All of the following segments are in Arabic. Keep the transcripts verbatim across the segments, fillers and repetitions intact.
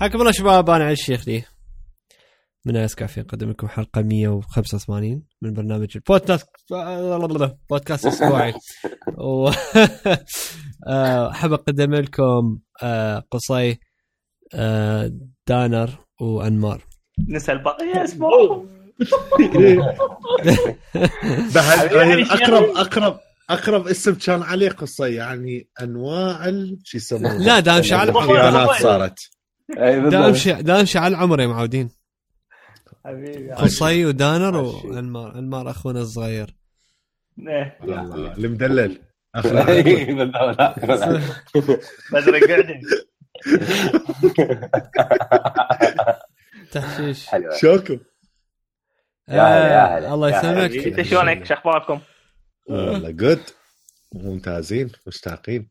حياكم الله شباب، أنا علي الشيخ دي من آيس كافيه، نقدم لكم حلقة مية وخمسة وثمانين من برنامج البودكاست بودكاست أسبوعي. وحاب أقدم لكم قصي دانر وأنمار. نسأل بقية اسمه بعد أقرب أقرب أقرب اسم كان عليه قصي، يعني أنواع شو يسمونه. لا دام شعل الخيانات صارت. دام شعل دام شعل عمر يا معودين. قصي ودانر وأنمار. أنمار أخونا الصغير المدلل أخونا. بس رجعني تحشيش شوكو. آه الله يسلمك. انت شلونك؟ شو اخباركم؟ والله جود، ممتازين مشتاقين.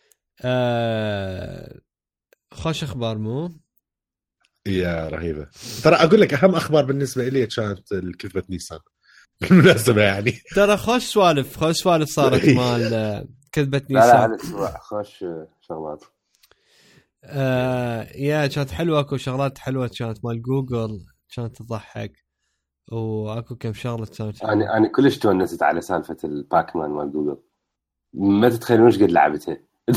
آه خوش اخبار مو يا رهيبه. ترى اقول لك اهم اخبار بالنسبه لي كانت الكذبه نيسان بالمناسبه، يعني ترى خوش سوالف خوش سوالف صارت مال كذبه نيسان. لا لا الاسبوع خوش شغلات. آه يا كانت حلوه، اكو شغلات حلوه كانت مال جوجل كانت تضحك، واكو كم شغله كانت. انا انا كلش تونست على سالفه الباكمان مال جوجل، ما تتخيلون ايش قد لعبتها.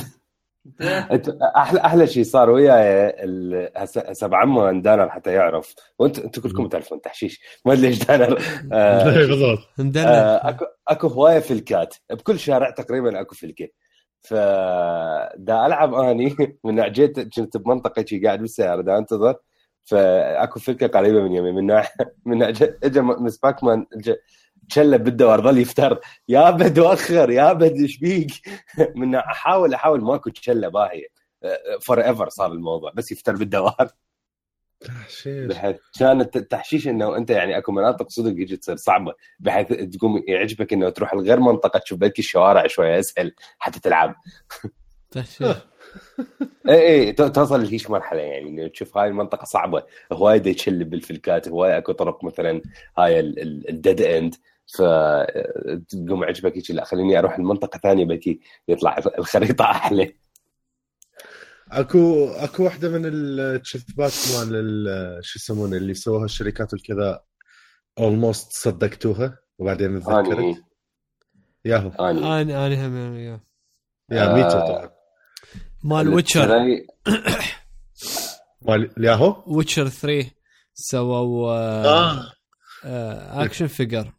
احلى احلى شيء صار وياي هسه بعمه دانر حتى يعرف، وانت انتم كلكم تعرفون تحشيش ما ادري ليش دانر. بالضبط. اكو اكو هوايه فلكات بكل شارع تقريبا، اكو فلكه. فدا العب اني من اجيت كنت بمنطقه شي قاعد بالسياره دا انتظر، فاكو فلكه قريبه من يمي من من اجى مس باكمان تشله بالدوار ظل يفتر يا بد واخر يا بد ايش بيك. من احاول احاول ماكو تشله باهيه فور ايفر صار الموضوع بس يفتر بالدوار. بحيث كانت التحشيش انه انت يعني اكو مناطق صدق يجي تصير صعبه، بحيث تقوم يعجبك انه تروح لغير منطقه تشوف بلكي الشوارع شويه اسهل حتى تلعب. تحشيش اي اي توصل لهيش مرحله يعني انه تشوف هاي المنطقه صعبه هواي دا يتشل بالفلكات، هواي اكو طرق مثلا هاي الديد اند، فتقوم عجبك يجي لا خليني اروح المنطقه ثانيه بلكي يطلع الخريطه احلى. اكو اكو واحده من التشثبات مال شو يسمونه اللي سووها الشركات الكذا almost صدقتوها وبعدين تذكرت. ياهو انا انا هم يا يا ميتو طبعا مال ويتشر مال ياهو ويتشر ثري سووا اه اكشن فيجر.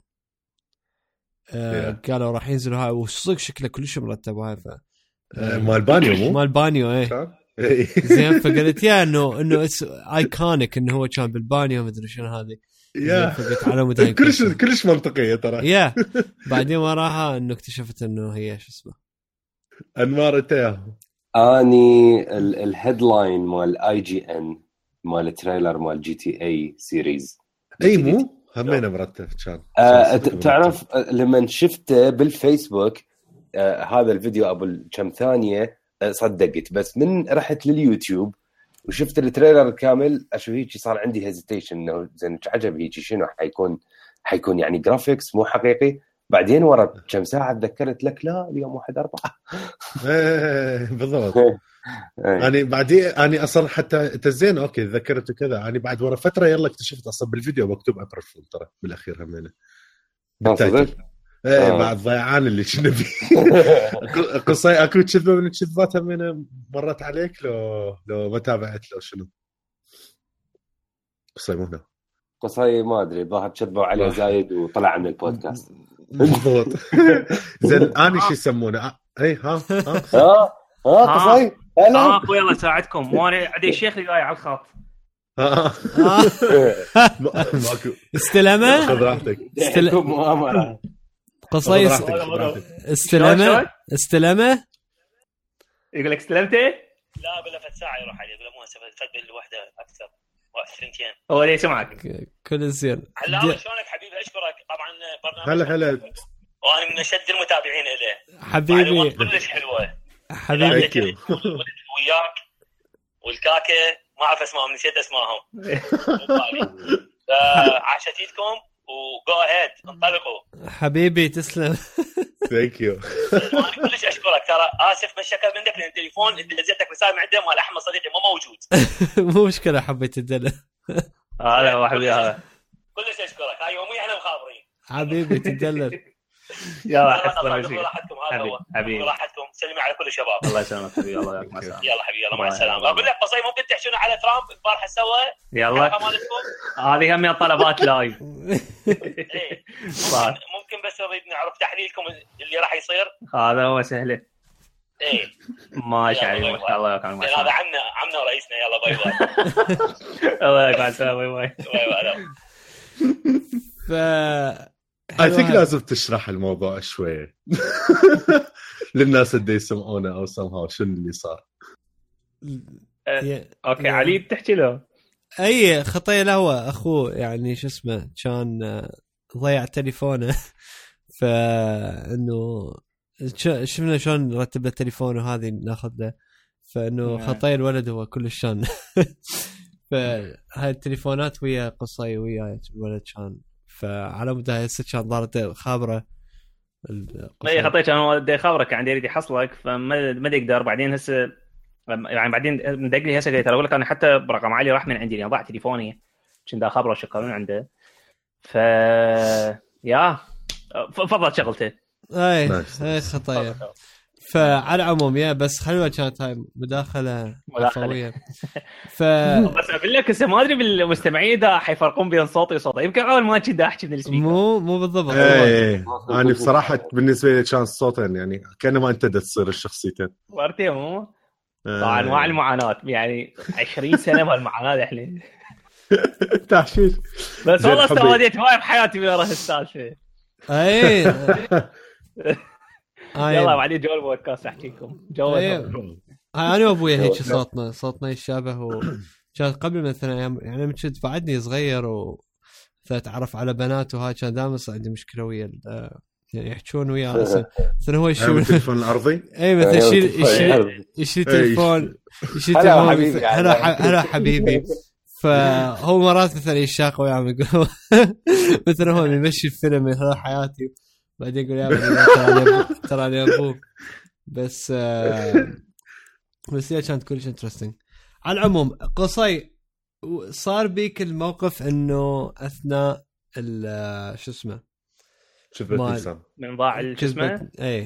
قالوا راح ينزلوا هاي وصدق شكله كلش مرتب هاي. ف مال بانيو مو مال بانيو ايه زين. فقلت يا انه انه ايكونيك انه هو كان بالبانيو ما ادري شنو هذه. يا فقلت على مدى كلش كلش منطقيه ترى. يا بعدين وراها انه اكتشفت انه هي شو اسمه انمار. انت يا اني الهيدلاين مال اي جي ان مال التريلر مال جي تي اي سيريز اي مو همينه مرتب كان. آه تعرف لما شفته بالفيسبوك آه هذا الفيديو ابو كم ثانيه آه صدقت، بس من رحت لليوتيوب وشفت التريلر كامل اشوف هيك صار عندي هيزيتيشن انه زين عجب هيك شنو حيكون حيكون يعني جرافيكس مو حقيقي. بعدين ورا كم ساعه تذكرت لك لا اليوم واحد أربعة. ايه بالضبط. يعني بعدين اني اصلا حتى تزين اوكي ذكرت كذا، يعني بعد ورا فتره يلا اكتشفت اصلا بالفيديو مكتوب ابريل فول ترى بالاخير همينه بالتاكيد. ايه آه. بعد ضيعان اللي شنو بي قصي اكو كذبه من الكذبات همينه مرت عليك لو لو ما تابعت لو شنو قصي مو هنا قصي ما ادري ظاهر كذبوا عليه زايد وطلع من البودكاست. بالضبط. زين اني شو يسمونه اي ها ها ها ها قصي اه اخوي الله يساعدكم وانا عندي الشيخ اللي جاي على الخط. ها ماكو استلمه خذ راحتك استلم مؤامره قصي استلمه استلمه يقول لك استلمته لا بلا فت ساعه يروح عليه بلا مو فت بالوحده اكثر ثنتين. هو ليش معك كل زين هلا شلونك حبيبي؟ اشكرك طبعا برنامج هلا هلا وانا من اشد المتابعين له حبيبي كلش حلوه حبيبي وياك والكاكه ما اعرف اسمائهم نسيت اسمائهم. فعاشت ايدكم وجو هيد انطلقوا. حبيبي تسلم. ثانك يو. انا كلش اشكرك، ترى اسف ما شكر منك لان التليفون اللي نزلتك رساله من عنده مال احمد صديقي ما موجود. مو مشكله، حبيت تدله. هذا هو حبيبي هذا. كلش اشكرك، هاي يومي احنا مخابرين. حبيبي تدلل. يلا حسنا راحتكم، هذا هو حبيبي راحتكم. سلمي على كل الشباب. الله يسلمك حبيبي. الله يعطيك العافيه. يلا حبيبي يلا مع السلامه. اقول لك قصي ممكن تحكون على ترامب البارحه سوا يلا هذه هم طلبات لايف. إيه. ممكن, ممكن بس نريد نعرف تحليلكم اللي راح يصير. هذا هو سهله. ايه ماشي عليكم ان شاء الله. كان هذا عمنا عمنا ورئيسنا. يلا باي باي. الله يعطيك العافيه. باي باي باي باي. ف I think لازم تشرح الموضوع شوي للناس اللي يسمعونا او somehow شنو اللي صار. اوكي علي بتحكي له اي خطيه له. هو اخوه يعني شو اسمه كان ضيع تليفونه، فانه شفنا شلون رتب له تليفونه هذه ناخذ له، فانه خطيه الولد هو كل شان. فهاي التليفونات ويا قصي ويا الولد كان، فعلى مدى هسه كان ضارت خابره. اي خطيت انا ودي خابرك عندي يريد يحصلك فما ما يقدر. بعدين هسه يعني بعدين مدق لي هسه قلت اقول لك انا حتى برقم علي راح من عندي يعني ضاع تليفوني كنت دا خبره شغالين عنده. ف يا فضلت شغلته. اي اي خطايا. فعلى العموم يا بس خلوها كانت هاي مداخله عفويه. ف بس اقول لك هسه ما ادري بالمستمعين اذا حيفرقون بين صوتي وصوته. يمكن اول ما كنت احكي من السبيكر مو مو بالضبط. ايه انا بصراحه بالنسبه لي كان صوتين يعني كانما انت تصير الشخصيتين مرتين مو طبعا انواع المعاناه يعني عشرين سنه بهالمعاناه احنا تحشيش. بس والله استفادت هواي بحياتي من ورا هالسالفه. اي يلا بعدين جو البودكاست احكي لكم جو. انا وابويا هيك صوتنا صوتنا يشابه. وكان قبل مثلا يعني من كنت بعدني صغير وتعرف على بنات وهاي كان دائما عندي مشكله ويا يعني يحكون وياه مثلا مثلا هو يشيل التليفون الارضي. اي مثلا يشيل يشيل يشيل تليفون يشيل تليفون هلا هلا حبيبي. فهو مرات مثلا يشاق ويعمل يقول مثلا هو يمشي الفيلم هذا حياتي بعدين يقول يا ابني ترى انا ابوك. بس آه بس هي كانت كلش انترستينج. على العموم قصي صار بيك الموقف انه اثناء شو اسمه شفت من ضاع الجسم. اي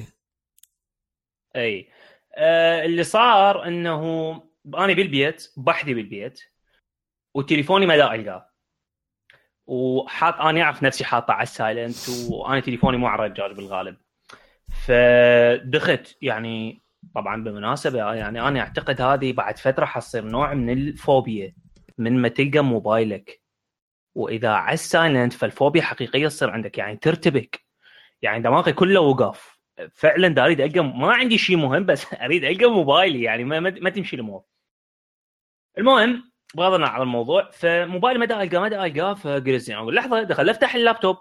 اي آه اللي صار انه انا بالبيت بحدي بالبيت وتليفوني ما دا القاه وحاط انا اعرف نفسي حاطه على السايلنت وانا تليفوني مو على الرجال بالغالب. فدخلت يعني طبعا بالمناسبه يعني انا اعتقد هذه بعد فتره حصير نوع من الفوبيا من ما تلقى موبايلك واذا على السايلنت فالفوبيا حقيقيه تصير عندك يعني ترتبك يعني دماغي كله وقف فعلا دا اريد القى ما عندي شيء مهم بس اريد القى موبايلي يعني ما, ما تمشي الامور. المهم بغض النظر عن الموضوع فموبايلي ما دا القى ما دا القى فقلت يعني لحظه دخل افتح اللابتوب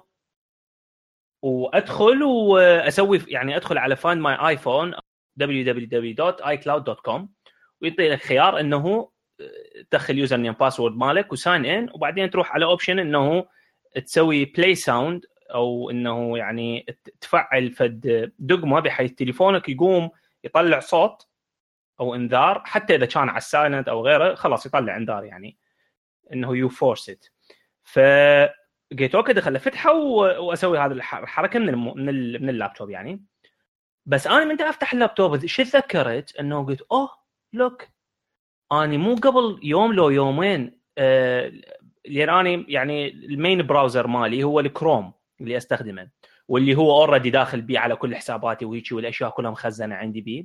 وادخل واسوي يعني ادخل على find my iPhone دبليو دبليو دبليو دوت آي كلاود دوت كوم ويعطي لك خيار انه تدخل يوزر نيم باسورد مالك وساين ان وبعدين تروح على اوبشن انه تسوي بلاي ساوند او انه يعني تفعل فد دقمه بحيث تليفونك يقوم يطلع صوت او انذار حتى اذا كان على السايلنت او غيره خلاص يطلع انذار يعني انه يو فورس ات. فجيت اوكي دخل افتحه واسوي هذه الحركه من الم... من, ال... من اللابتوب يعني. بس انا من افتح اللابتوب شو تذكرت انه قلت اوه لوك اني مو قبل يوم لو يومين آه لاني يعني المين براوزر مالي هو الكروم اللي استخدمه واللي هو اوريدي داخل بيه على كل حساباتي وهيك والاشياء كلها مخزنه عندي بيه.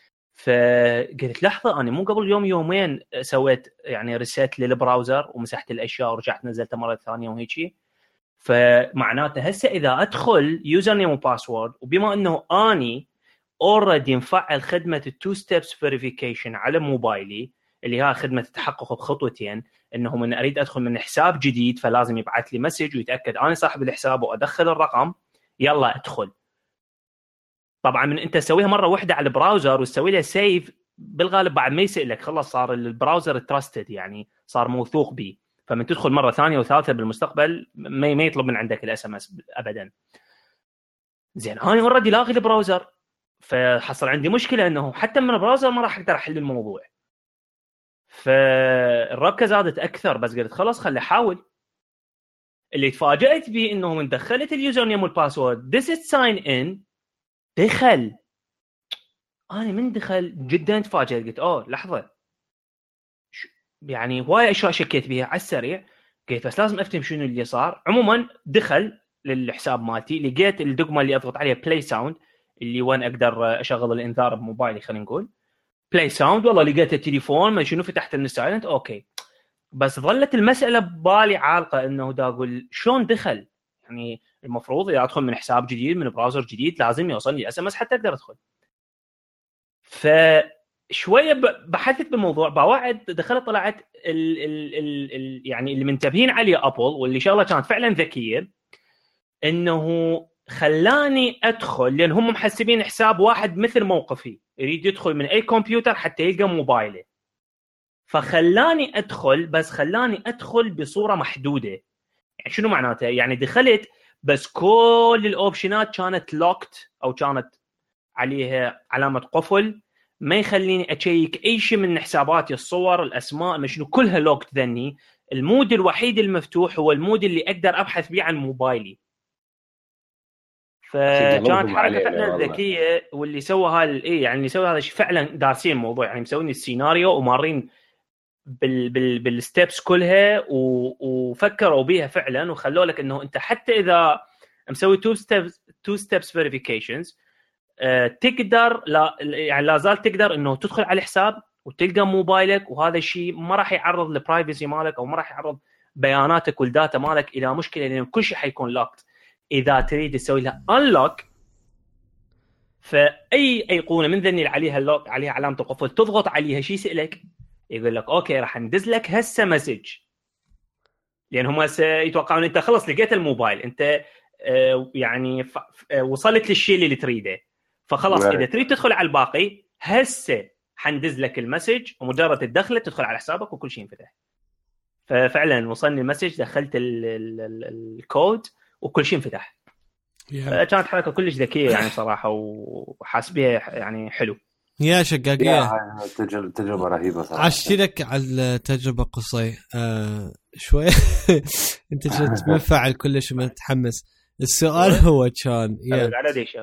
فقلت لحظه انا مو قبل يوم يومين سويت يعني ريسيت للبراوزر ومسحت الاشياء ورجعت نزلتها مره ثانيه وهيك. فمعناته هسه اذا ادخل يوزر نيم وباسورد وبما انه اني اوريدي مفعل خدمه التو ستيبس فيريفيكيشن على موبايلي اللي هي خدمه التحقق بخطوتين انه من اريد ادخل من حساب جديد فلازم يبعث لي مسج ويتاكد انا صاحب الحساب وادخل الرقم يلا ادخل. طبعا من انت تسويها مره واحده على البراوزر وتسوي لها سيف بالغالب بعد ما يسالك خلاص صار البراوزر تراستد يعني صار موثوق به فمن تدخل مره ثانيه وثالثه بالمستقبل ما ما يطلب من عندك الاس ام اس ابدا. زين انا اوريدي لاغي البراوزر، فحصل عندي مشكله انه حتى من البراوزر ما راح اقدر احل الموضوع. فالربكه زادت اكثر، بس قلت خلاص خلي احاول. اللي تفاجأت به انه من دخلت اليوزر نيم والباسورد ديست ساين ان دخل. انا من دخل جدا تفاجأت، قلت اوه لحظه يعني هواي اشياء شكيت بها على السريع، قلت بس لازم افتهم شنو اللي صار. عموما دخل للحساب مالتي، لقيت الدقمه اللي اضغط عليها بلاي ساوند اللي وين اقدر اشغل الانذار بموبايلي، خلينا نقول بلاي ساوند. والله لقيت التليفون ما شنو، فتحت السايلنت اوكي. بس ظلت المساله ببالي عالقه انه دا اقول شلون دخل. يعني المفروض اذا ادخل من حساب جديد من براوزر جديد لازم يوصلني اس ام اس حتى اقدر ادخل. فشويه بحثت بالموضوع بواعد، دخلت طلعت ال ال ال ال يعني اللي منتبهين عليه ابل واللي شغله كانت فعلا ذكيه، انه خلاني ادخل لان هم محسبين حساب واحد مثل موقفي يريد يدخل من اي كمبيوتر حتى يلقى موبايله، فخلاني ادخل بس خلاني ادخل بصوره محدوده. يعني شنو معناته؟ يعني دخلت بس كل الاوبشنات كانت لوكت او كانت عليها علامه قفل، ما يخليني اشيك اي شيء من حساباتي، الصور الاسماء ما شنو كلها لوكت ذني. المود الوحيد المفتوح هو المود اللي اقدر ابحث بيه عن موبايلي. فكانت حركه فعلا ذكيه، واللي سوى هذا ايه يعني اللي سوى هذا الشيء فعلا دارسين الموضوع، يعني مسوين السيناريو ومارين بال بال بالستبس كلها و... وفكروا بيها فعلا، وخلوا لك انه انت حتى اذا مسوي تو ستيبس تو ستيبس فيريفيكيشنز تقدر لا يعني لا زال تقدر انه تدخل على الحساب وتلقى موبايلك، وهذا الشيء ما راح يعرض للبرايفسي مالك او ما راح يعرض بياناتك والداتا مالك الى مشكله، لان كل شيء حيكون لوكت. اذا تريد تسوي لها انلوك فاي ايقونه من ذني عليها اللوك عليها علامه القفل تضغط عليها شيء يسالك يقول لك اوكي راح ندز لك هسه مسج، لان هم يتوقعون انت خلص لقيت الموبايل، انت آه يعني آه وصلت للشيء اللي تريده، فخلاص اذا تريد تدخل على الباقي هسه حندز لك المسج، ومجرد تدخل تدخل على حسابك وكل شيء انفتح. ففعلا وصلني المسج، دخلت الكود وكل شيء انفتح. كانت حركه كلش ذكيه يعني صراحه، وحاسبيها يعني حلو. يا شقاقيه تجربه تجربه رهيبه صراحه. عشتي لك على التجربه قصي آه شوي انت كنت منفعل كلش ومتحمس. السؤال هو كان على ديش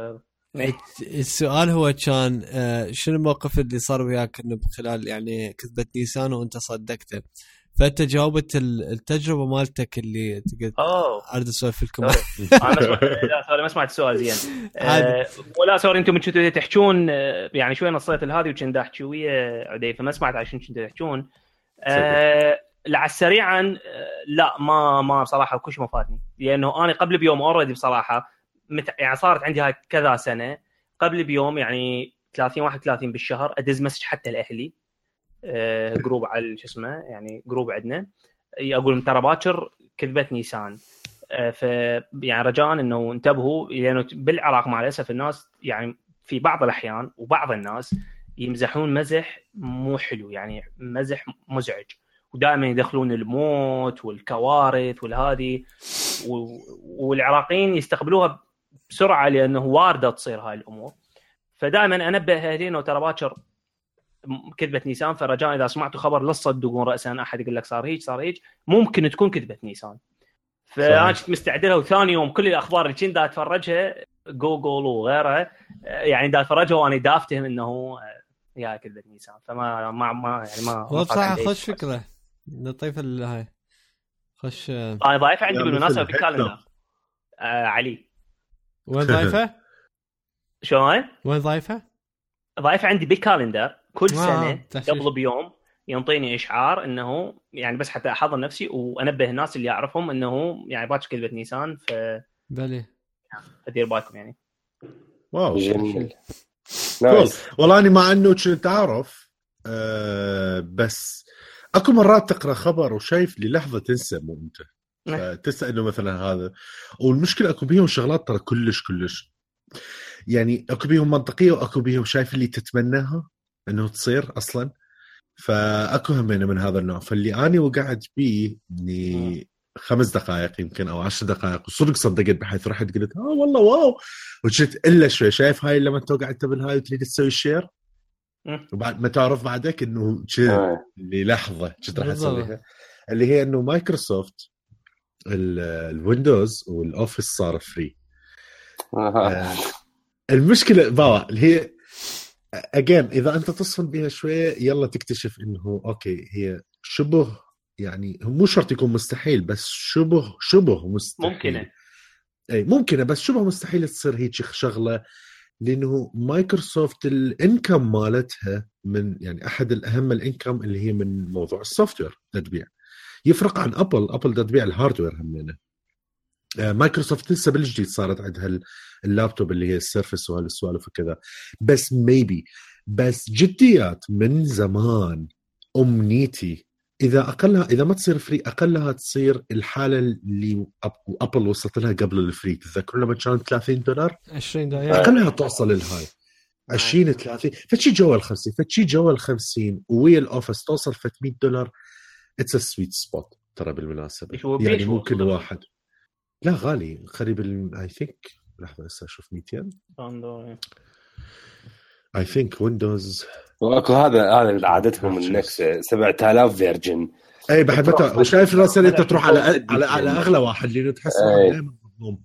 السؤال هو كان آه شنو الموقف اللي صار وياك انه بخلال يعني كذبه نيسان وانت صدقته؟ فانت جاوبت التجربه مالتك اللي تقدر ارد اسولف لكم. انا لا سوري ما سمعت السؤال زين أه ولا سوري انتم كنتوا تحكون يعني شوي نصيت الهذه وكنت احكي ويا عدي فما سمعت عشان كنتوا تحكون أه لا سريعا. لا ما ما بصراحه كل شيء ما فاتني، لانه انا قبل بيوم اوريدي بصراحه مت... يعني صارت عندي هاي كذا سنه قبل بيوم يعني ثلاثين واحد وثلاثين بالشهر ادز مسج حتى لاهلي أه جروب على شو اسمه يعني جروب عندنا اقول ترى باكر كذبه نيسان. أه ف يعني رجاء انه انتبهوا، لانه بالعراق مع الاسف الناس يعني في بعض الاحيان وبعض الناس يمزحون مزح مو حلو، يعني مزح مزعج، ودائما يدخلون الموت والكوارث والهذه، والعراقيين يستقبلوها بسرعه لانه وارده تصير هاي الامور. فدائما انبه اهلين وترى باكر كذبه نيسان، فرجاء اذا سمعتوا خبر لا تصدقون راسا احد يقول لك صار هيك صار هيك، ممكن تكون كذبه نيسان. فانا كنت مستعدلها، وثاني يوم كل الاخبار اللي كنت اتفرجها جوجل وغيرها يعني دا اتفرجها وانا دافتهم انه يا كذبه نيسان. فما ما, ما يعني ما بصراحه خوش فكره نطيف هاي خش. انا ضايفه عندي بالمناسبه بالكالندر آه علي. وين ضايفه؟ شلون وين ضايفه؟ ضايفه عندي بالكالندر كل سنه قبل بيوم ينطيني اشعار انه يعني بس حتى احضر نفسي وانبه الناس اللي اعرفهم انه يعني باكر كذبه نيسان. ف بلي ادير بالكم يعني. واو جميل نايس. والله اني مع انه كنت اعرف أه بس اكو مرات تقرا خبر وشايف للحظه تنسى مو انت فتنسى انه مثلا هذا. والمشكله اكو بيهم شغلات ترى كلش كلش يعني اكو بيهم منطقيه واكو بيهم شايف اللي تتمناها انه تصير اصلا. فاكو همين من هذا النوع. فاللي انا وقعت بيه اني خمس دقائق يمكن او عشر دقائق وصدق صدقت بحيث رحت قلت اه والله واو وجيت الا شوي شايف هاي لما توقع انت بالهاي وتريد تسوي الشير وبعد ما تعرف بعدك انه اللي لحظه كنت راح اسويها اللي هي انه مايكروسوفت الويندوز والاوفيس صار فري. آه المشكله باوا اللي هي اجين اذا انت تصل بها شويه يلا تكتشف انه اوكي هي شبه يعني مو شرط يكون مستحيل بس شبه شبه مستحيل ممكنه اي ممكنه بس شبه مستحيل تصير هيك شغله لانه مايكروسوفت الانكم مالتها من يعني احد الاهم الانكم اللي هي من موضوع السوفت وير تتبيع. يفرق عن ابل ابل تتبيع الهاردوير همينه. آه مايكروسوفت لسه بالجديد صارت عندها اللابتوب اللي هي السيرفس وهالسوالف وكذا بس ميبي بس جديات من زمان امنيتي اذا اقلها اذا ما تصير فري اقلها تصير الحاله اللي ابل وصلت لها قبل الفري. تذكروا لما كانت ثلاثين دولار عشرين دولار اقلها توصل للهاي عشرين ثلاثين فتشي جوا الخمسين فتشي جوا الخمسين ويا الاوفيس توصل ثلاثمية دولار. اتس ا سويت سبوت ترى بالمناسبه يعني ممكن واحد لا غالي قريب اي ثينك لحظه هسه اشوف مئتين اي ثينك ويندوز واكو هذا هذا عادتهم النكس سبعة آلاف فيرجن اي بعد متى وشايف راسل انت تروح على على على اغلى واحد لانه تحس دائما مضمون.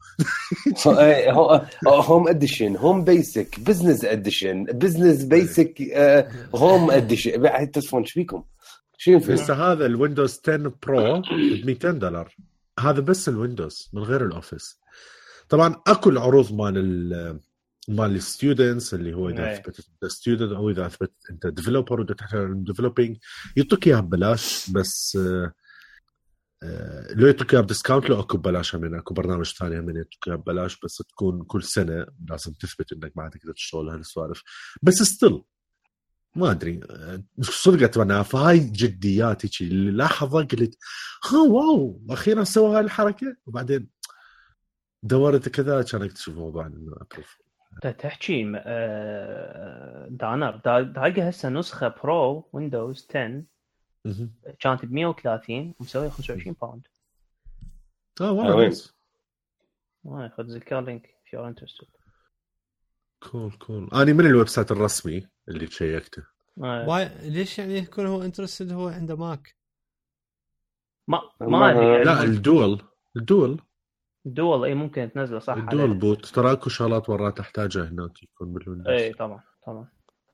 هوم اديشن هوم بيسك بزنس اديشن بزنس بيسك هوم اديشن بعد تسفون ايش فيكم شنو في هسه هذا الويندوز عشرة برو ب مئتين دولار هذا بس الويندوز من غير الاوفيس. طبعا اكو العروض مال مال الستودنتس اللي هو اذا اثبتت انت ستودنت او اذا اثبتت انت ديفلوبر ودا تحتاج ديفلوبينج يعطيك اياها ببلاش بس آه آه لو يعطيك اياها بديسكاونت لو اكو ببلاش من اكو برنامج ثاني من يعطيك اياها ببلاش بس تكون كل سنه لازم تثبت انك ما عندك تشتغل هالسوالف بس ستيل ما ادري صدق اتمنى. فهاي جدياتي شيء لحظه قلت ها واو اخيرا سوى هاي الحركه وبعدين دورت كذا كان اكتشف موضوع انه ابروف تحكي دانر تلقى هسه نسخه برو ويندوز عشرة كانت ب مئة وثلاثين ومسوي خمسة وعشرين باوند. اه والله ما خذ ذكر لينك if you're interested. كول كول اني من الويب سايت الرسمي اللي شيكته. واي ليش يعني يكون هو انترستد هو عنده ماك ما ما ادري لا الدول الدول دول اي ممكن تنزله صح الدول عليه. بوت ترى اكو شغلات ورا تحتاجها هناك يكون بالويندوز. اي طبعا طبعا.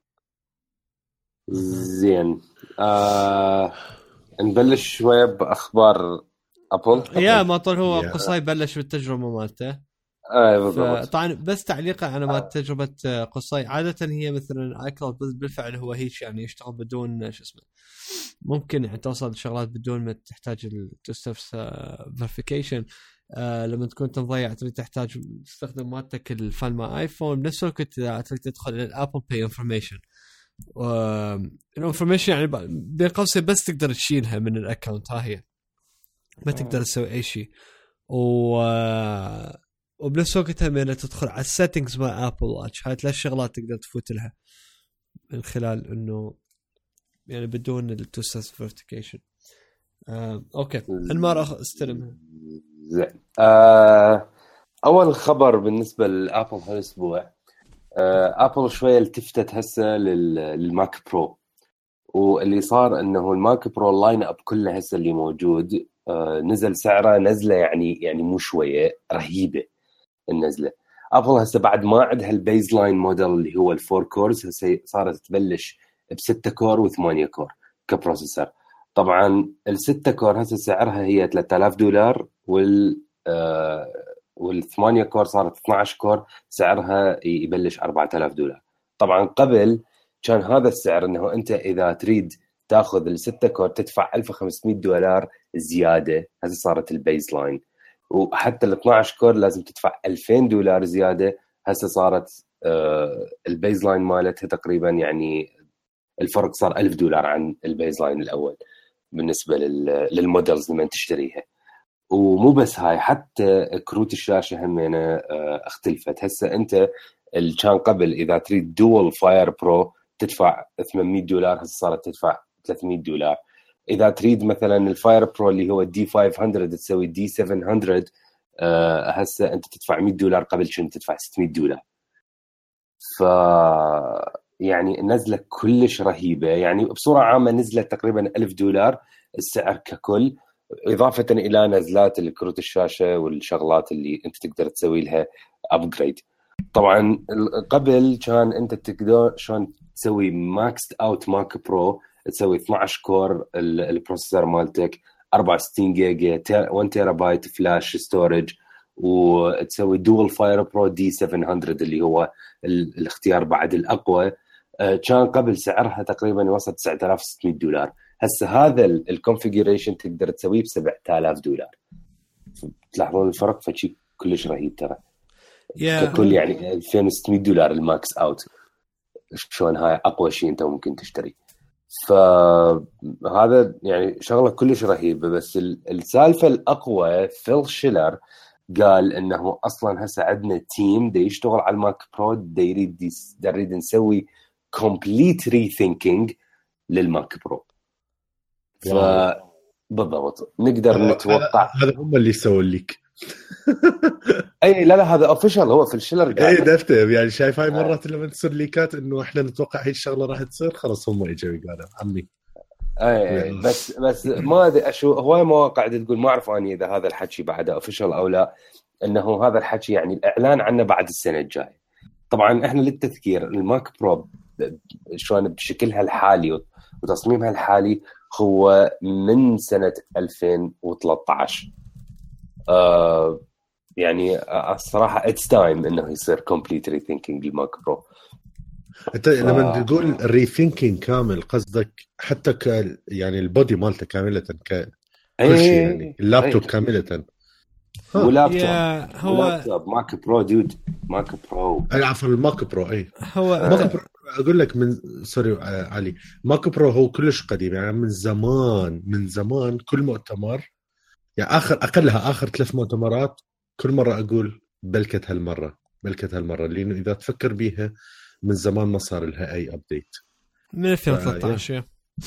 زين آه... نبلش شويه باخبار ابل. يا ما طول هو قصي بلش بالتجربه مالته. اي بالضبط. طبعا بس تعليقا على ما تجربه قصي عاده هي مثلا اي كلاود بالفعل هو هيك يعني يشتغل بدون شو اسمه ممكن يعني توصل شغلات بدون ما تحتاج التو ستيبس فيريفيكيشن. آه لما تكون تضيع تريد تحتاج تستخدم مالتك الفايل مع ايفون بنفس الوقت تريد تدخل للابل باي انفورميشن الانفورميشن يعني بين قوسين بس تقدر تشيلها من الاكونت ها هي ما تقدر تسوي اي شيء و وبنفس الوقت هم تدخل على السيتنجز مع ابل واتش هاي ثلاث شغلات تقدر تفوت لها من خلال انه يعني بدون التو ستيب فيريفيكيشن. آه، اوكي المره استلمها زين. آه، اول خبر بالنسبه لابل هالاسبوع آه، ابل شويه التفتت هسه للماك برو واللي صار انه الماك برو اللاين اب كله هسه اللي موجود آه، نزل سعره نزله يعني يعني مو شويه رهيبه النزله. ابل هسه بعد ما عندها البيز لاين موديل اللي هو الفور كورز هسه صارت تبلش بستة كور وثمانية كور كبروسيسور. طبعا الستة كور هسه سعرها هي ثلاثة آلاف دولار وال آه والثمانية كور صارت اثنا عشر كور سعرها يبلش أربعة آلاف دولار. طبعا قبل كان هذا السعر انه انت اذا تريد تاخذ الستة كور تدفع ألف وخمسمية دولار زياده هسه صارت البيز لاين وحتى ال اثنا عشر كور لازم تدفع ألفين دولار زياده هسه صارت آه البيز لاين مالتها تقريبا يعني الفرق صار ألف دولار عن البيز لاين الاول بالنسبه للمودلز لما تشتريها. ومو بس هاي حتى كروت الشاشه همينه اختلفت. هسه انت اللي كان قبل اذا تريد دول فاير برو تدفع ثمانمية دولار هسه صارت تدفع ثلاثمية دولار. اذا تريد مثلا الفاير برو اللي هو الدي خمسمية تسوي الدي سبعمية، أه هسه انت تدفع مية دولار، قبل شنو تدفع ستمية دولار. ف يعني نزله كلش رهيبه، يعني بصوره عامه نزلت تقريبا ألف دولار السعر ككل، اضافه الى نزلات الكروت الشاشه والشغلات اللي انت تقدر تسوي لها ابجريد. طبعا قبل كان انت تقدر شلون تسوي ماكس اوت ماك برو، تسوي اثناشر كور البروسيسور مالتك، أربعة وستين جيجا، واحد تيرا بايت فلاش ستورج، وتسوي دول فاير برو دي سبعمية اللي هو الاختيار بعد الاقوى. كان قبل سعرها تقريبا يوصل تسعة آلاف وستمية دولار، هسه هذا الكونفيجريشن تقدر تسويه ب سبعة آلاف دولار. تلاحظون الفرق؟ فشي كلش رهيب ترى. yeah. ككل يعني ألفين وستمية دولار الماكس اوت، شلون هاي اقوى شيء انت ممكن تشتري. فهذا يعني شغله كلش رهيبه. بس السالفه الاقوى فيل شيلر قال انه اصلا هسه عندنا تيم دا يشتغل على الماك برو، دا يريد دا يريد نسوي كومبليت ري ثينكينج للماك برو. ف بالضبط نقدر نتوقع هذا هم اللي يسوون لك. اي لا لا هذا اوفيشال، هو في الشيلر قال اي دفتر يعني شايف هاي مرات لما تصير ليكات انه احنا نتوقع هاي الشغله راح تصير، خلاص هم اجوا قالوا عمي. اي بس بس ما ادري اشو هواي مواقع تقول، ما اعرف اني اذا هذا الحكي بعده اوفيشال او لا، انه هذا الحكي يعني الاعلان عنه بعد السنه الجايه. طبعا احنا للتذكير الماك برو شلون بشكلها الحالي وتصميمها الحالي هو من سنه ألفين وثلاثة عشر. آه يعني الصراحه اتس تايم انه يصير كومبليت ري ثينكينج للماك برو. انت ف... لما تقول ري ثينكينج كامل قصدك حتى ك يعني البودي مالته كامله ك كل شيء، يعني اللابتوب كامله. ولابتوب هو لابتوب ماك برو دود، ماك برو عفوا الماك برو. اي هو ماك برو اقول لك من سوري علي، ماك برو هو كلش قديم يعني من زمان من زمان. كل مؤتمر يعني اخر اقلها اخر ثلاث مؤتمرات كل مره اقول بلكت هالمره بلكت هالمره، لانه اذا تفكر بيها من زمان ما صار لها اي ابديت من ألفين وثلاثة عشر.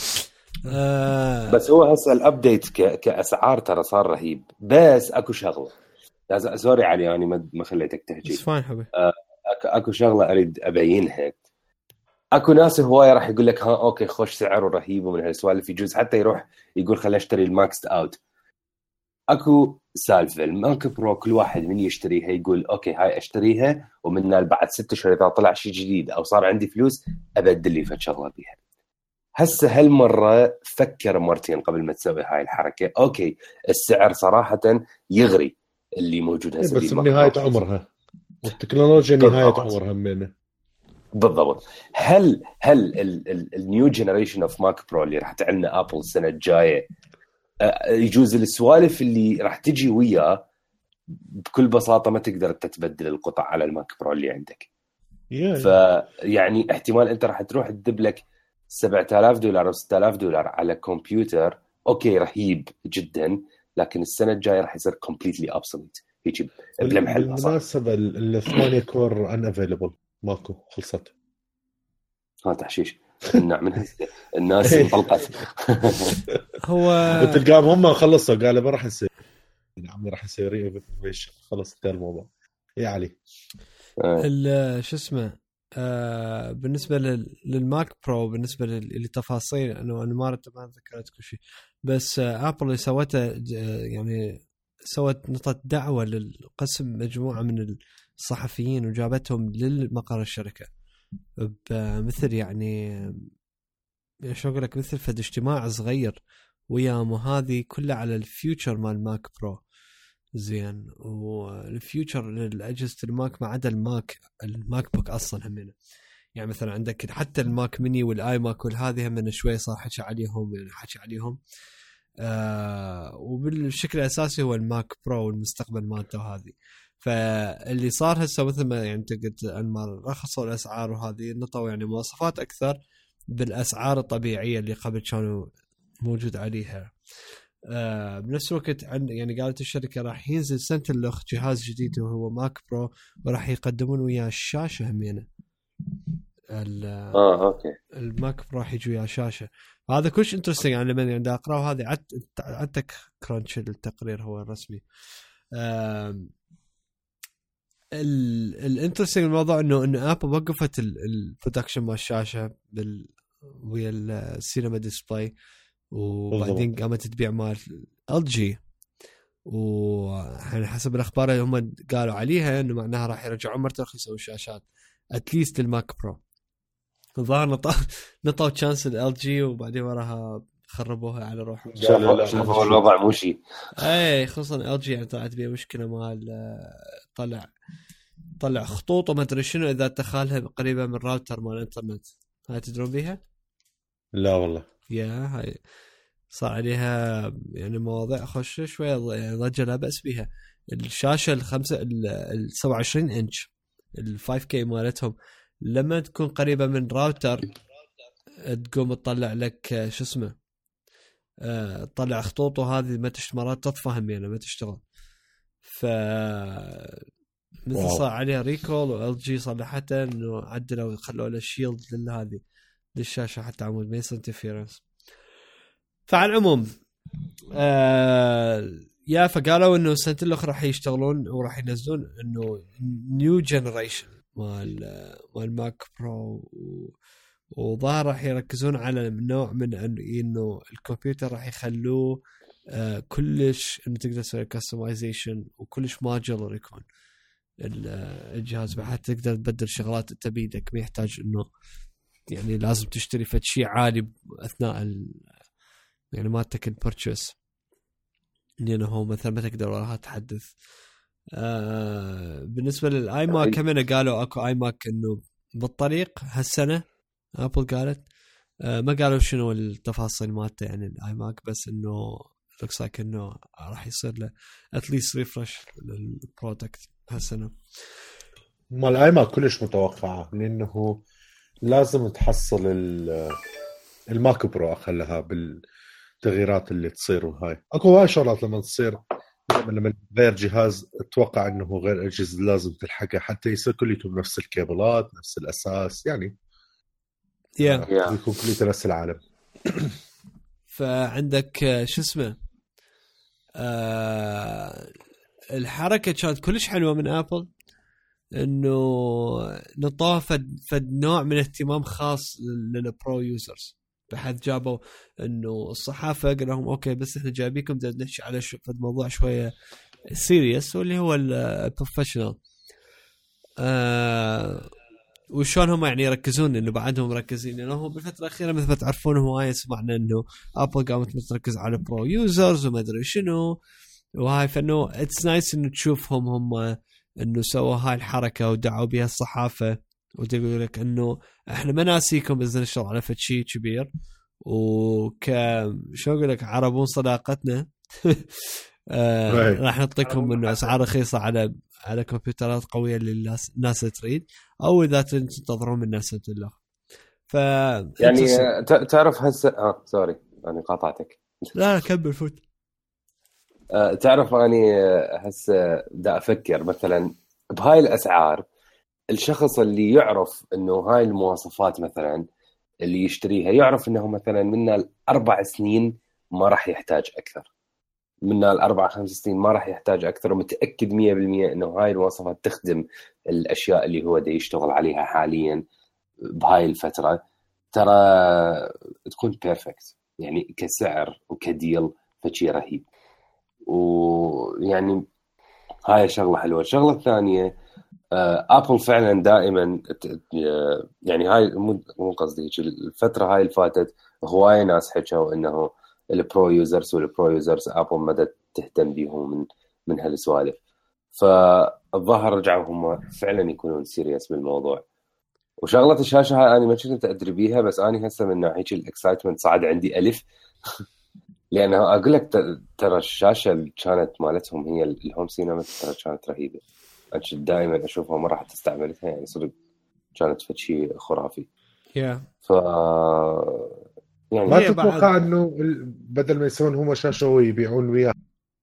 آه بس هو هسه الابديت ك... كاسعار ترى صار رهيب. بس اكو شغله لازم سوري علي يعني ما ما خليتك تحكي. آه اكو اكو شغله اريد ابينها. اكو ناس هوايه راح يقول لك ها اوكي خوش سعره رهيب ومن هالسوالف، يجوز حتى يروح يقول خليني اشتري الماكس اوت. اكو سالفه الماك برو كل واحد من يشتريها يقول اوكي هاي اشتريها ومن بعد ستة اشهر اذا طلع شيء جديد او صار عندي فلوس ابدل لي فشغله بيها. هسه هالمره فكر مرتين قبل ما تسوي هاي الحركه. اوكي السعر صراحه يغري اللي موجود هسه، بس نهايه عمرها والتكنولوجيا نهايه عمرها منه. بالضبط. هل هل النيو جنريشن اوف ماك برو اللي راح تعلنا ابل السنه الجايه يجوز السوالف اللي راح تجي وياه بكل بساطه ما تقدر تتبدل القطع على الماك برو اللي عندك. yeah. فيعني احتمال انت راح تروح تدب لك سبعة آلاف دولار او ستة آلاف دولار على كمبيوتر اوكي رهيب جدا، لكن السنه الجايه راح يصير كومبليتلي ابسوليت هيك بلمح البصر. بالمناسبه الثمانية كور ان افيلبل ماكو، خلصت. ها تحشيش النعم من الناس انطلقت. هو تلقاهم هم خلصوا قالوا ما راح نسوي عمي راح نسوي ايش خلص انتهى الموضوع. يا علي شو اسمه آه بالنسبه للماك برو بالنسبه للتفاصيل انه انا ما ما ذكرت كل شيء، بس آه ابل اللي سوته يعني سوت نقطه دعوه للقسم مجموعه من الصحفيين وجابتهم للمقر الشركه بمثل يعني شو اقول لك مثل فد اجتماع صغير وياهم، وهذه كلها على الفيوتشر مال ماك برو. زين والفيوتشر للاجهزه الماك ما عدا الماك الماك بوك اصلا همينه، يعني مثلا عندك حتى الماك ميني والاي ماك والهذه هم شوي صار حكي عليهم يعني حكي عليهم آه وبالشكل الاساسي هو الماك برو والمستقبل مالته هذه. فاللي صار هسه مثل ما يعني قلت انمار رخصوا الاسعار وهذه نطوا يعني مواصفات اكثر بالاسعار الطبيعيه اللي قبل كانوا موجود عليها. آه بنفس الوقت عند يعني قالت الشركه راح ينزل سنتلوخ جهاز جديد وهو ماك برو وراح يقدمون وياه الشاشه همينه اه اوكي الماك برو راح يجي ويا شاشه. هذا كلش انترستينج يعني لما يعني اقراه هذه عدت عدتك كرانش التقرير هو الرسمي. الانترستينج الموضوع انه انه ابل وقفت البرودكشن مال الشاشه بال ويا السينما ديسبلاي وبعدين قامت تبيع مال ال جي وحين حسب الاخبار اللي هم قالوا عليها انه معناها راح يرجعون مره ثانيه يسوون شاشات اتليست للماك برو. الظاهر نطوا نطوا تشانس ال جي وبعدين وراها خربوها على روحهم. شافوا الوضع مو شيء. اي خصوصا ال جي يعني طلعت بيه مشكله مال طلع طلع خطوط وما ادري شنو اذا ادخلها قريبه من راوتر مال الانترنت. هاي تدرون بيها؟ لا والله. يا هاي صار عليها يعني مواضيع خوش شويه يعني ضجه لا باس بها. الشاشه الخمسه ال سبعة وعشرين انش ال فايف كي مالتهم لما تكون قريبه من راوتر تقوم تطلع لك شو اسمه أه تطلع خطوطه هذه ما تشت مرات تطفهم يعني ما تشتغل. ف مثل صار عليها ريكول وال جي صلحتها انه عدلوا وخلوا له شيلد لهذه للشاشه حتى عمود ما يصير انترفيرنس. فعلى العموم آه يا فقالوا انه السنه الاخرى راح يشتغلون وراح ينزلون انه نيو جنريشن مال مال ماك برو وظاهر راح يركزون على نوع من انه الكمبيوتر راح يخلوه آه كلش انه تقدر تسوي كاستمايزيشن وكلش ماجلر يكون الجهاز حتى تقدر تبدل شغلات انت بيدك ما يحتاج انه يعني لازم تشتري فد شيء عالي اثناء ال يعني ما تكن بيرتشيس لانه هو مثلا ما تقدر وراها تحدث. آه بالنسبه للاي ماك كمان قالوا اكو اي ماك انه بالطريق هالسنه ابل قالت آه ما قالوا شنو التفاصيل مالته يعني الاي ماك بس انه لوكس لايك انه راح يصير له اتليست ريفرش للبرودكت هالسنه. ما الاي ماك كلش متوقعه لانه لازم تحصل الماك برو اخلها بالتغييرات اللي تصير. وهاي اكو هاي شغلات لما تصير لما غير جهاز اتوقع انه غير اجهزه لازم تلحقها حتى يصير كليته بنفس الكيبلات نفس الاساس يعني yeah. يكون كليته نفس العالم. فعندك شو اسمه آه الحركه كانت كلش حلوه من ابل انه نطوها فد, فد نوع من اهتمام خاص للبرو يوزرز بحيث جابوا انه الصحافه قال لهم اوكي بس احنا جايبيكم بدنا نحكي على فد موضوع شويه سيريس واللي هو البروفيشنال آه وشون هم يعني يركزون انه بعدهم مركزين انه هم بالفتره الاخيره مثل ما تعرفون هوايه سمعنا انه ابل قامت تركز على برو يوزرز وما ادري شنو وهاي فانه اتس نايس انه تشوفهم هم انه سووا هاي الحركه ودعوا بها الصحافه وتقول لك انه احنا ما ناسيكم بس نشتغل على فد شيء كبير وك شو اقول لك عربون صداقتنا آه راح نعطيكم انه اسعار رخيصه على على كمبيوترات قويه اللي الناس تريد او اذا تنتظرون من الناس تلخ. ف يعني تعرف هسه اه سوري انا قاطعتك. لا كمل فوت. أه تعرف اني هسه دا افكر مثلا بهاي الاسعار الشخص اللي يعرف انه هاي المواصفات مثلا اللي يشتريها يعرف انه مثلا من الاربع سنين ما راح يحتاج اكثر من الاربع خمس سنين ما راح يحتاج اكثر ومتاكد مية بالمية انه هاي المواصفات تخدم الاشياء اللي هو دا يشتغل عليها حاليا بهاي الفتره ترى تكون بيرفكت يعني كسعر وكديل فشي رهيب. ويعني هاي شغله حلوه. الشغله الثانيه ابل فعلا دائما يعني هاي مو قصدي الفتره هاي اللي فاتت هوايه ناس حكوا انه البرو يوزرز والبرو يوزرز ابل مدى تهتم بيهم من من هالسوالف. فالظاهر رجعوا هم فعلا يكونون سيريس بالموضوع. وشغله الشاشه هاي انا ما كنت ادري بيها بس انا هسه من ناحيه الاكسايتمنت صعد عندي الف لانه اقول لك ترى الشاشه اللي كانت مالتهم هي الهوم سينما ترى كانت رهيبه. أنا دائما أشوفها مرة حتى استعملتها يعني صدق كانت فشي خرافي. yeah. ف يعني ما تتوقع إنه بدل ما يسوون هم شاشة ويبيعون وياه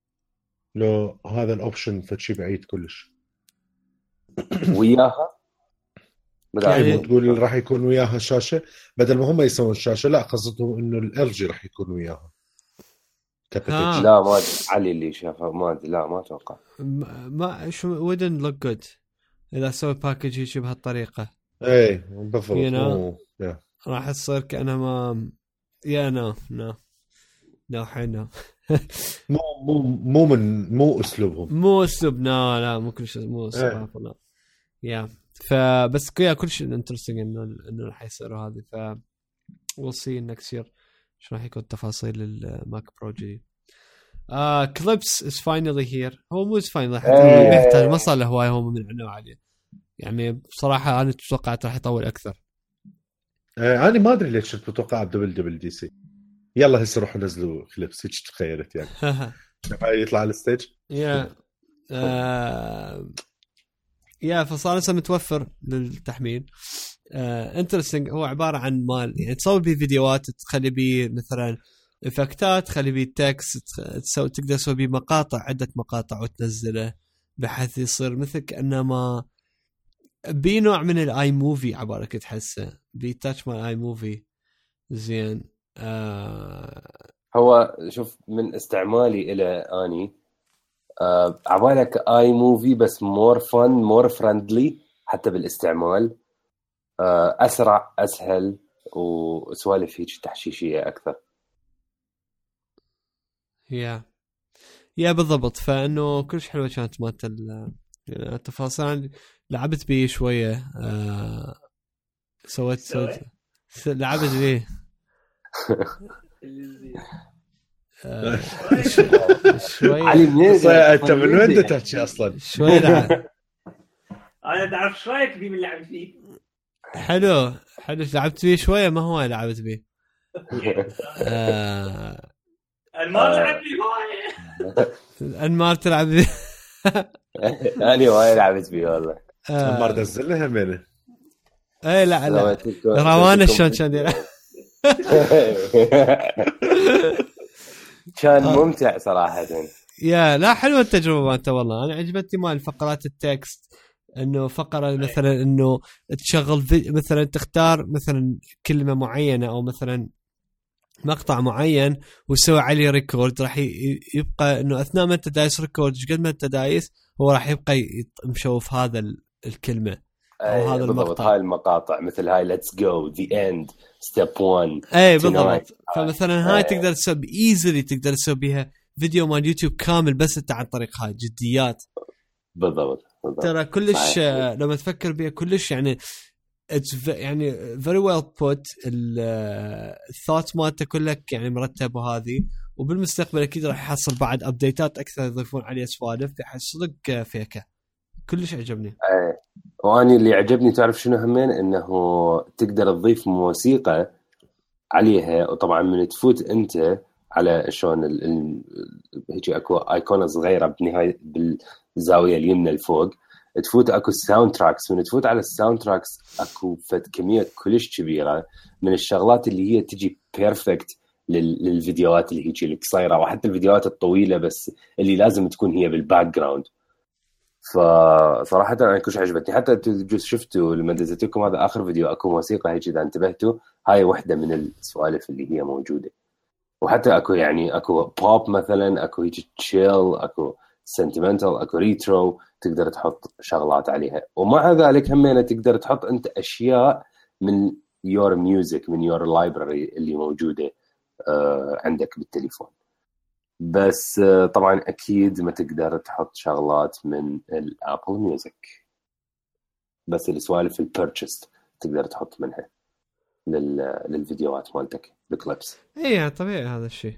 لو هذا الأوبشن فشي بعيد كلش وياها يعني تقول راح يكون وياها شاشه بدل ما هم يسوون الشاشه، لا قصدهم انه ال جي راح يكون وياها كابيتج. لا ما علي اللي شافه ما لا ما اتوقع ما شو wouldn't look good اذا سوي باكج هيك بهالطريقه. ايه بالضبط you know? yeah. راح تصير كأنها ما يا نو نو نو حنا مو مو مو من مو اسلوبهم مو اسلوب لا لا مو كل شيء مو اسلوب لا يا فبس كل كل شيء انترستينج انه انه راح يصير هذه ف we'll see next year شو راح يكون تفاصيل الماك برو جديد. آه كليبس is finally here. هو مو finally حتى يحتاج ما صار له هواية هو من النوع عليه يعني بصراحة أنا توقعت راح يطول أكثر. آه أنا ما أدري ليش بتوقع بدبل دبل دي سي يلا هسه روحوا نزلوا كليبس هيك تخيلت يعني يطلع على الستيج يا آه يا فصار لسه متوفر للتحميل. انترستينج uh, هو عبارة عن مال يعني تصور بيه فيديوهات تخلي بيه مثلا افكتات تخلي بيه تكست تسوي تقدر تسوي بيه مقاطع عدة مقاطع وتنزله بحيث يصير مثل كأنما بي نوع من الاي موفي عبارة كنت تحسه بي تاتش مال اي موفي زين. آه هو شوف من استعمالي إلى أني آه عبالك اي موفي بس مور فن مور فريندلي حتى بالاستعمال آه أسرع أسهل وسوالف هيك تحشيشية أكثر. يا يا بالضبط فإنه كلش حلوة كانت مالت التفاصيل لعبت بيه شوية آه سويت سويت لعبت بيه آه شوي علي منين انت من وين تحكي اصلا شوي لعب انا تعرف ايش رايك بيه من لعبت فيه حلو حلو لعبت بيه شويه ما هو لعبت بيه آه المار لعب بيه هوايه المار تلعب بيه انا هوايه لعبت بيه والله المار نزلنا همينه اي لا لا روان شلون كان يلعب كان ممتع صراحة. يا لا حلوة التجربة أنت والله أنا عجبتني مال فقرات التكست إنه فقرة مثلا إنه تشغل مثلا تختار مثلا كلمة معينة أو مثلا مقطع معين وتسوي عليه ريكورد راح يبقى إنه أثناء ما أنت دايس ريكورد قد ما أنت دايس هو راح يبقى مشوف هذا الكلمة أو هذا المقطع. هاي المقاطع مثل هاي let's go the end step one اي بالضبط. فمثلا هاي تقدر تسوي ايزلي تقدر تسوي بها فيديو مال يوتيوب كامل بس انت عن طريق هاي جديات. بالضبط, بالضبط. ترى كلش لما تفكر بها كلش يعني يعني very well put الثوت مالته كلك يعني مرتب وهذه وبالمستقبل اكيد راح يحصل بعد ابديتات اكثر يضيفون عليه سوالف يحصلك فيكه كلش عجبني. ايه واني اللي عجبني تعرف شنو همين انه تقدر تضيف موسيقى عليها وطبعا من تفوت انت على شلون هيك اكو ايقونه صغيره بنهايه بالزاويه اليمنى الفوق تفوت اكو الساوند تراكس من تفوت على الساوند تراكس اكو فد كميه كلش كبيره من الشغلات اللي هي تجي بيرفكت للفيديوهات اللي هيك القصيره وحتى الفيديوهات الطويله بس اللي لازم تكون هي بالباك جراوند. فصراحة أنا كلش عجبتني حتى تجوز شفتوا لما دزتكم هذا آخر فيديو أكو موسيقى هيك إذا انتبهتوا هاي واحدة من السوالف اللي هي موجودة وحتى أكو يعني أكو بوب مثلا أكو هيك تشيل أكو سنتيمنتال أكو ريترو تقدر تحط شغلات عليها ومع ذلك همينة تقدر تحط أنت أشياء من يور ميوزك من يور لايبراري اللي موجودة عندك بالتليفون بس طبعا أكيد ما تقدر تحط شغلات من الأبل ميوزك بس السوالف البيرتشست تقدر تحط منها لل... للفيديوهات مالتك الكليبس. إيه طبيعي هذا الشيء.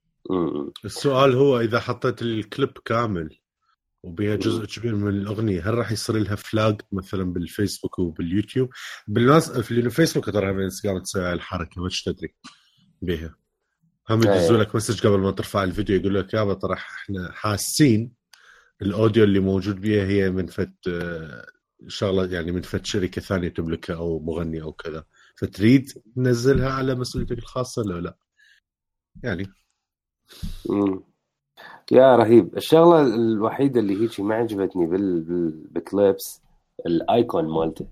السؤال هو إذا حطيت الكليب كامل وبها جزء كبير من الأغنية هل راح يصير لها فلاج مثلا بالفيسبوك وباليوتيوب بالناس في الفيسبوك ترى هم انستغرام تسوي الحركة ما تدري بها هم يدزوا لك مسج قبل ما ترفع الفيديو يقول لك يابا ترى احنا حاسين الاوديو اللي موجود بيها هي من فت شغله يعني من فت شركه ثانيه تملكها او مغني او كذا فتريد تنزلها على مسؤوليتك الخاصه لو لا يعني امم يا رهيب. الشغله الوحيده اللي هيك ما عجبتني بال بالكليبس الايكون مالته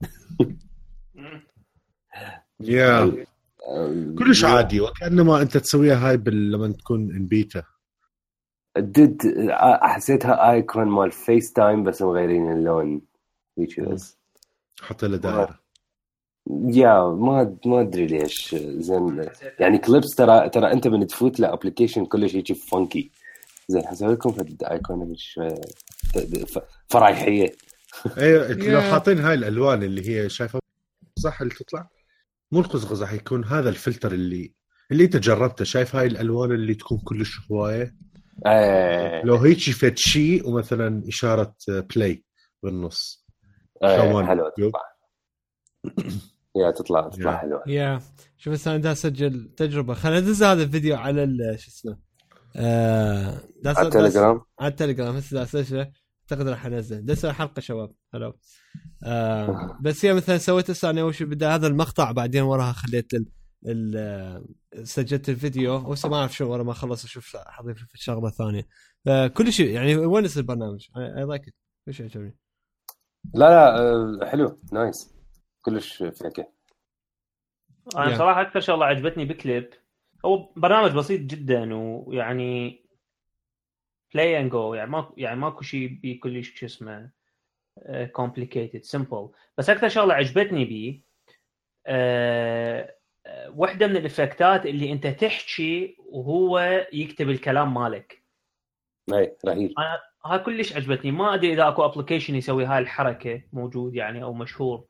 يا كلش عادي وكأنما انت تسويها هاي لما تكون ان بيتا. دد حسيتها ايكون مال فيس تايم بس مغيرين اللون هيك بس حط له دائره. يا ما ما ادري ليش زين يعني كليبس ترى ترى انت من تفوت لابلكيشن كلش هيك فانكي زين حسوي لكم في الايكون مش فرايحيه. ايوه لو حاطين هاي الالوان اللي هي شايفه صح اللي تطلع مو القزقز راح يكون هذا الفلتر اللي اللي انت جربته. شايف هاي الالوان اللي تكون كلش هوايه ايه لو هيك فد شيء ومثلا اشاره بلاي بالنص ايه حلو تطلع يا تطلع تطلع حلوه. يا شوف هسه انا اسجل تجربه خلينا ندز هذا الفيديو على شو اسمه آه على التليجرام على التليجرام هسه اسجله اعتقد راح انزل دس حلقه شباب حلو. آه بس هي مثلا سويت هسه انا اول شيء بدا هذا المقطع بعدين وراها خليت ال ال سجلت الفيديو وهسه ما اعرف شو ورا ما خلص اشوف حضيف في شغله ثانيه. آه كل شيء يعني ونس البرنامج اي لايك ات كل شيء عجبني. لا لا حلو نايس كلش فيك. انا صراحه اكثر شغله عجبتني بكليب هو برنامج بسيط جدا ويعني بلاي اند جو يعني ما يعني ماكو شيء بكل شيء اسمه complicated simple. بس اكثر شغله عجبتني بيه أه واحده من الافكتات اللي انت تحكي وهو يكتب الكلام مالك. اي رهيب. انا هاي كلش عجبتني. ما ادري اذا اكو ابلكيشن يسوي هاي الحركه موجود يعني او مشهور.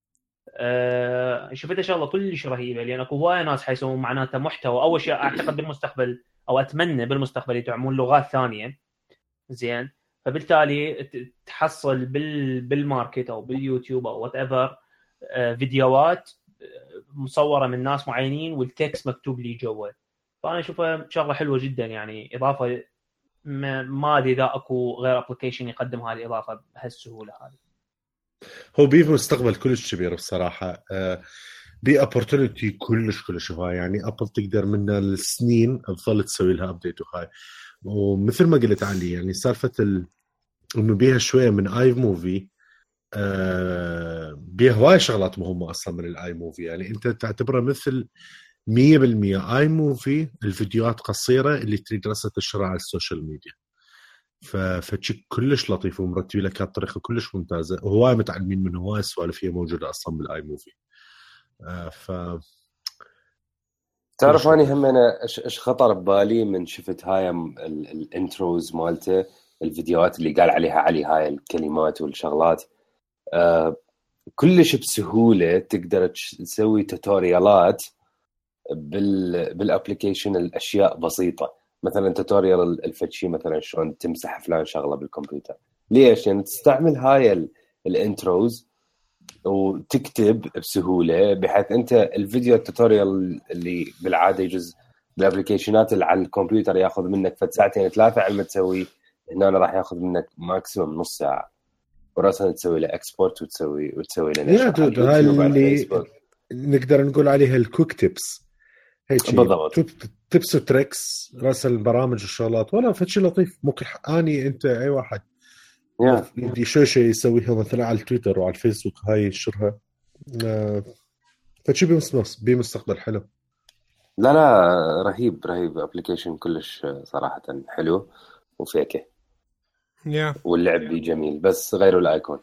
أه شفتها شغله كلش رهيبه لان اكو هوايه ناس حيسوون معناته محتوى. اول شيء اعتقد بالمستقبل او اتمنى بالمستقبل يدعمون لغات ثانيه زين فبالتالي تحصل بال بالماركت او باليوتيوب او وات ايفر فيديوهات مصوره من ناس معينين والتكست مكتوب لي جوا. فانا اشوفها شغله حلوه جدا يعني اضافه ما ادري اذا اكو غير ابلكيشن يقدم هذه الاضافه بهالسهوله هذه. هو بيه مستقبل كلش كبير بصراحه. بي opportunity كلش كلش هاي يعني ابل تقدر منها السنين تظل تسوي لها ابديت وهاي. ومثل ما قلت علي يعني سالفه ال... انه بيها شويه من اي موفي آه... بيها هواي شغلات مهمه اصلا من الاي موفي. يعني انت تعتبرها مثل مية بالمية اي موفي الفيديوهات قصيره اللي تريد راسها تنشرها على السوشيال ميديا. ف فتشي كلش لطيف ومرتب لك بطريقه كلش ممتازه وهواي متعلمين من هواي السوالف هي موجوده اصلا بالاي موفي. آه ف تعرف اني هم انا ايش خطر ببالي من شفت هاي الانتروز مالته الفيديوهات اللي قال عليها علي هاي الكلمات والشغلات آه كلش بسهوله تقدر تسوي توتوريالات بال بالابلكيشن الاشياء بسيطه. مثلا توتوريال الفتشي مثلا شلون تمسح فلان شغله بالكمبيوتر. ليش يعني تستعمل هاي الانتروز وتكتب بسهوله بحيث انت الفيديو التوتوريال اللي بالعاده يجوز بالابلكيشنات اللي على الكمبيوتر ياخذ منك فد ساعتين ثلاثه على ما تسوي هنا راح ياخذ منك ماكسيموم نص ساعه وراسا تسوي له اكسبورت وتسوي وتسوي له نشر. هاي اللي نقدر نقول عليها الكوك تيبس هيك بالضبط تيبس وتريكس راس البرامج والشغلات. ولا فشي لطيف ممكن اني انت اي واحد يدي شو شيء يسويها مثلا على التويتر وعلى الفيسبوك هاي يشرها فشي بمستقبل حلو. لا لا رهيب رهيب ابلكيشن كلش صراحة حلو وفيكه yeah. واللعب بيه جميل بس غيروا الايكون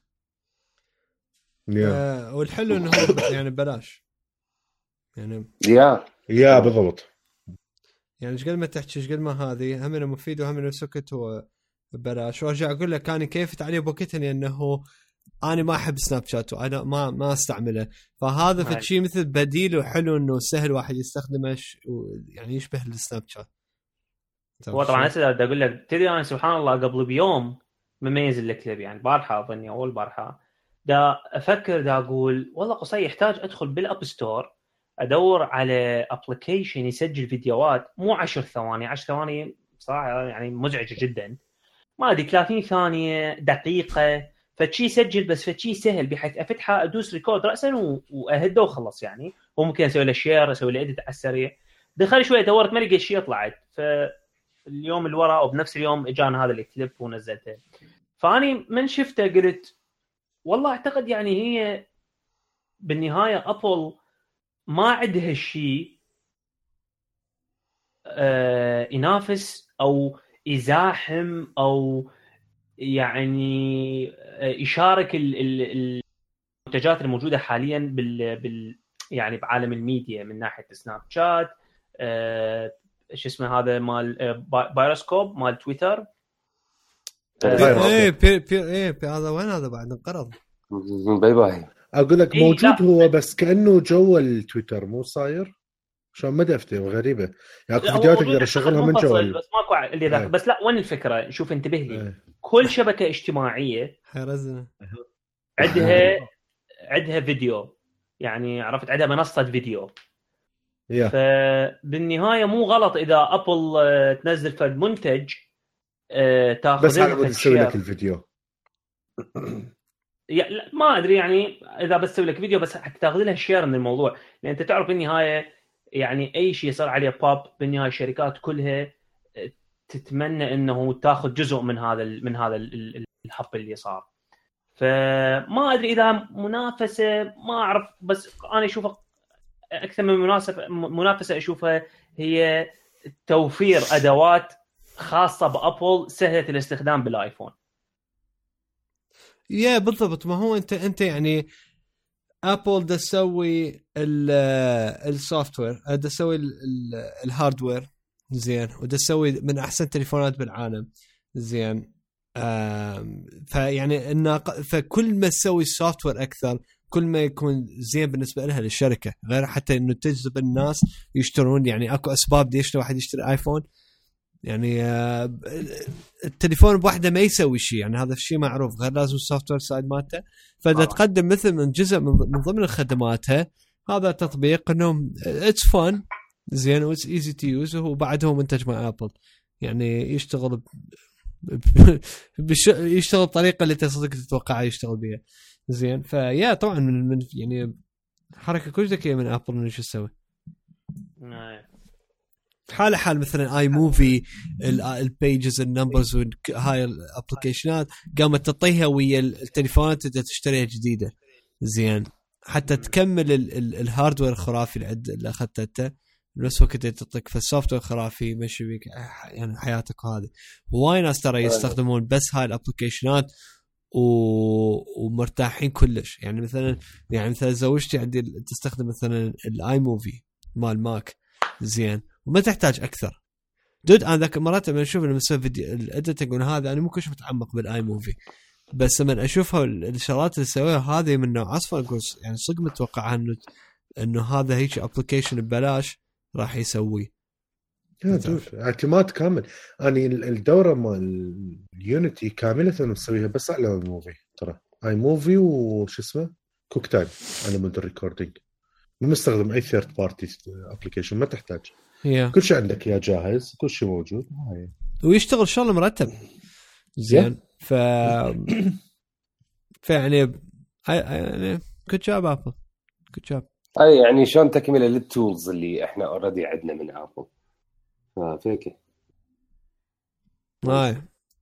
yeah. آه والحلو انه هو يعني ببلاش يعني يا yeah. يا yeah, بالضبط يعني ايش قد ما تحكي ايش قد ما هذه هم انه مفيد وهم انه سكت هو ببلاش. وارجع اقول لك انا كيفت عليه بوقتها انه انا ما احب سناب شات وانا ما ما استعمله فهذا في شيء مثل بديل وحلو انه سهل واحد يستخدمه يعني يشبه السناب شات. هو طبعا هسه بدي اقول لك تدري انا سبحان الله قبل بيوم مميز الكليب يعني بارحه اظني اول بارحه دا افكر دا اقول والله قصي يحتاج ادخل بالاب ستور ادور على ابلكيشن يسجل فيديوهات مو عشر ثواني عشر ثواني صراحه يعني مزعجه جدا ما ادري ثلاثين ثانيه دقيقه فشي يسجل بس فشي سهل بحيث افتحه ادوس ريكورد راسا واهده وخلص. يعني هو ممكن اسوي له شير اسوي له اديت على السريع. دخل شويه دورت ما لقيت شيء طلعت فاليوم اللي ورا او بنفس اليوم اجانا هذا الكليب ونزلته. فاني من شفته قلت والله اعتقد يعني هي بالنهايه ابل ما عندها شيء آه ينافس او يزاحم او يعني آه يشارك المنتجات الموجوده حاليا بال, بال يعني بعالم الميديا من ناحيه سناب شات آه ايش اسمه هذا مال آه بايروسكوب مال تويتر ايه بي بي ايه بي هذا وين هذا بعد انقرض باي باي اقول لك موجود هو بس كانه جوا التويتر مو صاير شو ما دفتي غريبه يعني فيديوهات اقدر اشغلها من جوا بس ماكو اللي ذاك بس لا وين الفكره شوف انتبه لي كل شبكه اجتماعيه حرزنا عندها عندها فيديو يعني عرفت عندها منصه فيديو yeah. فبالنهايه مو غلط اذا ابل تنزل فد منتج تاخذ بس انا بسوي لك الفيديو لا ما ادري يعني اذا بسوي لك فيديو بس حتى تاخذ لها شير من الموضوع لان انت تعرف بالنهايه يعني اي شيء يصير عليه باب بالنهايه الشركات كلها تتمنى انه تاخذ جزء من هذا من هذا الحب اللي صار فما ادري اذا منافسه ما اعرف بس انا اشوف اكثر من مناسبه منافسه اشوفها هي توفير ادوات خاصه بابل سهله الاستخدام بالايفون يا بالضبط ما هو انت انت يعني ابل دا تسوي السوفت وير دا تسوي الهاردوير زين ودا تسوي من احسن تليفونات بالعالم زين فيعني ان فكل ما تسوي السوفت وير اكثر كل ما يكون زين بالنسبه لها للشركه غير حتى انه تجذب الناس يشترون يعني اكو اسباب ليش واحد يشتري ايفون يعني التليفون بوحده ما يسوي شيء يعني هذا الشيء معروف غير لازم السوفت وير سايد مالته فدا تقدم مثل من جزء من ضمن خدماتها هذا تطبيق انه اتس فن زين واتس ايزي تو يوز وبعده منتج مع ابل يعني يشتغل بش... يشتغل الطريقه اللي تصدق تتوقعها يشتغل بها زين فيا طبعا من, من يعني حركه كل ذكيه من ابل انه شو تسوي حال حال مثلا اي موفي البيجز النمبرز وهاي الابلكيشنات قامت تطيها ويا التليفونات اللي تشتريها جديده زين حتى تكمل الهاردوير الخرافي اللي اخذته بس وقت تعطيك في السوفت وير خرافي مشي بيك يعني حياتك وهذه وايد ناس ترى يستخدمون بس هاي الابلكيشنات و... ومرتاحين كلش يعني مثلا يعني مثلا زوجتي عندي تستخدم مثلا الاي موفي مال ماك زين وما تحتاج اكثر دود انا ذاك مرات لما اشوف لما اسوي فيديو الاديتنج هذا انا مو كلش متعمق بالاي موفي بس لما اشوفها الشغلات اللي سويها هذه من نوع اصفر اقول يعني صدق متوقع انه انه هذا هيك ابلكيشن ببلاش راح يسوي يا دود اعتماد كامل اني الدوره مال اليونيتي كامله مسويها بس على اي موفي ترى اي موفي وش اسمه كوك تايم على مود الريكوردينج مو مستخدم اي ثيرد بارتي ابلكيشن ما تحتاج yeah. كل شيء عندك يا جاهز كل شيء موجود هاي ويشتغل شغل مرتب زين ف فيعني يعني كل جاب ابل كل جاب اي يعني شلون تكمله للتولز اللي احنا اوريدي عندنا من ابل ففيك هاي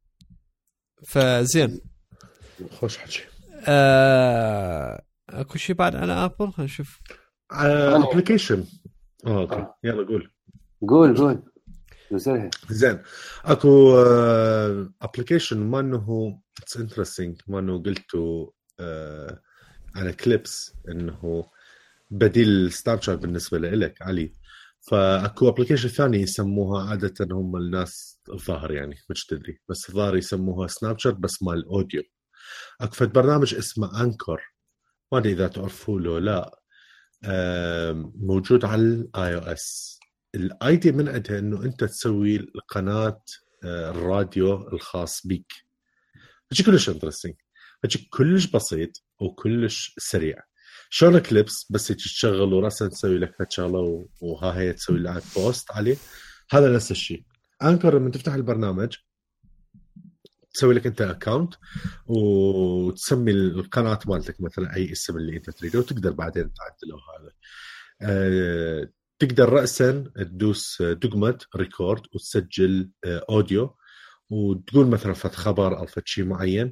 فزين خوش حكي آه... اكو شيء بعد على ابل خلينا نشوف ابلكيشن اه اوكي يلا قول قول قول وسهل زين اكو ابلكيشن ما انه اتس انترستينج ما انه قلتوا آه على كليبس انه بديل سناب شات بالنسبه لك علي فاكو ابلكيشن ثاني يسموها عاده هم الناس الظاهر يعني مش تدري بس الظاهر يسموها سناب شات بس مال اوديو اكو برنامج اسمه انكر ما ادري اذا تعرفوه له لا موجود على الاي او اس الايديا من عندها انه انت تسوي القناه الراديو الخاص بك هيك كلش انترستينج هيك كلش بسيط وكلش سريع شلون كليبس بس تشغل وراسا تسوي لك شغله وها هي تسوي لك بوست عليه هذا نفس الشيء انكر لما تفتح البرنامج تسوي لك انت اكاونت وتسمي القناه مالتك مثلا اي اسم اللي انت تريده وتقدر بعدين تعدله هذا أه تقدر راسا تدوس دقمه ريكورد وتسجل اوديو وتقول مثلا فت خبر او فت شيء معين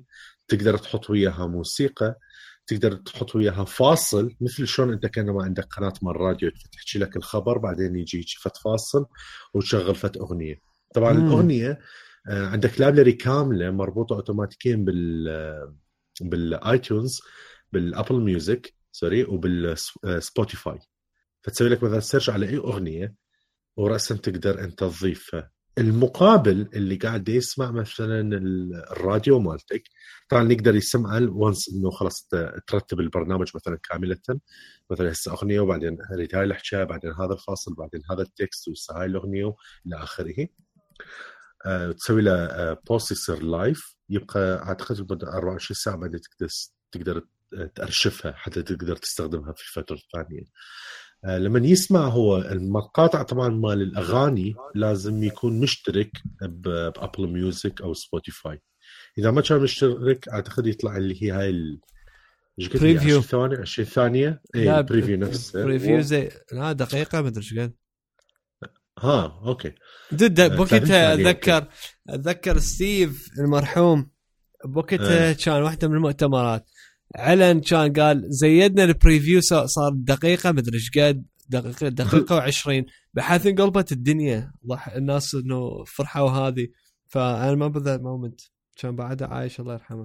تقدر تحط وياها موسيقى، تقدر تحط وياها فاصل، مثل شلون انت كان ما عندك قناه مال راديو تحكي لك الخبر بعدين يجي فت فاصل وتشغل فت اغنيه. طبعا مم. الاغنيه عندك لايبرري كامله مربوطه اوتوماتيكيا بال بالايتونز بالابل ميوزك سوري وبالسبوتيفاي، فتسوي لك مثلا سيرش على اي اغنيه وراسا تقدر انت تضيفها. المقابل اللي قاعد يسمع مثلا الراديو مالتك طبعا يقدر يسمع وانس انه خلاص ترتب البرنامج مثلا كامله، مثلا هسه اغنيه وبعدين هاي الحكايه بعدين هذا الفاصل بعدين هذا التكست وهسه هاي الاغنيه الى اخره. أه تسوي له أه بوست يصير لايف، يبقى اعتقد بعد أربعة وعشرين ساعه بعد تقدر تقدر تارشفها حتى تقدر تستخدمها في الفتره الثانيه. أه لما يسمع هو المقاطع طبعا مال الاغاني لازم يكون مشترك بابل ميوزك او سبوتيفاي. اذا ما كان مشترك اعتقد يطلع اللي هي هاي ال بريفيو ثانيه عشرين ثانيه اي بريفيو نفسه بريفيو زي لا دقيقه ما ادري ايش قد ها اوكي ضد بوكيتها. اتذكر اتذكر ستيف المرحوم بوكيتها أه. كان واحده من المؤتمرات علن كان قال زيدنا البريفيو صار دقيقه ما ادري ايش قد دقيقه دقيقه وعشرين بحيث انقلبت الدنيا ضح الناس انه فرحوا هذه. فانا ما بذا مومنت كان بعده عايش الله يرحمه.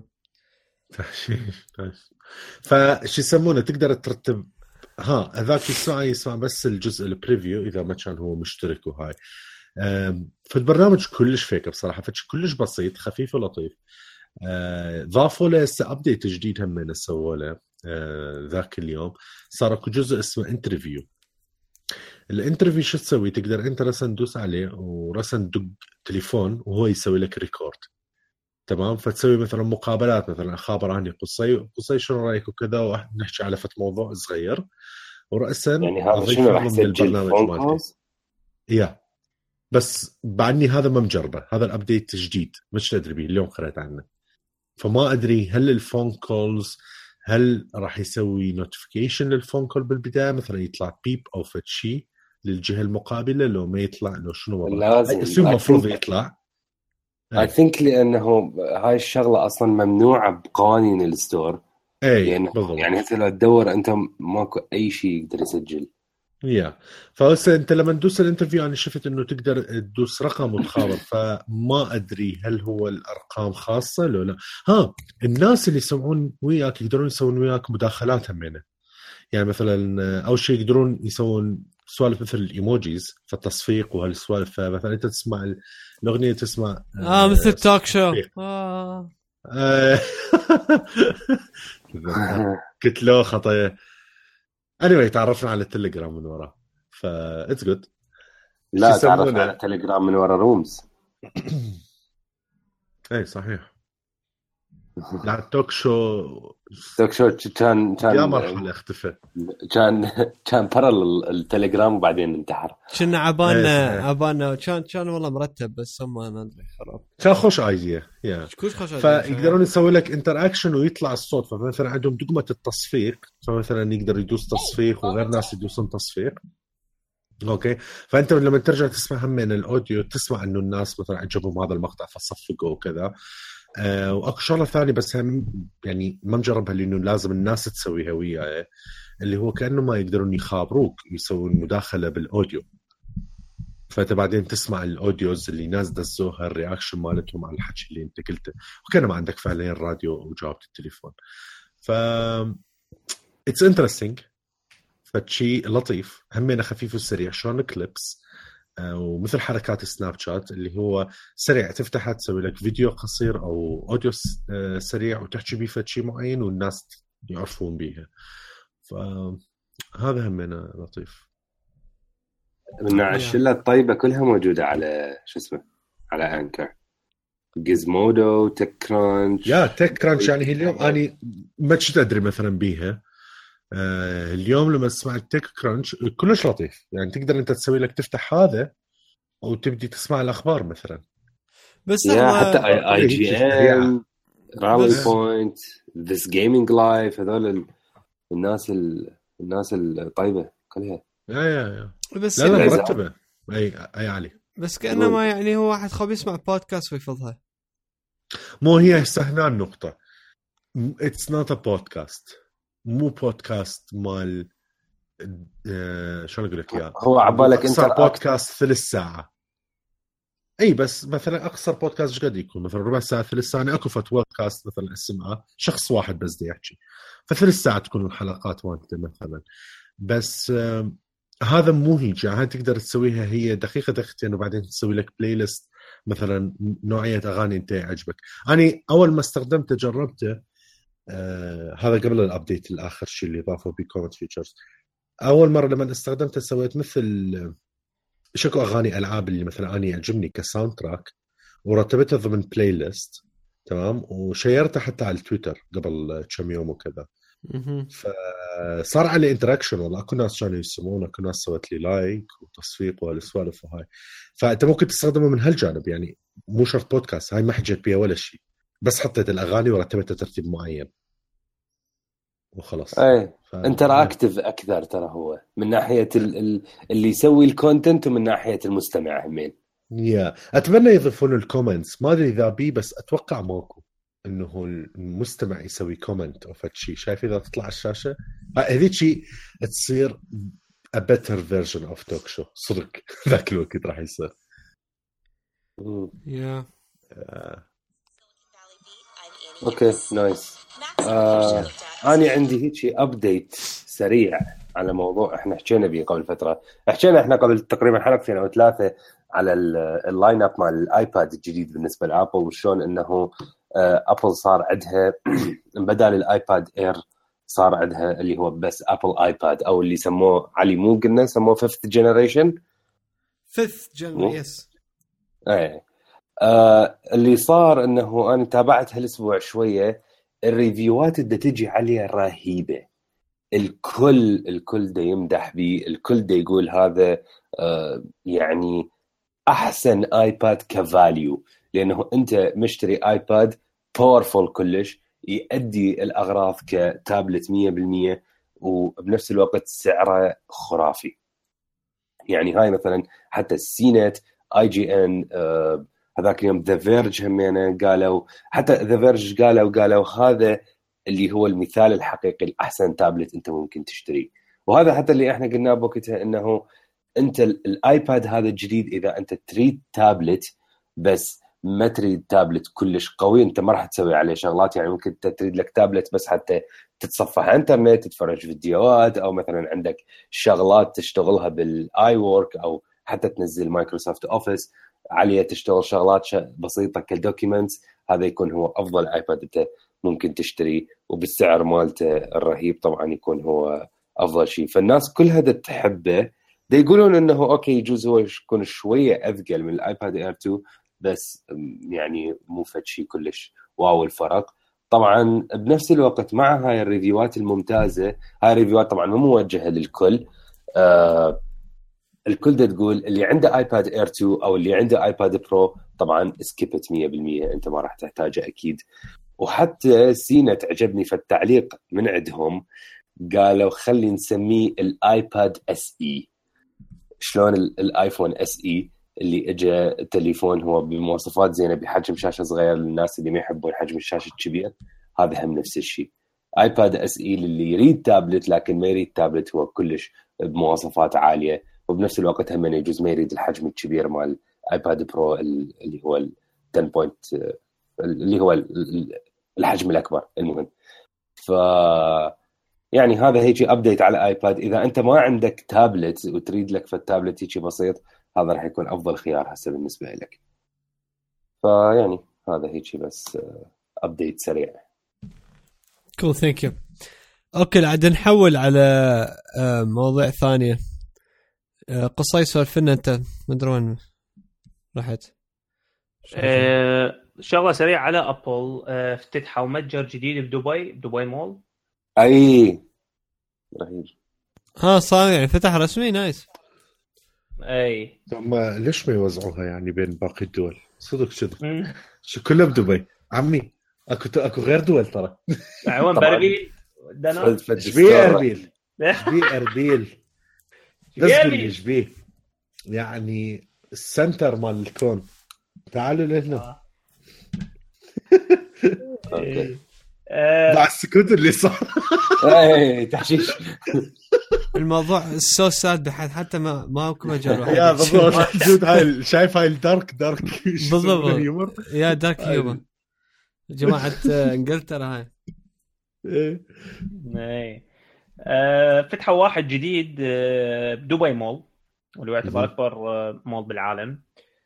فش يسمونه تقدر ترتب ها هذاك يسمع يسمع بس الجزء البريفيو اذا ما كان هو مشترك. وهاي فالبرنامج كلش فيك بصراحه، فتش كلش بسيط خفيف ولطيف. ضافوا له هسه ابديت جديد هم من سووا له ذاك اليوم، صار اكو جزء اسمه انترفيو. الانترفيو شو تسوي؟ تقدر انت رسن تدوس عليه ورسن دق تليفون وهو يسوي لك ريكورد، تمام؟ فتسوي مثلا مقابلات، مثلا خابر عني قصي قصي شنو رايك وكذا، ونحكي على فت موضوع صغير ورأسا يعني هذا شنو راح يسجل البرنامج يا بس بعدني هذا ما مجربه، هذا الابديت جديد مش ادري بيه اليوم قرأت عنه، فما ادري هل الفون كولز هل راح يسوي نوتيفيكيشن للفون كول بالبدايه مثلا يطلع بيب او فد شيء للجهه المقابله، لو ما يطلع لو شنو لازم المفروض يطلع. I think لأنه هاي الشغلة أصلاً ممنوعة بقوانين الستور. أي يعني بالضبط. يعني أنت لو تدور أنت ماكو أي شيء يقدر يسجل. يا فهسه أنت لما تدوس الانترفيو أنا شفت إنه تقدر تدوس رقم وتخابر، فما أدري هل هو الأرقام خاصة لو لا. ها الناس اللي يسوون وياك يقدرون يسوون وياك مداخلات همينة، يعني مثلاً أول شيء يقدرون يسوون سوالف مثل الإيموجيز في التصفيق وهالسوالف، مثلا أنت تسمع الأغنية تسمع آه, آه مثل توك شو آه قلت له خطأ. anyway تعرفنا على التليجرام من وراه ف it's good. لا تعرفنا على التليجرام من ورا رومز. اي صحيح. لا التوك شو توك شو كان كان يا مرحلة اختفى، كان كان برا التليجرام وبعدين انتحر. كنا عبانا عبانا كان كان والله مرتب بس ما ندري خراب. كان خوش ايديا يا كوش خوش فيقدرون يسوي لك انتراكشن ويطلع الصوت، فمثلا عندهم دقمة التصفيق فمثلا يقدر يدوس تصفيق وغير ناس يدوسون تصفيق. اوكي فانت لما ترجع تسمع هم من الاوديو تسمع انه الناس مثلا عجبهم هذا المقطع فصفقوا وكذا. أه واكو شغله ثانيه بس هم يعني ما مجربها لانه لازم الناس تسويها وياه، اللي هو كانه ما يقدرون يخابروك يسوون مداخله بالاوديو، فانت بعدين تسمع الاوديوز اللي ناس دزوها الرياكشن مالتهم على الحكي اللي انت قلته، وكان ما عندك فعليا راديو وجاوبت التليفون. ف اتس انترستينج، فشي لطيف همينه خفيف وسريع شلون كليبس ومثل حركات سناب شات اللي هو سريع تفتحها تسوي لك فيديو قصير او اوديو سريع وتحكي بيه فشي معين والناس يعرفون بيها. فهذا همينه لطيف. من الشله الطيبه كلها موجوده على شو اسمه على انكر، جيزمودو تك كرانش. يا تك كرانش يعني اليوم اني ما كنت ادري مثلا بيها. آه اليوم لما تسمع تك كرانش كلش لطيف، يعني تقدر انت تسوي لك تفتح هذا وتبدي تسمع الاخبار مثلا. بس حتى اي جي ام راوي بوينت ذس جيمينج لايف هذول الناس الناس الطيبه كلها. يا يا يا بس لا لا مرتبه اي اي علي. بس كانما يعني هو واحد خاب يسمع بودكاست ويفضها. مو هي هسه هنا النقطه، اتس نوت ا بودكاست، مو بودكاست مال آه شلون اقول لك اياه، هو عبالك انت بودكاست ثلث ساعه. اي بس مثلا اقصر بودكاست ايش قد يكون؟ مثلا ربع ساعه ثلث ساعه. يعني اكو فت بودكاست مثلا اسمها شخص واحد بس دي يحكي، فثلث ساعه تكون الحلقات مالته مثلا. بس آه هذا مو هيك، يعني هاي تقدر تسويها هي دقيقه دقيقتين وبعدين تسوي لك بلاي ليست مثلا نوعيه اغاني انت يعجبك. انا اول ما استخدمته جربته آه هذا قبل الابديت الاخر شيء اللي ضافوا بكومنت فيتشرز. اول مره لما استخدمته سويت مثل شكو اغاني العاب اللي مثلا انا يعجبني كساوند تراك ورتبتها ضمن بلاي ليست، تمام، وشيرتها حتى على التويتر قبل كم يوم وكذا. فصار عليه انتراكشن والله، اكو ناس كانوا يسمعون، اكو ناس سوت لي لايك وتصفيق وهالسوالف وهاي. فانت ممكن تستخدمه من هالجانب، يعني مو شرط بودكاست، هاي ما حجيت بيها ولا شيء، بس حطيت الاغاني ورتبتها ترتيب معين وخلاص. اي ف... انتراكتيف اكثر ترى، هو من ناحيه ال... ال... اللي يسوي الكونتنت ومن ناحيه المستمع همين. يا اتمنى يضيفون الكومنتس، ما ادري اذا بي، بس اتوقع ماكو انه المستمع يسوي كومنت او فد شيء. شايف اذا تطلع على الشاشه هذيك شيء تصير a better version of talk show صدق. ذاك الوقت راح يصير. يا اوكي نايس. آه، أنا عندي هيك أبديت سريع على موضوع إحنا حكينا به قبل فترة. حكينا إحنا قبل تقريبا حلقتين أو ثلاثة على اللاين أب مال الآيباد الجديد بالنسبة لأبل، وشون إنه آه أبل صار عندها بدل الآيباد إير صار عندها اللي هو بس أبل آيباد، أو اللي سموه علي مو قلنا سموه fifth generation fifth generation يس. إيه آه اللي صار إنه أنا تابعت هالأسبوع شوية الريفيوات اللي تجي عليها رهيبة. الكل الكل دا يمدح بي، الكل دا يقول هذا آه يعني أحسن آيباد كفاليو، لأنه أنت مشتري آيباد باورفول كلش يؤدي الأغراض كتابلت مية بالمية وبنفس الوقت سعره خرافي. يعني هاي مثلا حتى السينت اي جي ان آه هذاك اليوم ذا فيرج همينه قالوا، حتى ذا فيرج قالوا قالوا هذا اللي هو المثال الحقيقي الأحسن تابلت أنت ممكن تشتري. وهذا حتى اللي احنا قلناه بوقتها انه انت الايباد هذا الجديد اذا انت تريد تابلت بس ما تريد تابلت كلش قوي، انت ما راح تسوي عليه شغلات. يعني ممكن تريد لك تابلت بس حتى تتصفح انترنت، تتفرج فيديوهات، او مثلا عندك شغلات تشتغلها بالاي وورك، او حتى تنزل مايكروسوفت اوفيس عليه تشتغل شغلات بسيطه كدوكيومنتس. هذا يكون هو افضل ايباد انت ممكن تشتري، وبالسعر مالته الرهيب طبعا يكون هو افضل شيء. فالناس كل هذا تحبه، دي يقولون انه اوكي يجوز هو يكون شويه اثقل من الايباد اير تو، بس يعني مو فد شيء كلش واو الفرق. طبعا بنفس الوقت مع هاي الريفيوات الممتازه، هاي الريفيوات طبعا مو موجهه للكل، آه الكل ده تقول اللي عنده ايباد اير تو او اللي عنده ايباد برو طبعا سكيبت مية بالمية، انت ما راح تحتاجه اكيد. وحتى سينت عجبني في التعليق من عندهم، قالوا خلي نسميه الايباد اس اي. شلون الايفون اس اي اللي اجى التليفون هو بمواصفات زينه بحجم شاشه صغير للناس اللي ما يحبون حجم الشاشه الكبير، هذا هم نفس الشيء. ايباد اس اي للي يريد تابلت لكن ما يريد تابلت هو كلش بمواصفات عاليه، وبنفس الوقت هم يجوز ما يريد الحجم الكبير مال ايباد برو اللي هو ال عشرة بوينت اللي هو الحجم الاكبر. المهم ف يعني هذا هيك ابديت على ايباد. اذا انت ما عندك تابلت وتريد لك فالتابلت هيك بسيط، هذا راح يكون افضل خيار هسه بالنسبه لك. فيعني هذا هيك بس ابديت سريع. كول ثانك يو. اوكي عاد نحول على موضوع ثانيه. قصي سولف لنا انت مدري وين رحت. أه شغله سريعه على ابل. أه افتتحوا متجر جديد بدبي، دبي مول. اي رهيب. ها صار يعني فتح رسمي نايس. اي ثم ليش ما يوزعوها يعني بين باقي الدول؟ صدق صدق شو كله بدبي عمي. اكو اكو غير دول ترى. عوان بربيل دنا شبيه اربيل شبيه اربيل شبيه شبيه يعني السنتر مال الكون. تعالوا لهنا. اوكي مع السكوت اللي صار. اي تحشيش. الموضوع سو ساد بحد حتى ما ما هو مجال واحد. يا بالضبط جود هاي شايف هاي الدارك دارك بالضبط يا دارك هيومر جماعة انجلترا هاي. ايه ايه أه فتحوا واحد جديد بدبي مول واللي يعتبر اكبر مول بالعالم.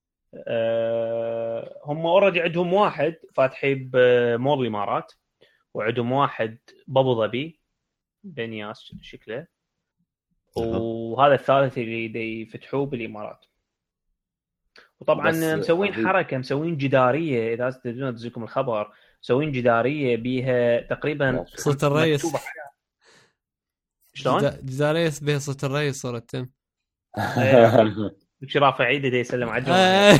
أه هم اوريدي عندهم واحد فاتحين بمول الامارات وعندهم واحد بابو ظبي بنياس شكله وهذا الثالث اللي دي يفتحوه بالامارات. وطبعا مسوين حركه مسوين جداريه اذا تدرون تجيكم الخبر مسوين جداريه بيها تقريبا صوت الرئيس. شلون جداريه بيها صوت الرئيس صورة تم شي رافع عيده دي يسلم على الجو.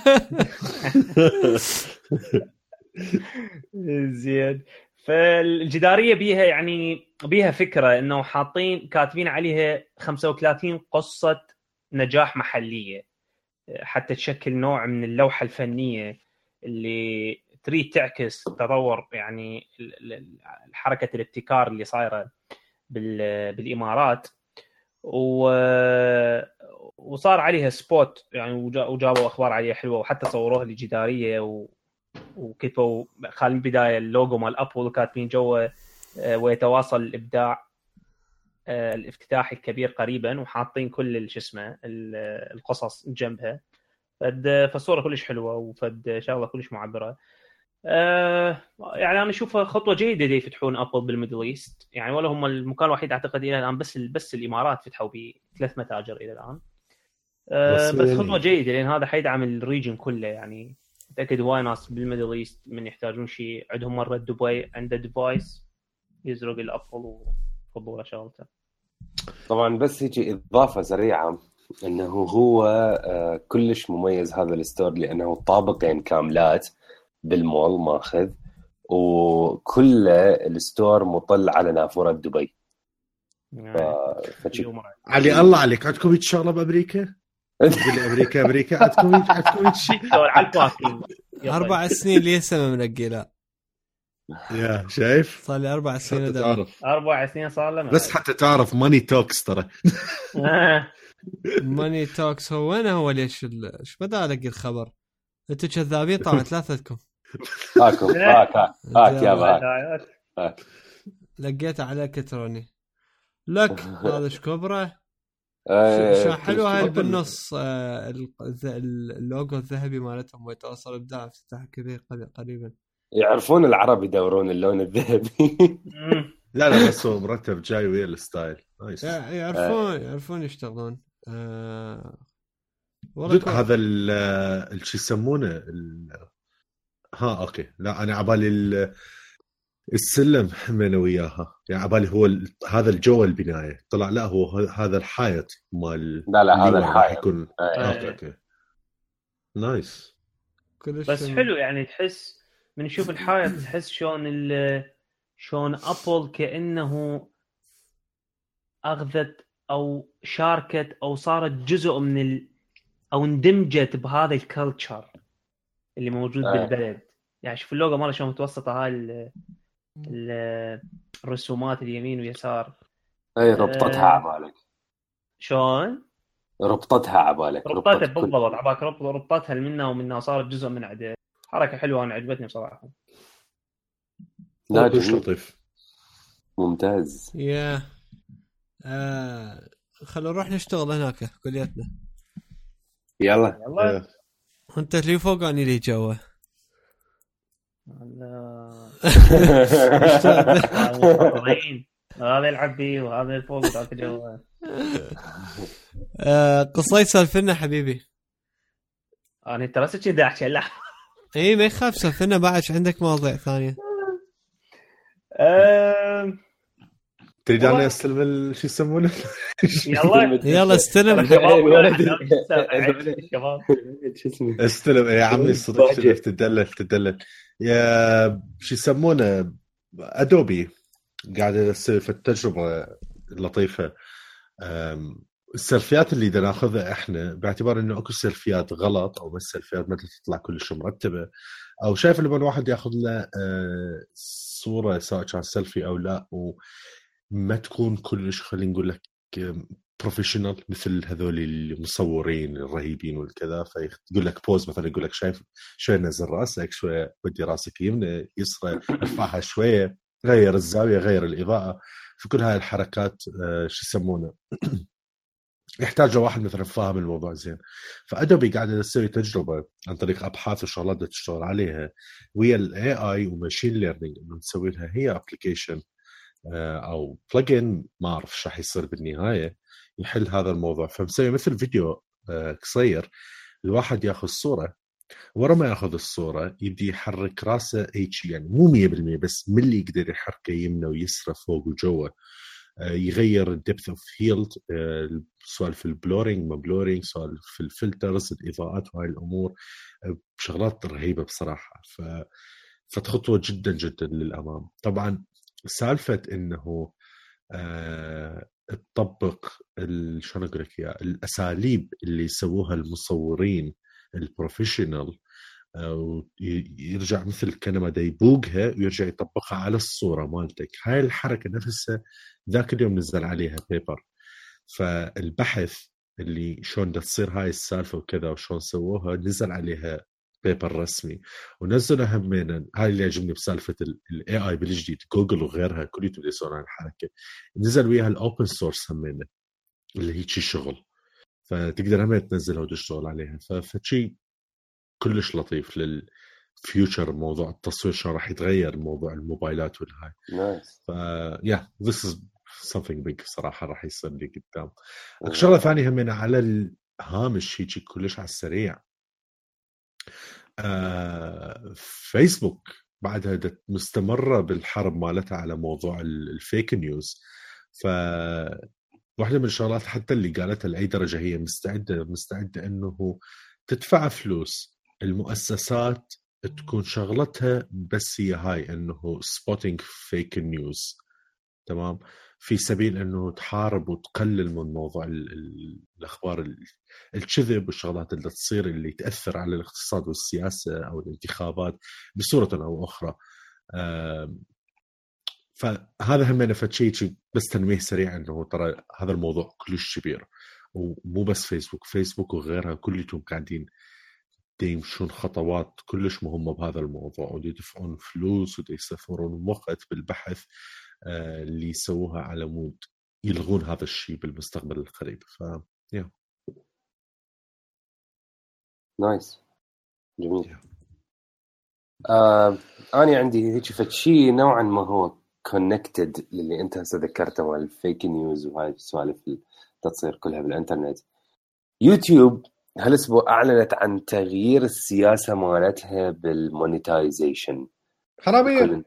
زين. فالجداريه بيها يعني بيها فكره انه حاطين كاتبين عليها خمسة وثلاثين قصه نجاح محليه حتى تشكل نوع من اللوحه الفنيه اللي تريد تعكس تطور يعني الحركه الابتكار اللي صايره بالامارات. وصار عليها سبوت يعني وجابوا اخبار عليها حلوه وحتى صوروها لجداريه و... وكتبوا خالين بدايه اللوجو مال ابل كاتبين جوا ويتواصل الابداع الافتتاحي الكبير قريبا وحاطين كل شو اسمه القصص جنبها. فد فالصوره كلش حلوه وفد شغله كلش معبره. أه يعني انا اشوفها خطوه جيده دي يفتحون ابل بالميدل ايست يعني ولا هم المكان الوحيد اعتقد الى الان بس بس الامارات فتحوا بثلاث متاجر الى الان. أه بس خطوه جيده لان هذا حيدعم الريجن كله يعني متاكد هواي ناس بالميدل ايست من يحتاجون شيء عندهم مره دبي عنده ديفايس يزرق الابل وفضوله شغلته. طبعا بس يجي اضافه سريعه انه هو آه كلش مميز هذا الستور لانه طابقين كاملات بالمول ماخذ وكل الستور مطل على نافورة دبي. ف... فشي... علي الله عليك عندكم هيك شغله بامريكا؟ امريكا امريكا عندكم هيك عندكم هيك شيء على الباركينج. اربع سنين لي سنه منقله يا شايف صار لي اربع سنين ده اربع سنين صار لنا بس حتى تعرف ماني توكس ترى. ماني توكس هو وين هو ليش ايش بدا الاقي الخبر انتوا كذابين طبعا ثلاثتكم. هاكم هاك هاك يا باك لقيته على الكتروني لك هذا ايش كبره شو حلو هاي بالنص اللوجو الذهبي مالتهم ويتواصل ابداع افتتاح كبير قريبا. يعرفون العرب يدورون اللون الذهبي. لا لا بس هو مرتب جاي ويا الستايل نايس. يعرفون يعرفون يشتغلون. آه هذا الشيء يسمونه ها اوكي لا انا عبالي السلم من وياها يعني عبالي هو هذا الجو البنايه طلع لا هو هذا الحائط مال لا لا هذا الحائط يكون اوكي اوكي نايس بس حلو يعني تحس من نشوف الحائط تحس شلون شلون ابل كانه اخذت او شاركت او صارت جزء من ال... او اندمجت بهذا الكلتشر اللي موجود آه. بالبلد يعني شوف اللوجو ماله شلون متوسطه هاي ال... ال... الرسومات اليمين ويسار اي ربطتها آه. عبالك شلون ربطتها عبالك ربطتها بالضبط عبالك ربط ربطتها منها ومنها وصارت جزء من عده. حركه حلوه انا عجبتني بصراحه. لا لطيف ممتاز يا آه. خلونا نروح نشتغل هناك كليتنا يلا يلا انت اللي فوق اني اللي جوا. لا هذا يلعب بي وهذا الفوق ذاك جوا. قصي سالفنا حبيبي. انا ترى سكي داعش لا اي ما يخاف سالفنا بعد عندك مواضيع ثانيه. أه... تريد انا استلم شو يسمونه يلا يلا استلم استلم يا عمي صدق شرف تدلل تدلل يا شو يسمونه ادوبي قاعد يصير في التجربه لطيفه السيلفيات اللي بدنا ناخذها احنا باعتبار انه اكو سيلفيات غلط او بس سيلفيات ما تطلع كلش مرتبه، او شايف لما الواحد ياخذ له صوره سواء كان سيلفي او لا وما تكون كلش خلينا نقول لك بروفيشنال مثل هذول المصورين الرهيبين والكذا، فيقول لك بوز مثلا يقول لك شايف شويه نزل راسك شويه ودي راسك يمنى يسرى ارفعها شويه غير الزاويه غير الاضاءه، في كل هاي الحركات شو يسمونه يحتاج واحد مثلا فاهم الموضوع زين. فأدوبي قاعدة تسوي تجربة عن طريق أبحاث وشغلات تشتغل عليها ويا ال إيه آي وماشين ليرنينج إنه نسوي لها هي أبليكيشن أو بلجن ما أعرف شو راح يصير بالنهاية يحل هذا الموضوع. فمسوي مثل فيديو قصير الواحد ياخذ صورة ورا ما ياخذ الصورة يبدي يحرك راسه هيك يعني مو مية بالمية بس من اللي يقدر يحركه يمنى ويسرى فوق وجوه، يغير الدبث اوف فيلد، سؤال في البلورينج ما بلورينج، سؤال في الفلترز الإضاءات وهاي الأمور، شغلات رهيبة بصراحة. ف فتخطوة جدا جدا للأمام. طبعا سالفة إنه أه... تطبق شلون أقول لك يا الأساليب اللي يسووها المصورين البروفيشنال ويرجع مثل كنما دا يبوقها ويرجع يطبقها على الصورة مالتك. هاي الحركة نفسها ذاك اليوم نزل عليها بيبر. فالبحث اللي شون دا تصير هاي السالفة وكذا وشون سووها نزل عليها بيبر رسمي ونزلوا همين. هاي اللي يعجبني بسالفة ال إيه آي بالجديد جوجل وغيرها كلهم يسوون هاي الحركة نزل وياها الأوبن سورس همين اللي هي شي شغل فتقدر همين تنزلها وتشتغل عليها. فشي كلش لطيف للفيوتشر موضوع التصوير شو راح يتغير موضوع الموبايلات والهاي. نايس. ف yeah this is something big صراحة راح يصير لي قدام. شغلة ثانية همين على الهامش هيك كلش على السريع آه فيسبوك بعدها مستمرة بالحرب مالتها على موضوع الفيك نيوز. ف واحدة من الشغلات حتى اللي قالتها لأي درجة هي مستعدة مستعدة إنه تدفع فلوس المؤسسات تكون شغلتها بس هي هاي انه سبوتينج فيك نيوز تمام في سبيل انه تحارب وتقلل من موضوع ال ال الاخبار الكذب والشغلات اللي تصير اللي تاثر على الاقتصاد والسياسه او الانتخابات بصوره او اخرى. فهذا هم نفس شيء بس تنويه سريع انه ترى هذا الموضوع كلش كبير ومو بس فيسبوك فيسبوك وغيرها كلهم قاعدين يمشون خطوات كلش مهمة بهذا الموضوع ودي يدفعون فلوس ودي يستثمرون وقت بالبحث آه اللي يسووها على مود يلغون هذا الشيء بالمستقبل القريب. ف يا نايس جميل. آه أنا عندي هيك فشي نوعا ما هو كونكتد للي أنت هسه ذكرته مال الفيك نيوز وهاي السوالف اللي تصير كلها بالإنترنت. يوتيوب هالاسبوع اعلنت عن تغيير السياسه مالتها بالمونيتايزيشن. حراميه.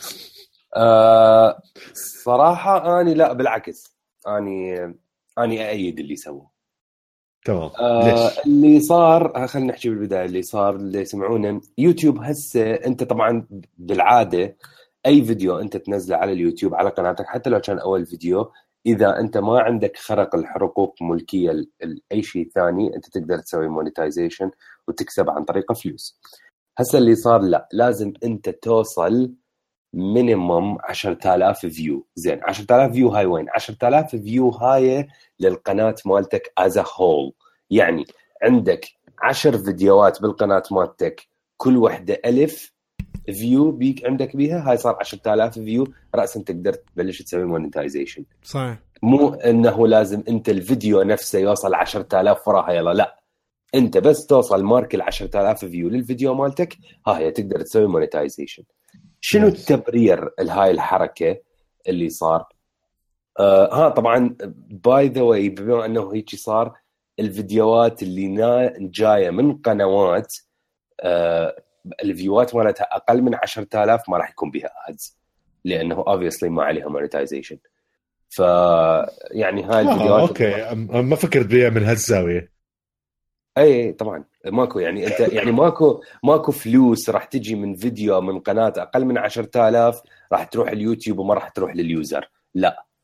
آه صراحه اني لا بالعكس اني اني ايد اللي سووه. تمام. آه ليش؟ اللي صار خلينا نحكي بالبدايه اللي صار اللي يسمعونه يوتيوب هسه انت طبعا بالعاده اي فيديو انت تنزله على اليوتيوب على قناتك حتى لو كان اول فيديو إذا أنت ما عندك خرق الحقوق ملكية لأي شيء ثاني أنت تقدر تسوي مونيتايزيشن وتكسب عن طريقة فلوس. هسه اللي صار لا لازم أنت توصل مينيمم عشرة آلاف فيو. زين عشرة آلاف فيو هاي وين؟ عشرة آلاف فيو هاي للقناة مالتك as a whole. يعني عندك عشر فيديوهات بالقناة مالتك كل واحدة ألف فيو بيك عندك بيها هاي صار عشرة آلاف فيو رأسا تقدر تبلش تسوي مونيتايزيشن. صحيح. مو انه لازم انت الفيديو نفسه يوصل عشرة آلاف وراها يلا لا انت بس توصل مارك العشرة آلاف فيو للفيديو مالتك ها هي تقدر تسوي مونيتايزيشن. شنو التبرير لهاي الحركة اللي صار؟ آه ها طبعا باي ذا واي بما انه هيك صار الفيديوهات اللي جاية من قنوات آه الفيوات مالتها اقل من عشرة آلاف ما راح يكون بها ادز لانه obviously ما عليها مونيتايزيشن. ف يعني هاي الفيديوهات آه، اوكي ما فكرت بيها من هالزاويه. اي طبعا ماكو يعني انت يعني ماكو ماكو فلوس راح تجي من فيديو من قناه اقل من عشرة آلاف راح تروح اليوتيوب وما راح تروح لليوزر. لا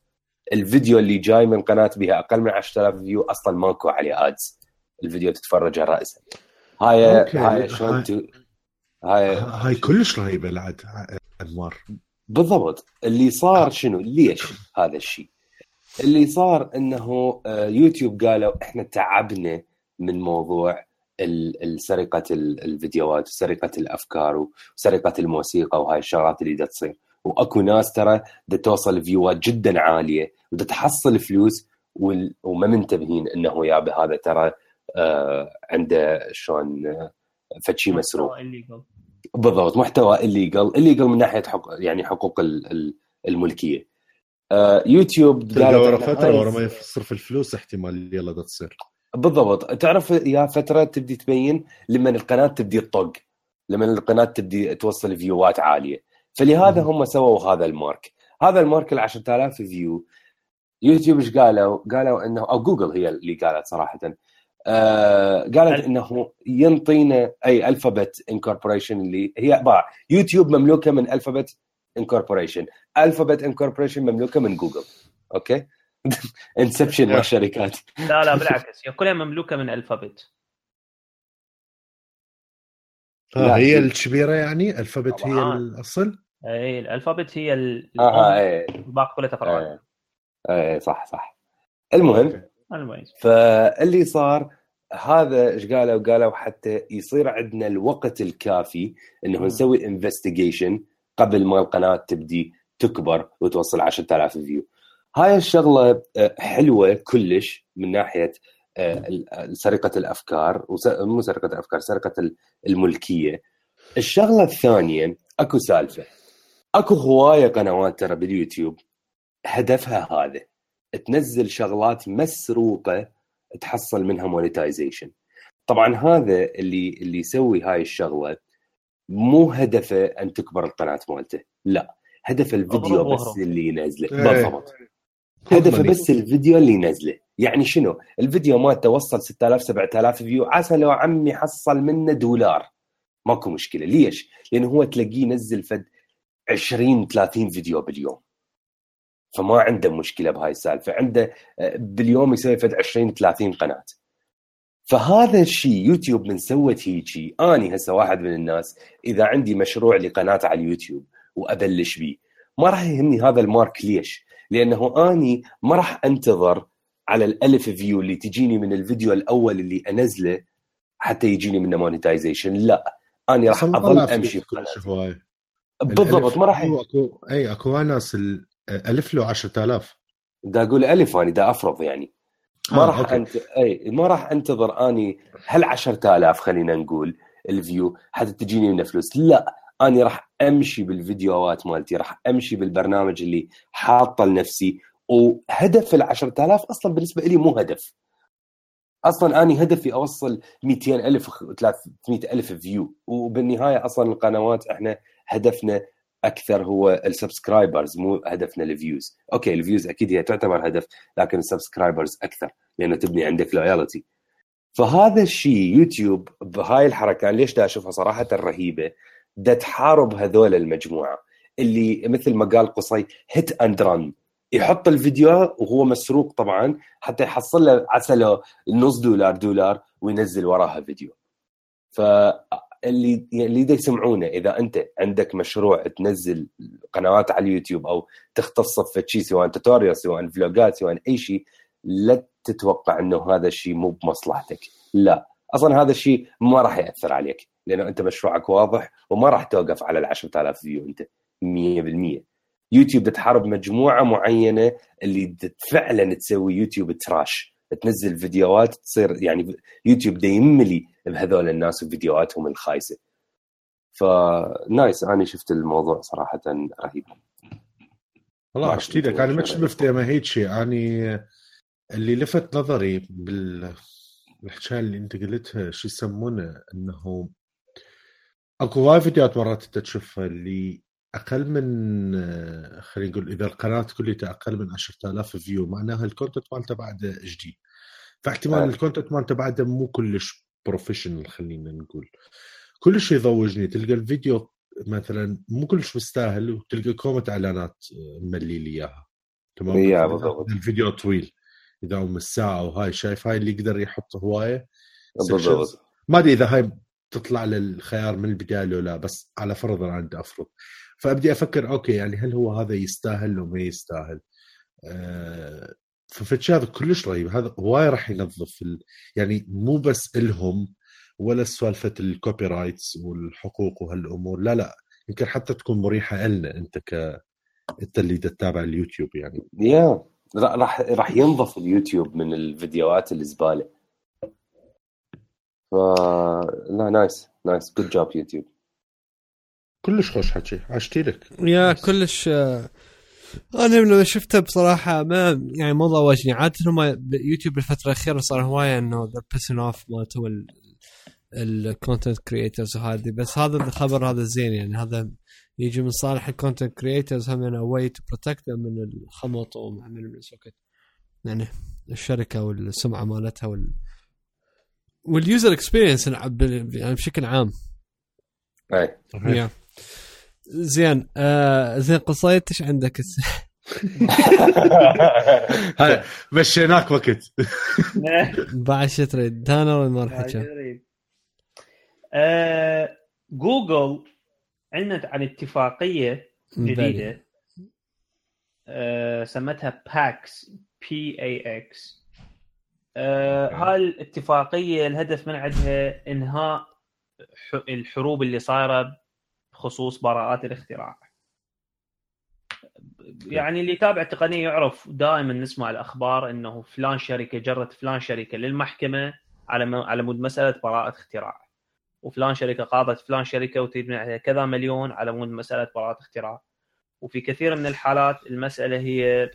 الفيديو اللي جاي من قناه بها اقل من عشرة آلاف فيو اصلا ماكو عليه ادز، الفيديو تتفرجه راسا. هاي هاي شلون هاي, هاي هاي كلش رهيبه العد انوار. بالضبط. اللي صار شنو ليش هذا الشيء اللي صار انه يوتيوب قالوا احنا تعبنا من موضوع السرقه الفيديوهات وسرقه الافكار وسرقه الموسيقى وهاي الشغلات اللي دا تصير، واكو ناس ترى دا توصل فيوات جدا عاليه ودا تحصل فلوس وما منتبهين انه يا بهذا ترى آه عنده شلون آه فشي مسروق. بالضبط، محتوى الليجل الليجل من ناحيه حق يعني حقوق الملكيه. آه يوتيوب قالوا ورا فتره ورا ما يصرف الفلوس احتمال يلا دا تصير. بالضبط. تعرف يا فتره تبدي تبين لما القناه تبدي تطق، لما القناه تبدي توصل فيوات عاليه، فلهذا هم سووا هذا المارك. هذا المارك ال عشرة آلاف فيو. يوتيوب ايش قالوا؟ قالوا انه او جوجل هي اللي قالت صراحه، آه قالت انه ينطينا اي الفابت انكوربوريشن اللي هي عباره يوتيوب مملوكه من الفابت انكوربوريشن، الفابت انكوربوريشن مملوكه من جوجل. اوكي انسبشن مع الشركات. لا لا بالعكس، هي كلها مملوكه من الفابت. اه هي الكبيره يعني الفابت هي الاصل. اي الالفابت هي اه اي الباقي كله تفرعات. اي صح صح. المهم المهم فاللي صار هذا ايش قالوا؟ قالوا حتى يصير عندنا الوقت الكافي انه م. نسوي انفستيجيشن قبل ما القناه تبدي تكبر وتوصل عشرة آلاف فيو. هاي الشغله حلوه كلش من ناحيه سرقه الافكار، مو سرقه الافكار، سرقه الملكيه. الشغله الثانيه اكو سالفه، اكو هوايه قنوات ترى باليوتيوب هدفها هذا، تنزل شغلات مسروقه تحصل منها مونيتايزيشن. طبعا هذا اللي اللي يسوي هاي الشغله مو هدفه ان تكبر القناه مالته، لا، هدف الفيديو بس اللي ينزله. بالضبط، هدفه بس الفيديو اللي ينزله. يعني شنو؟ الفيديو مالته وصل ستة آلاف سبعة آلاف فيو، عسى لو عمي حصل منه دولار ماكو مشكله. ليش؟ لانه هو تلاقيه ينزل فد عشرين ثلاثين فيديو باليوم، فما عنده مشكله بهاي السالفه. عنده باليوم يسوي فد عشرين ثلاثين قناه. فهذا الشيء يوتيوب من سوت هيجي. اني هسه واحد من الناس اذا عندي مشروع لقناه على اليوتيوب وابلش بيه، ما راح يهمني هذا المارك. ليش؟ لانه اني ما راح انتظر على الالف فيو اللي تجيني من الفيديو الاول اللي انزله حتى يجيني منه مونيتايزيشن. لا، اني راح اظل امشي بقناتي. بالضبط. ما راح اكو اي اكو ناس الالف له عشرة آلاف. دا اقول الف اني دا افرض يعني ما آه راح انت اي ما راح انتظر اني هل عشرة آلاف خلينا نقول الفيو حتى تجيني منه فلوس. لا، اني راح امشي بالفيديوهات مالتي، راح امشي بالبرنامج اللي حاطه لنفسي. وهدف العشرة آلاف اصلا بالنسبه لي مو هدف اصلا. اني هدفي اوصل مئتين ألف ثلاثمئة ألف فيو. وبالنهايه اصلا القنوات احنا هدفنا اكثر هو السبسكرايبرز، مو هدفنا الفيوز. اوكي الفيوز اكيد هي تعتبر هدف، لكن السبسكرايبرز اكثر لانه تبني عندك لويالتي. فهذا الشيء يوتيوب بهاي الحركه ليش دا اشوفها صراحه رهيبه، دا تحارب هذول المجموعه اللي مثل ما قال قصي هيت اند رن، يحط الفيديو وهو مسروق طبعا حتى يحصل له عسله نص دولار دولار وينزل وراها فيديو. فاللي اللي دا يسمعونه، اذا انت عندك مشروع تنزل قنوات على اليوتيوب او تختص في شيء سواء توتوريال سواء فلوجات سواء اي شيء، لا تتوقع انه هذا الشيء مو بمصلحتك. لا، اصلا هذا الشيء ما راح ياثر عليك لانه انت مشروعك واضح وما راح توقف على العشرة آلاف فيو. انت مية بالمية يوتيوب تحارب مجموعه معينه اللي فعلا تسوي يوتيوب تراش، تنزل فيديوهات تصير يعني يوتيوب دا يملي بهذول الناس وفيديوهاتهم الخايسه. فنايس، انا شفت الموضوع صراحه رهيب والله. عشتي لك انا ما شفت ما هيك شيء. يعني اللي لفت نظري بالحكايه اللي انت قلتها شو يسمونه، انه اكو وايد فيديوهات مرات انت تشوفها اللي اقل من خلينا نقول اذا القناه كلها اقل من عشرة آلاف فيو، معناها الكونتنت مالته بعده جديد، فاحتمال آه. الكونتنت مالته بعده مو كلش بروفيشنال خلينا نقول، كلش يضوجني. تلقى الفيديو مثلا مو كلش مستاهل وتلقى كومة اعلانات ملي لي اياها. تمام. إيه بالضبط. الفيديو طويل اذا هم الساعه وهاي شايف هاي اللي يقدر يحط هوايه بالضبط. ما ادري اذا هاي تطلع للخيار من البدايه ولا لا، بس على فرض انا عندي افرض، فابدي افكر اوكي يعني هل هو هذا يستاهل وما يستاهل. أه ففتش هذا كلش رهيب، هذا هواي راح ينظف ال... يعني مو بس إلهم ولا سالفه الكوبي رايتس والحقوق وهالامور، لا لا يمكن حتى تكون مريحه لنا انت ك انت اللي تتابع اليوتيوب يعني. يا راح راح ينظف اليوتيوب من الفيديوهات الزباله. ف لا نايس نايس جود جوب يوتيوب. كلش خوش حكي عشتي لك يا كلش. انا لما شفته بصراحه ما يعني مو ضواجني عاده هم يوتيوب الفتره الاخيره صار هوايه انه ذا بيسن اوف مالته الكونتنت كرييترز وهذه، بس هذا الخبر هذا زين يعني هذا يجي من صالح الكونتنت كرييترز هم يعني واي تو بروتكت من الخمط ومن السوكت يعني الشركه والسمعه مالتها وال واليوزر اكسبيرينس يعني بشكل عام. اي yeah. زين آه زين قصيت ايش عندك هاي مشيناك وقت بعد شو تريد دانا ولا ما راح احكي؟ آه جوجل عندنا عن اتفاقيه جديده آه سمتها باكس بي اي اكس. آه هاي الاتفاقيه الهدف من عندها انهاء الحروب اللي صايره بخصوص براءات الاختراع. يعني اللي يتابع التقنيه يعرف دائما نسمع الاخبار انه فلان شركه جرت فلان شركه للمحكمه على على مود مساله براءه اختراع، وفلان شركه قاضت فلان شركه وتريد منها كذا مليون على مود مساله براءه اختراع. وفي كثير من الحالات المساله هي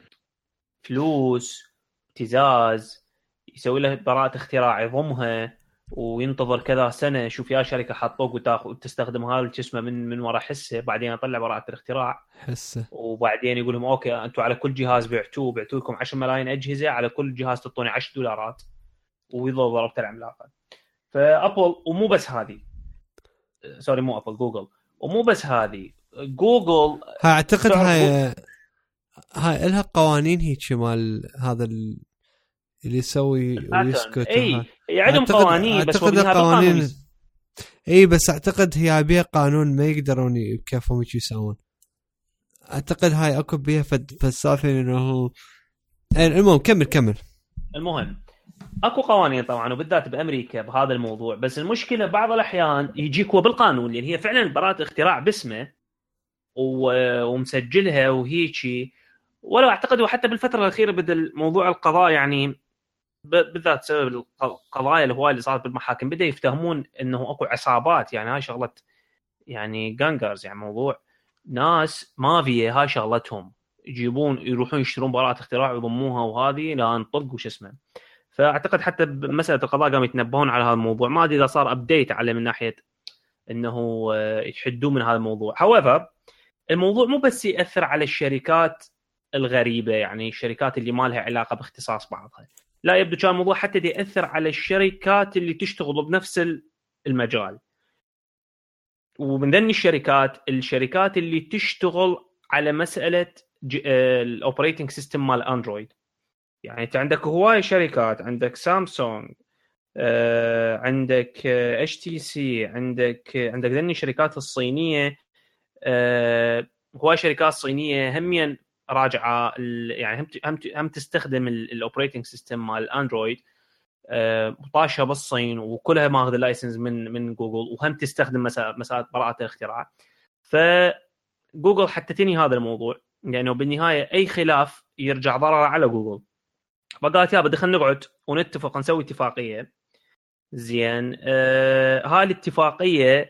فلوس ابتزاز، يسوي له براءه اختراع يضمها وينتظر كذا سنه شوف يا شركه حطوك وتاخذ تستخدم هذا الجسم من من وراء حسه، بعدين يطلع براءه الاختراع حسه، وبعدين يقول لهم اوكي انتم على كل جهاز بعتوه بعتوا لكم عشرة ملايين اجهزه، على كل جهاز تعطوني عشرة دولارات ويظل ضربت العملاقه. فابل ومو بس هذه سوري مو ابل جوجل ومو بس هذه جوجل ها اعتقد هاي هاي لها قوانين هيك مال هذا ال... اللي يسوي ويسكت. اي عندهم قوانين بس بدها قوانين. اي بس اعتقد هي بيها قانون ما يقدرون يكفون ايش يسوون. اعتقد هاي اكو بيها فلسفه انه المهم كمل كمل. المهم اكو قوانين طبعا وبالذات بامريكا بهذا الموضوع، بس المشكله بعض الاحيان يجيك هو بالقانون لان هي فعلا براءه اختراع باسمه ومسجلها وهيجي، ولو اعتقد حتى بالفتره الاخيره بدا الموضوع القضاء يعني بالذات سبب القضايا الهوايه اللي صارت بالمحاكم بدا يفتهمون انه اكو عصابات، يعني هاي شغله يعني جانجرز، يعني موضوع ناس مافيا هاي شغلتهم يجيبون يروحون يشترون براءة اختراع ويضموها وهذه لا نطق وش اسمه. فاعتقد حتى بمساله القضاء قاموا يتنبهون على هذا الموضوع، ما ادري اذا صار ابديت عليه من ناحيه انه يحدون من هذا الموضوع. however الموضوع مو بس ياثر على الشركات الغريبه يعني الشركات اللي ما لها علاقه باختصاص بعضها، لا يبدو كان الموضوع حتى ياثر على الشركات اللي تشتغل بنفس المجال. ومن ذني الشركات الشركات اللي تشتغل على مساله الاوبريتنج سيستم مال اندرويد. يعني انت عندك هواي شركات، عندك سامسونج آه، عندك اتش تي سي، عندك عندك ذني الشركات الصينيه آه، هواي شركات صينيه همين راجعه يعني هم هم هم تستخدم الاوبريتنج سيستم مال اندرويد طاشها بالصين وكلها ماخذ اللايسنس من من جوجل، وهم تستخدم مساله براءه الاختراع. فجوجل حتى تنهي هذا الموضوع لانه يعني بالنهايه اي خلاف يرجع ضرر على جوجل. فقالت يا بدي خلينا نقعد ونتفق نسوي اتفاقيه زين. آه هاي الاتفاقيه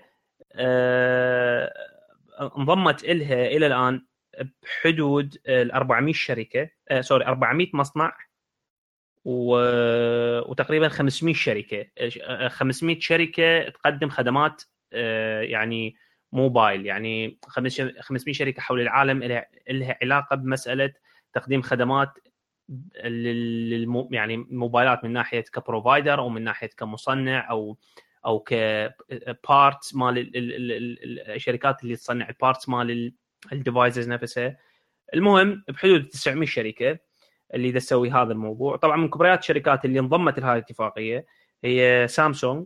آه انضمت إلها الى الان بحدود ال أربعمية شركه آه سوري أربعمية مصنع وتقريبا خمسمية شركه خمسمية شركه تقدم خدمات آه يعني موبايل، يعني خمسمية شركه حول العالم لها علاقه بمساله تقديم خدمات للمو يعني موبايلات من ناحيه كبروفايدر او من ناحيه كمصنع او او كبارتس مال الشركات اللي تصنع البارتس مال الديفايسز نفسها. المهم بحدود تسعمية شركه اللي تسوي هذا الموضوع. طبعا من كبريات الشركات اللي انضمت لهذه الاتفاقيه هي سامسونج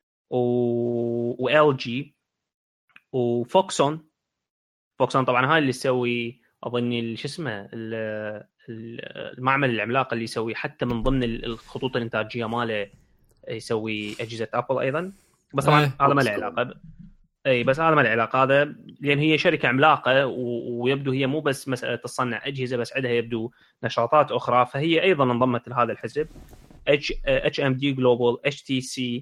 و وال جي وفوكسون. فوكسون طبعا هاي اللي تسوي اظني شو اسمه المعمل العملاق اللي يسوي حتى من ضمن الخطوط الانتاجيه ماله يسوي اجهزه ابل ايضا. بس طبعا أيه. هذا ما له علاقه. اي بس هذا ما له علاقه هذا لان هي شركه عملاقه و... ويبدو هي مو بس مساله تصنع اجهزه بس عندها يبدو نشاطات اخرى. فهي ايضا انضمت لهذا الحزب اتش اتش ام دي جلوبال اتش تي سي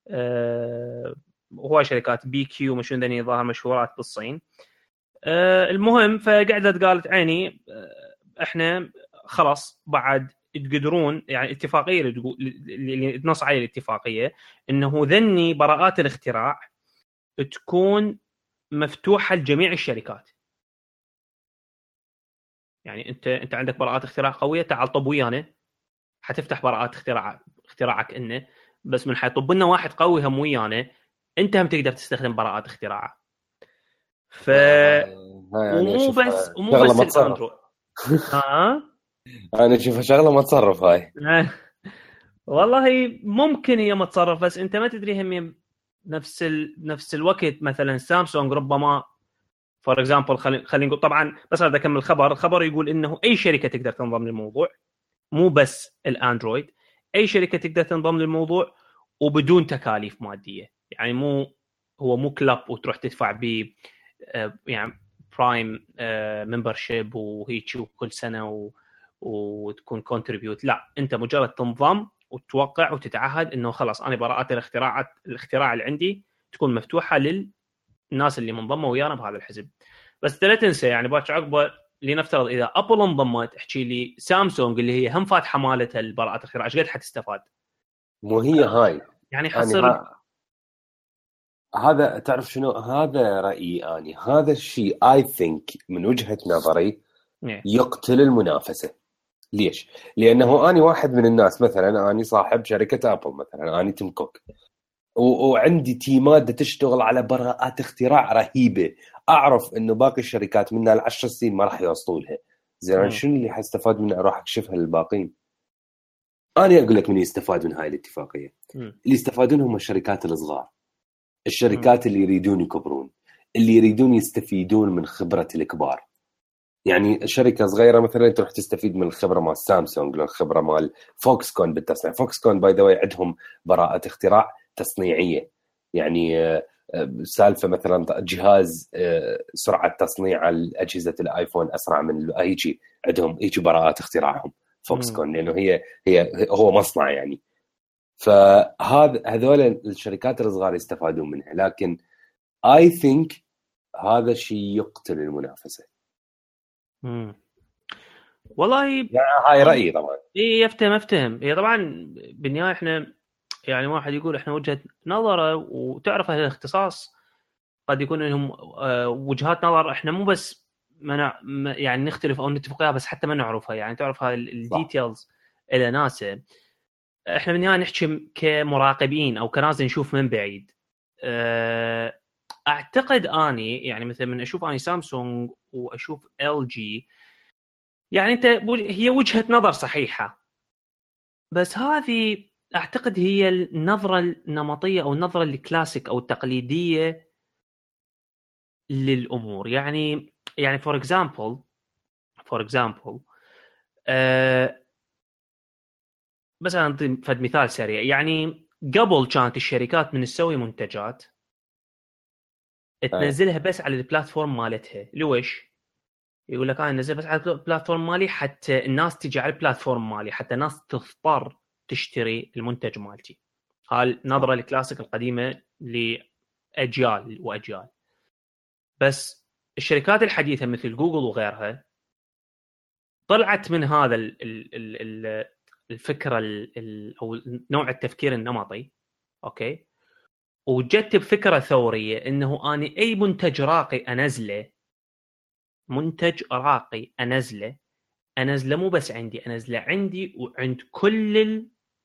وهو شركات بي كيو مش ذني ظاهر مشهورات بالصين. أه المهم فقعدت قالت عيني احنا خلاص بعد تقدرون يعني اتفاقيه اللي تنص عليه الاتفاقيه انه ذني براءات الاختراع تكون مفتوحه لجميع الشركات. يعني انت انت عندك براءات اختراع قويه تعال طب ويانا حتفتح براءات اختراع اختراعك انه بس من حيطب لنا واحد قوي هم ويانا انت هم تقدر تستخدم براءات اختراعه. ف ومو بس ومو بس الاندرويد ها انا اشوفها شغله ما تصرف هاي. والله ممكن هي ما تصرف بس انت ما تدري هم نفس ال... نفس الوقت مثلا سامسونج ربما فور اكزامبل خلينا خلينا نقول طبعا بس هذا كمل الخبر. الخبر يقول انه اي شركه تقدر تنضم للموضوع مو بس الاندرويد. اي شركه تقدر تنضم للموضوع وبدون تكاليف ماديه. يعني مو هو مو كلاب وتروح تدفع ب يعني برايم ممبرشيب وهيك وكل سنه و... وتكون كونتريبيوت. لا انت مجرد تنضم وتوقع وتتعهد انه خلاص انا براءات الاختراعات الاختراع اللي عندي تكون مفتوحه للناس اللي منضمه ويانا بهذا الحزب. بس لا تنسى يعني باكر عقبه لنفترض اذا ابل انضمت احكي لي سامسونج اللي هي هم فاتحه مالتها البراءات الاختراع ايش قد حتستفاد؟ مو هي هاي يعني حصر يعني ها... هذا تعرف شنو هذا رايي اني هذا الشيء اي ثينك من وجهه نظري يقتل المنافسه. ليش؟ لانه اني واحد من الناس مثلا اني صاحب شركه ابل مثلا اني تيم كوك وعندي تيمات تشتغل على براءات اختراع رهيبه اعرف انه باقي الشركات منها العشر سنين ما راح يوصلوا لها. زين شنو اللي حستفاد منه اروح اكشفها للباقين؟ انا اقول لك من يستفاد من هاي الاتفاقيه. م. اللي يستفادون هم الشركات الصغار الشركات م. اللي يريدون يكبرون اللي يريدون يستفيدون من خبره الكبار. يعني شركه صغيره مثلا تروح تستفيد من الخبره مال سامسونج لو الخبره مال فوكس كون بالتصنيع. فوكس كون باي ذا واي عندهم براءه اختراع تصنيعيه. يعني سالفه مثلا جهاز سرعه تصنيع اجهزه الايفون اسرع من هيجي عندهم هيجي براءات اختراعهم فوكس كون لانه هي هي هو مصنع يعني. فهذا هذول الشركات الصغار يستفادون منها. لكن اي ثينك هذا شيء يقتل المنافسه. امم والله يعني هاي رايي طبعا. اي يفتهم افتهم هي طبعا بالنهايه احنا يعني واحد يقول احنا وجهه نظره وتعرف اهل الاختصاص قد يكون لهم وجهات نظر احنا مو بس منع يعني نختلف او نتفق عليها بس حتى ما نعرفها. يعني تعرف هاي الديتيلز الى ناسه. احنا بالنهايه نحكي كمراقبين او كناس نشوف من بعيد. اعتقد اني يعني مثلا من اشوف اني سامسونج واشوف ال جي يعني انت هي وجهه نظر صحيحه بس هذه اعتقد هي النظره النمطيه او النظره الكلاسيك او التقليديه للامور. يعني يعني فور اكزامبل فور اكزامبل مثلا نعطي فد مثال سريع. يعني قبل كانت الشركات من تسوي منتجات تنزلها بس على البلاتفورم مالتها. ليش؟ يقول لك انا انزل بس على البلاتفورم مالي حتى الناس تجي على البلاتفورم مالي حتى الناس تضطر تشتري المنتج مالتي. هاي النظره الكلاسيك القديمه لاجيال واجيال. بس الشركات الحديثه مثل جوجل وغيرها طلعت من هذا الفكره او نوع التفكير النمطي اوكي وجت بفكره ثوريه انه اني اي منتج راقي انزله منتج راقي انزله انزله مو بس عندي انزله عندي وعند كل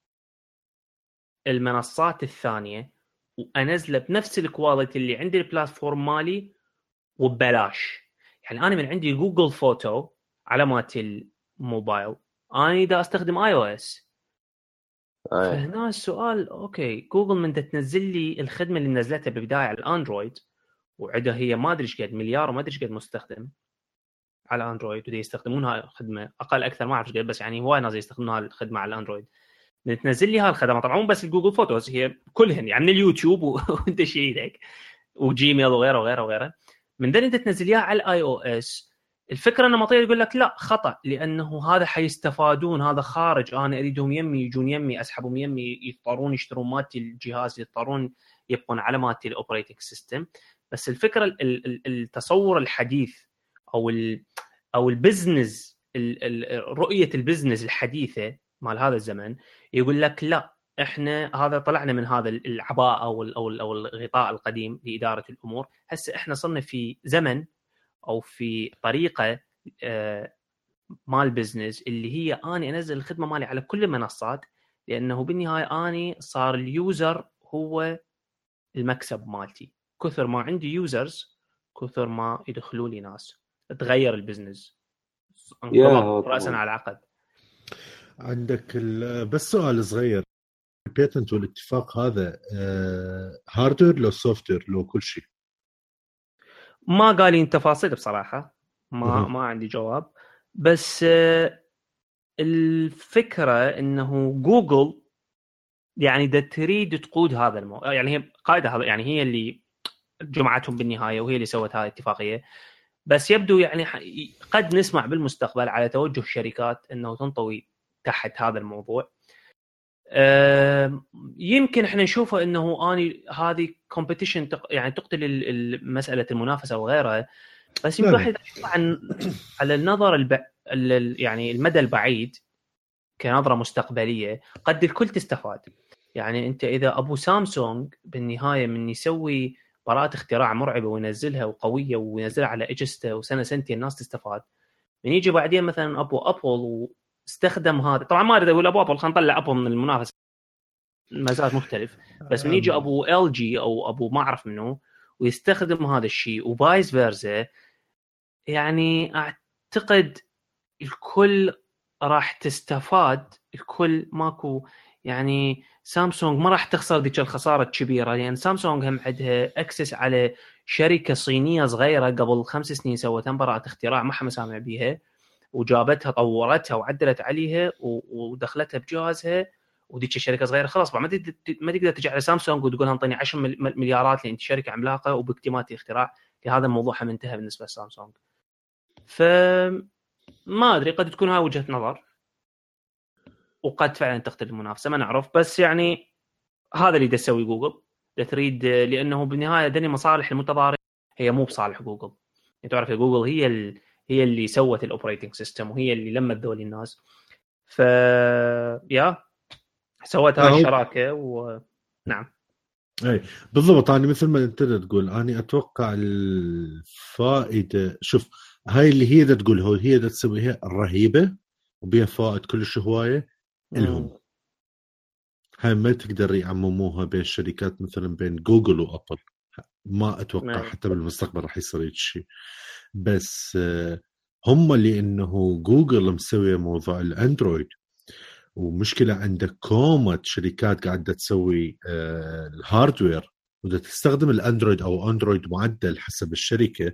المنصات الثانيه وانزله بنفس الكواليتي اللي عندي البلاتفورم مالي وببلاش. يعني انا من عندي جوجل فوتو علامات الموبايل انا دا استخدم اي او اس. فهنا السؤال اوكي جوجل من دا تنزل لي الخدمه اللي نزلتها بالبدايه على الاندرويد وعندها هي ما ادري ايش قد مليار وما ادري ايش قد مستخدم على اندرويد ودي يستخدمونها خدمه اقل اكثر ما اعرف قد بس يعني هواي ناس يستخدمونها الخدمه على الاندرويد. تنزل لي هالخدمات طبعا مو بس الجوجل فوتوز هي كلهن يعني من اليوتيوب وانت شي ايدك وجيميل وغيره وغيره وغيره من ذا انت تنزل اياها على الاي او اس. الفكره انه مطير يقول لك لا خطا لانه هذا حيستفادون هذا خارج انا اريدهم يمي يجون يمي اسحبهم يمي يضطرون يشترون مالتي الجهاز يضطرون يبقون على مالتي الاوبريتنج سيستم. بس الفكره التصور الحديث او ال او البزنس رؤيه البزنس الحديثه مال هذا الزمن يقول لك لا احنا هذا طلعنا من هذا العباءه او او او الغطاء القديم لاداره الامور. هسه احنا صرنا في زمن او في طريقه مال بزنس اللي هي اني انزل الخدمه مالي على كل المنصات لانه بالنهايه اني صار اليوزر هو المكسب مالتي. كثر ما عندي يوزرز كثر ما يدخلوا لي ناس تغير البزنس راسا على عقد. عندك بس سؤال صغير البيتنت والاتفاق هذا هاردوير لو سوفتوير لو كل شيء؟ ما قالين تفاصيل بصراحة ما م- ما عندي جواب. بس الفكرة انه جوجل يعني دا تريد تقود هذا الموضوع يعني هي قائدة هذا يعني هي اللي جمعتهم بالنهاية وهي اللي سوت هذه الاتفاقية. بس يبدو يعني قد نسمع بالمستقبل على توجه الشركات انه تنطوي تحت هذا الموضوع. يمكن احنا نشوفه انه اني هذه كومبيتيشن يعني تقتل مساله المنافسه وغيرها. بس يمكن واحد عن على النظر الب... يعني المدى البعيد كنظره مستقبليه قد الكل تستفاد. يعني انت اذا ابو سامسونج بالنهايه من يسوي براءه اختراع مرعبه وينزلها وقويه وينزلها على اجهزته وسنه سنتين الناس تستفاد. من يجي بعدين مثلا ابو ابل استخدم هذا طبعا ما اريد اقول ابو ابل خلينا نطلع ابل من المنافسه مزاج مختلف. بس من يجي ابو ال جي او ابو ما اعرف منه ويستخدم هذا الشيء وفايس فيرزا يعني اعتقد الكل راح تستفاد. الكل ماكو يعني سامسونج ما راح تخسر ذيك الخساره الكبيره لان يعني سامسونج هم عندها اكسس على شركه صينيه صغيره قبل خمس سنين سوت براءه اختراع ما حد سامع بيها وجابتها طورتها وعدلت عليها ودخلتها بجهازها وديك الشركه صغيره خلاص ما تقدر ما تقدر تجي على سامسونج وتقول انطيني عشرة مليارات لان انت شركه عملاقه وباكتمالي اختراع لهذا الموضوع منتهى بالنسبه لسامسونج. فما ادري قد تكون هاي وجهه نظر وقد فعلا تقتل المنافسه ما نعرف. بس يعني هذا اللي تسوي جوجل تريد لانه بالنهايه دني مصالح المتضاربه هي مو بصالح جوجل. انت تعرف جوجل هي ال... هي اللي سوت الاوبريتنج سيستم وهي اللي لمت ذول الناس. ف يا سوت هاي الشراكه ونعم اي بالضبط. انا مثل ما انت تقول انا اتوقع الفائده شوف هاي اللي هي دا تقول هو هي دا تسويها رهيبه وبيها فوائد كلش هوايه لهم. هاي ما تقدر يعمموها بين الشركات مثلا بين جوجل وابل ما اتوقع نعم. حتى بالمستقبل راح يصير شيء. بس هم اللي انه جوجل مسويه موضوع الاندرويد ومشكله عندك كومة شركات قاعده تسوي الهاردوير وده تستخدم الاندرويد او اندرويد معدل حسب الشركه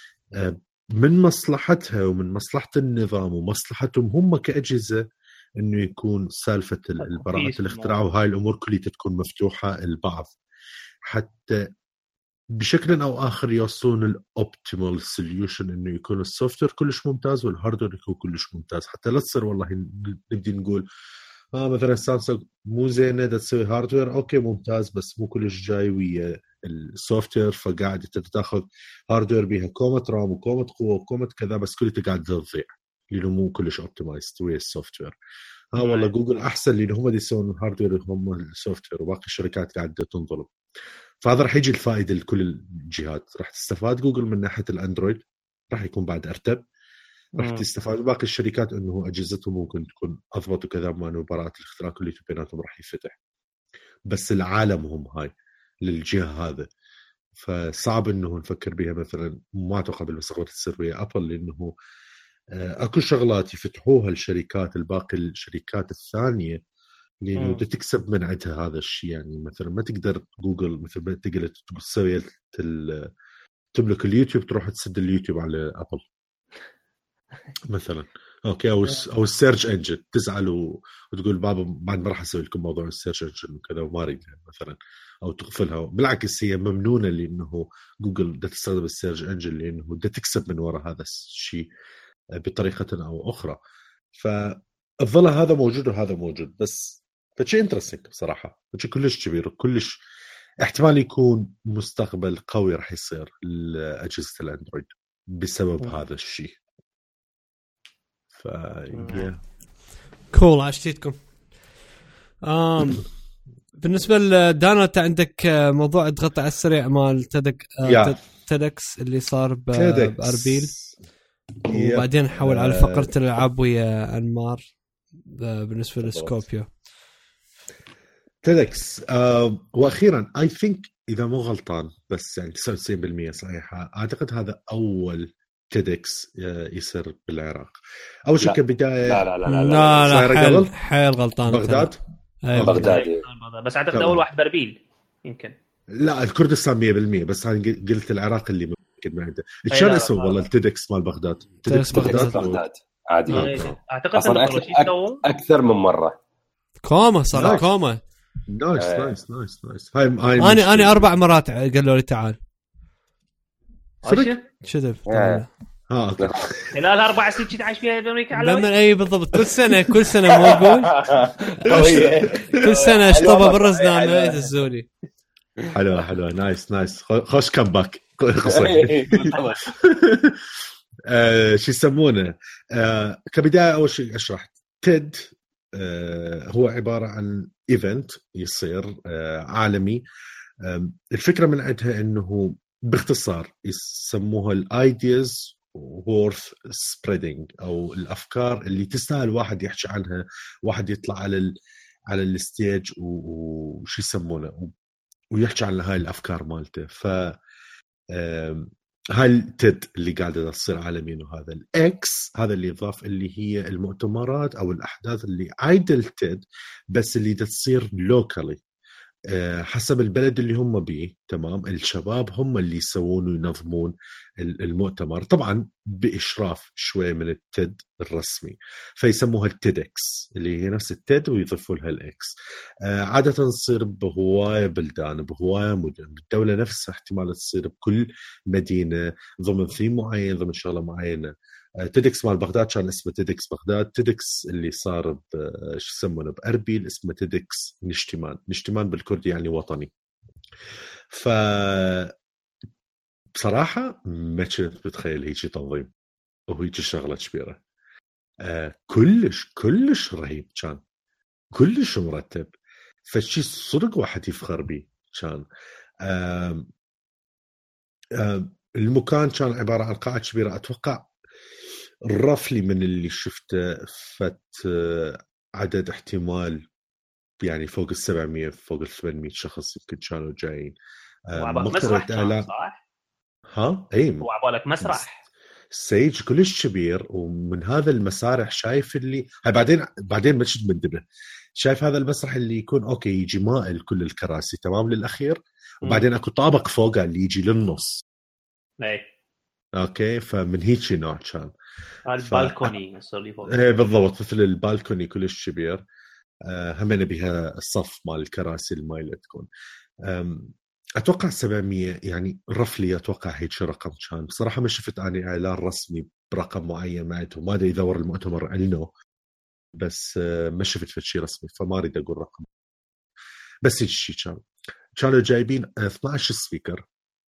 من مصلحتها ومن مصلحه النظام ومصلحتهم هم كاجهزه انه يكون سالفه البراءه الاختراع وهاي الامور كلها تكون مفتوحه البعض حتى بشكل او اخر يوصلون الاوبتيمال سوليوشن انه يكون السوفت وير كلش ممتاز والهاردوير يكون كلش ممتاز حتى لا تصير والله نبدي نقول اه مثلا سامسونج مو زينه دا تسوي هاردوير اوكي ممتاز بس مو كلش جاي ويا السوفت وير فقاعد تاخذ هاردوير بيها كومه رام وكومه قوه وكومه كذا بس كلها قاعد تضيع لانه مو كلش اوبتمايزد ويا السوفت وير. ها والله جوجل احسن لانه هم اللي يسوون الهاردوير هم السوفت وير وباقي الشركات قاعده تنظلم. فهذا راح يجي الفائده لكل الجهات. راح تستفاد جوجل من ناحيه الاندرويد راح يكون بعد ارتب راح تستفاد باقي الشركات انه اجهزتهم ممكن تكون اضبط وكذا ما انه براءه الاختراع كله بيناتهم راح يفتح. بس العالم هم هاي للجهه هذا فصعب انه نفكر بها مثلا ما اتوقع بالمستقبل تصير ويا ابل لانه اكو شغلات يفتحوها الشركات الباقي الشركات الثانيه لانه بدها تكسب من عندها هذا الشيء. يعني مثلا ما تقدر جوجل مثل ما تقدر تسوي تملك اليوتيوب تروح تسد اليوتيوب على ابل مثلا، اوكي، او او السيرش انجن تزعل وتقول بابا بعد ما راح اسوي لكم موضوع السيرش انجن وكذا وما اريدها مثلا، او تقفلها. بالعكس هي ممنونه لانه جوجل بدها تستخدم السيرش انجن لانه بدها تكسب من وراء هذا الشيء بطريقه او اخرى. فالظل هذا موجود وهذا موجود، بس فشيء انترستنج بصراحه، فشيء كلش كبير وكلش احتمال يكون مستقبل قوي راح يصير لاجهزه الاندرويد بسبب م. هذا الشيء. ف كول عشتيتكم. آم بالنسبه لدانا انت عندك موضوع تغطي على السريع مال تدك تدكس اللي صار باربيل وبعدين حول على فقره الالعاب ويا انمار بالنسبه لسكوبيو. تدكس آه واخيرا اي ثينك اذا مو غلطان بس يعني تسعة وتسعين بالمية صحيحه، اعتقد هذا اول تدكس يصير بالعراق. اول شيء كبدايه لا لا لا لا لا, لا حيل, حيل غلطان. بغداد بغداد بس اعتقد اول واحد بربيل يمكن. لا الكردستان مية بالمية، بس انا قلت العراق اللي ممكن ما عنده. شلون اسمه والله التدكس مال بغداد؟ تدكس بغداد, بغداد. عادي. اعتقد انه اكثر من مره كوما صار كوما. نايس نايس نايس نايس. هاي هاي انا انا اربع مرات قالوا لي تعال صدق شذب. ها اوكي خلال اربع سنين كنت عايش فيها بامريكا على لما اي بالضبط كل سنه كل سنه مو اقول كل سنه اشطبها بالرزنامه تزولي. حلوه حلوه نايس نايس خوش كمباك قصه. شو يسمونه كبدايه اول شيء اشرح تيد هو عباره عن ايفنت يصير عالمي. الفكره من عندها انه باختصار يسموها الايدياز وورث سبريدنج، او الافكار اللي تستاهل واحد يحكي عنها، واحد يطلع على ال على الستيج وش يسمونه ويحكي عن هاي الافكار مالته. ف هاي التيد اللي قاعده تصير عالميا، وهذا الاكس هذا اللي يضاف اللي هي المؤتمرات او الاحداث اللي عايده التيد بس اللي تصير لوكالي حسب البلد اللي هم بيه. تمام، الشباب هم اللي يسوون وينظمون المؤتمر طبعا بإشراف شوي من التيد الرسمي، فيسموها التيدكس اللي هي نفس التيد ويضيفوا لها الاكس. عادة تصير بهواية بلدان بهواية مدن بالدولة نفسها، احتمال تصير بكل مدينة ضمن ثيم معين ضمن شغلة معينة. تيدكس مال بغداد كان اسمه تيدكس بغداد. تيدكس اللي صار شو يسمونه بأربيل اسمه تيدكس نشتمان. نشتمان بالكردي يعني وطني. ف بصراحة ما كنت بتخيل هيك تنظيم وهيك شغلة كبيرة. آه كلش كلش رهيب كان، كلش مرتب، فشي صدق واحد يفخر به كان. آه آه المكان كان عبارة عن قاعة كبيرة، أتوقع رفلي من اللي شفته فت عدد احتمال يعني فوق السبعمية فوق الثمانمية شخص يمكن كانوا جايين. مسرح كان صح؟ ها اي هو عبالك مسرح سيج كلش كبير، ومن هذا المسارح شايف اللي هاي بعدين بعدين ما شفت مندبه شايف هذا المسرح اللي يكون اوكي يجي مائل كل الكراسي تمام للاخير، وبعدين اكو طابق فوقه اللي يجي للنص. اي اوكي، فمن هيك نوع كان البالكوني يصير لي فوق. ايه بالضبط مثل البالكوني كلش كبير. آه همنا بها الصف مال الكراسي المايلة تكون. اتوقع سبعمية يعني رفلي، اتوقع هيك رقم كان. بصراحه ما شفت اني اعلان رسمي برقم معين معناته ما ادري يدور المؤتمر عنه، بس آه ما شفت شيء رسمي فما اريد اقول رقم. بس هيك شيء كان. كانوا جايبين اثنعش سبيكر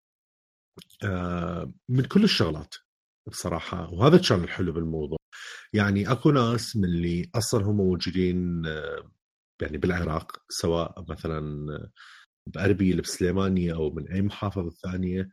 آه من كل الشغلات بصراحه، وهذا كان الحلو بالموضوع. يعني اكو ناس من اللي اصلا هم موجودين يعني بالعراق، سواء مثلا بأربيل بسليمانية او من اي محافظة ثانية،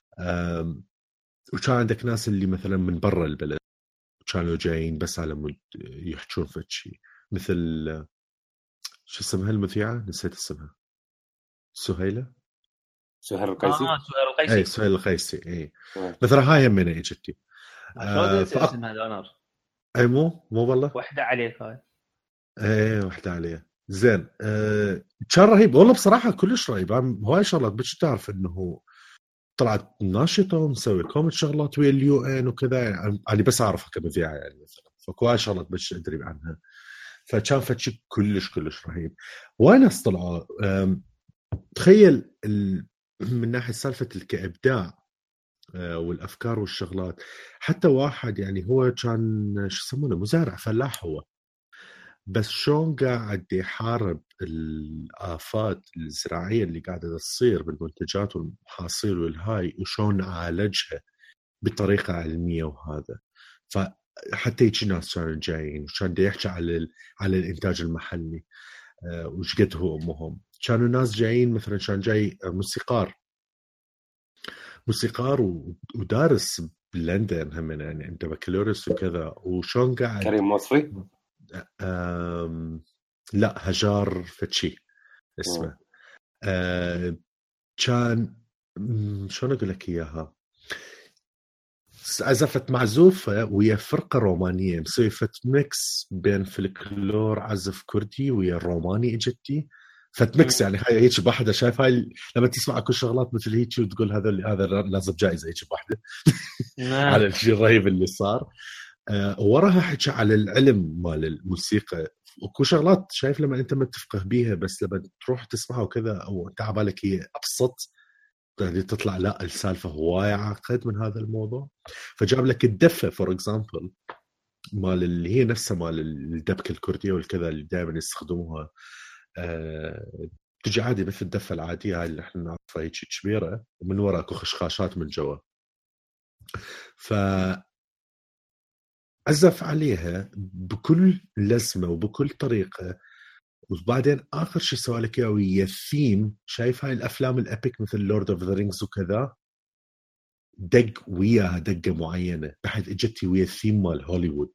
وكان عندك ناس اللي مثلا من برا البلد كانوا جايين بس على مود يحجون في شيء، مثل شو اسمها المذيعة نسيت اسمها، سهيلة سهيل القيسي. اه سهيل القيسي. اي سهيل القيسي اي مثلا هاي همنا اجتي. شلون تنسى اسم هذا اونر؟ اي مو مو والله وحده عليك هاي. ايه وحده عليه زين. أه كان رهيب والله بصراحه كلش رهيب. هواي شغلات بس تعرف انه طلعت ناشطه ومسوي كومنت شغلات ويا اليو ان وكذا يعني بس اعرفها كمذيعه يعني مثلا فكواي شغلات بس ادري عنها. فكان فتشي كلش كلش رهيب. وايد ناس طلعوا. تخيل ال... من ناحيه سالفه كابداع والافكار والشغلات. حتى واحد يعني هو كان شو يسمونه مزارع فلاح هو بس شلون قاعد يحارب الآفات الزراعية اللي قاعدة تصير بالمنتجات والمحاصيل والهاي وشلون عالجها بطريقة علمية. وهذا فحتى يجي ناس كانوا جايين وكان دا يحكي على ال... على الإنتاج المحلي أه وش قد هو مهم. كانوا ناس جايين مثلا كان جاي موسيقار موسيقار ودارس بلندن هم يعني عنده بكالوريوس وكذا وشون قاعد كريم مصري لا هجار فتشي اسمه. أه كان شلون اقول لك اياها عزفت معزوفه ويا فرقه رومانيه مسوي فت ميكس بين فلكلور عزف كردي ويا الروماني اجتي فتمكس يعني هاي هيك بحده شايف هاي لما تسمع كل شغلات مثل هيك وتقول هذا هذا لازم جائزه هيك بحده على الشيء الرهيب اللي صار. أه وراها حكى على العلم مال الموسيقى وكل شغلات شايف لما انت ما تفقه بيها بس لما تروح تسمعها وكذا او انت عبالك هي ابسط تطلع لا السالفه هوايه عقد من هذا الموضوع. فجاب لك الدفه فور اكزامبل مال اللي هي نفسها مال الدبكه الكرديه والكذا اللي دائما يستخدموها. أه تجي عادي مثل الدفه العاديه هاي اللي احنا نعرفها هيك كبيره ومن وراء اكو خشخاشات من جوا. ف عزف عليها بكل لزمه وبكل طريقه. وبعدين اخر شيء سوى لك اياه ويا الثيم شايف هاي الافلام الابيك مثل لورد اوف ذا رينجز وكذا دق وياها دقه معينه بحيث اجتي ويا الثيم مال هوليوود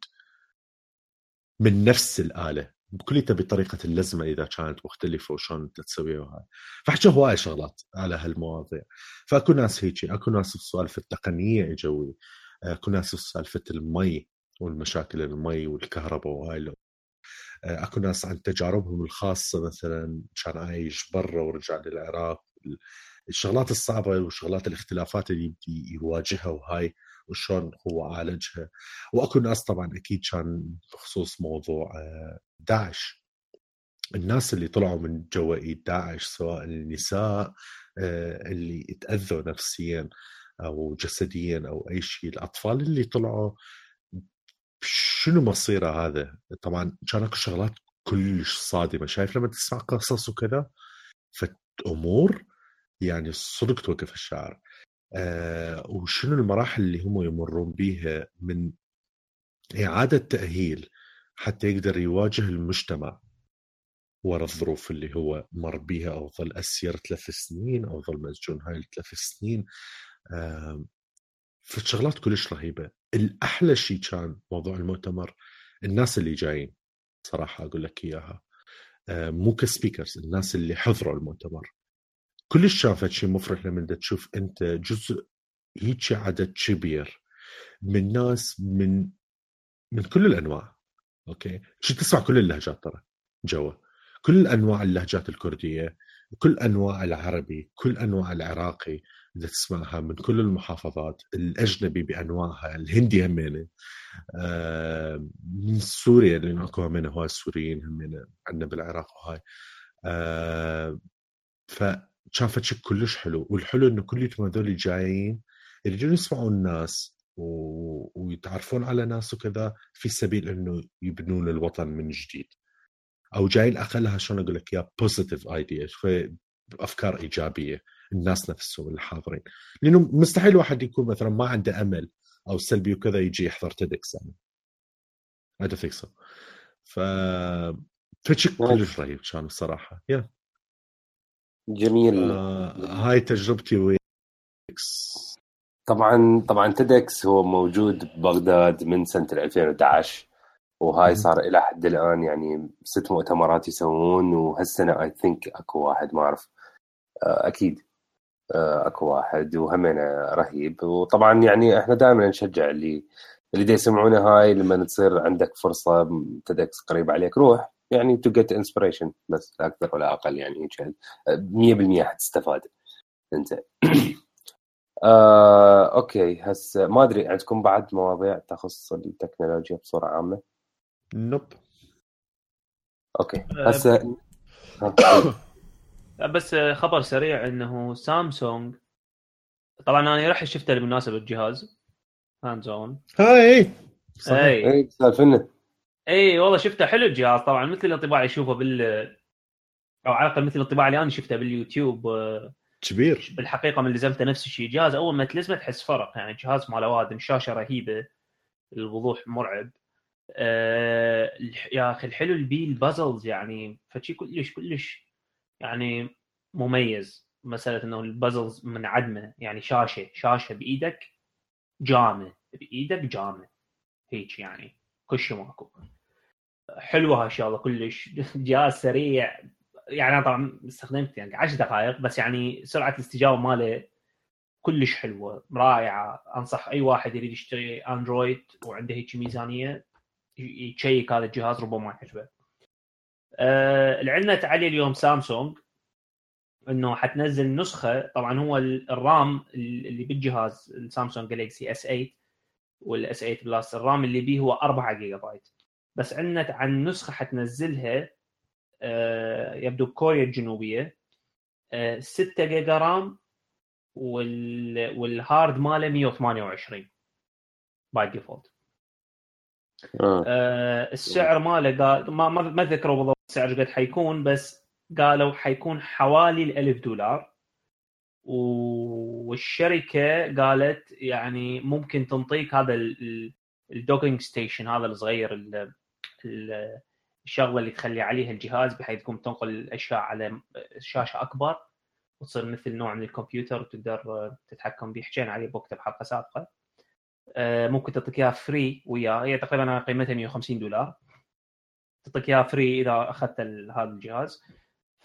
من نفس الاله بكليتها بطريقه اللزمه اذا كانت مختلفه وشون تسويها. فحكوا هواي شغلات على هالمواضيع. فاكو ناس هيك اكو ناس بسوالف التقنيه اجوي اكو ناس بسالفه المي والمشاكل المي والكهرباء وهاي. اكو ناس عن تجاربهم الخاصه مثلا كان عايش برا ورجع للعراق الشغلات الصعبه والشغلات الاختلافات اللي يواجهها وهاي وشون هو عالجها. واكو ناس طبعا اكيد كان بخصوص موضوع داعش الناس اللي طلعوا من جوا ايد داعش سواء النساء اللي تاذوا نفسيا او جسديا او اي شيء الاطفال اللي طلعوا شنو مصيره. هذا طبعا كانت شغلات كلش صادمه شايف لما تسمع قصص وكذا فامور يعني صدق توقف الشعر. آه وشنو المراحل اللي هم يمرون بيها من اعاده تاهيل حتى يقدر يواجه المجتمع ورا الظروف اللي هو مر بيها او ظل اسير ثلاث سنين او ظل مسجون هاي الثلاث سنين. آه فالشغلات كلش رهيبة. الأحلى شيء كان موضوع المؤتمر الناس اللي جايين صراحة أقول لك إياها مو كسبيكرز الناس اللي حضروا المؤتمر كلش شافت شيء مفرح لما تشوف أنت جزء هيك عدد كبير من ناس من من كل الأنواع. أوكي شو تسمع كل اللهجات ترى جوا كل أنواع اللهجات الكردية كل أنواع العربي كل أنواع العراقي إذا تسمعها من كل المحافظات الأجنبي بأنواعها الهندي همينة آه من سوريا لأن أكو همينة هواي السوريين همينة عندنا بالعراق وهاي آه فشافت شيء كلش حلو. والحلو إنه كلهم هذول جايين يريدون يسمعوا الناس و... ويتعرفون على ناس وكذا في سبيل إنه يبنون الوطن من جديد أو جايين أقلها شلون أقول لك يا positive ideas أفكار إيجابية الناس نفسهم الحاضرين لأنه مستحيل واحد يكون مثلا ما عنده أمل أو سلبي وكذا يجي يحضر تيدكس يعني I don't think so. ف فشك كلش رهيب كان الصراحة يا جميل. آه هاي تجربتي ويكس. طبعا طبعا تيدكس هو موجود ببغداد من سنة ألفين وإحدى عشر وهاي صار إلى حد الآن يعني ست مؤتمرات يسوون وهالسنة I think أكو واحد ما أعرف أكيد اكو واحد وهمنا رهيب. وطبعا يعني احنا دائما نشجع اللي اللي دا يسمعونا هاي لما تصير عندك فرصه تدك قريب عليك روح يعني to get inspiration بس لا اكثر ولا اقل يعني مية بالمية حتستفاد انت. آه، اوكي هسه ما ادري عندكم بعد مواضيع تخص التكنولوجيا بصوره عامه؟ نوب. اوكي هسه بس خبر سريع انه سامسونج طبعا انا رحت شفته بالمناسبه الجهاز هاند زون. هاي صحيح اي سالفنا. اي والله شفته حلو الجهاز طبعا مثل الانطباع اللي اشوفه بال او على الاقل مثل الانطباع اللي انا شفته باليوتيوب كبير. بالحقيقه من اللي زمته نفس الشيء. جهاز اول ما تلزمه تحس فرق يعني. جهاز مال اوادم شاشه رهيبه الوضوح مرعب. أه يا اخي الحلو البي البازلز يعني فشي كلش كلش يعني مميز. مساله انه البازلز من عدمه يعني شاشه شاشه بايدك جامه بايدك جامه هيك يعني كلش ماكو حلوه هالشغله كلش. جهاز سريع يعني انا طبعا استخدمت يعني عشر دقائق بس يعني سرعه الاستجابه ماله كلش حلوه رائعه. انصح اي واحد يريد يشتري اندرويد وعنده هيك ميزانيه يشيك هذا الجهاز ربما يعجبه. أه اللي عندنا تعليق اليوم سامسونج انه حتنزل نسخه طبعا هو الرام اللي بالجهاز السامسونج جالكسي اس ثمانية والاس ثمانية بلس الرام اللي بيه هو أربعة جيجا بايت. بس عندنا عن نسخه حتنزلها أه يبدو بكوريا الجنوبيه أه ستة جيجا رام وال والهارد ماله مية وثمانية وعشرين باي ديفولت. آه. آه السعر ماله قال ما ما ذكروا بالضبط السعر قد حيكون بس قالوا حيكون حوالي الألف دولار. والشركة قالت يعني ممكن تنطيك هذا الدوكينج ستيشن هذا الصغير الشغلة اللي تخلي عليها الجهاز بحيث تقوم تنقل الأشياء على شاشة أكبر وتصير مثل نوع من الكمبيوتر وتقدر تتحكم به. حكينا عليه بوقتها بحلقة سابقة. ممكن تعطيك اياها فري وياه هي تقريبا قيمتها مية وخمسين دولار تعطيك اياها فري اذا اخذت هذا الجهاز. ف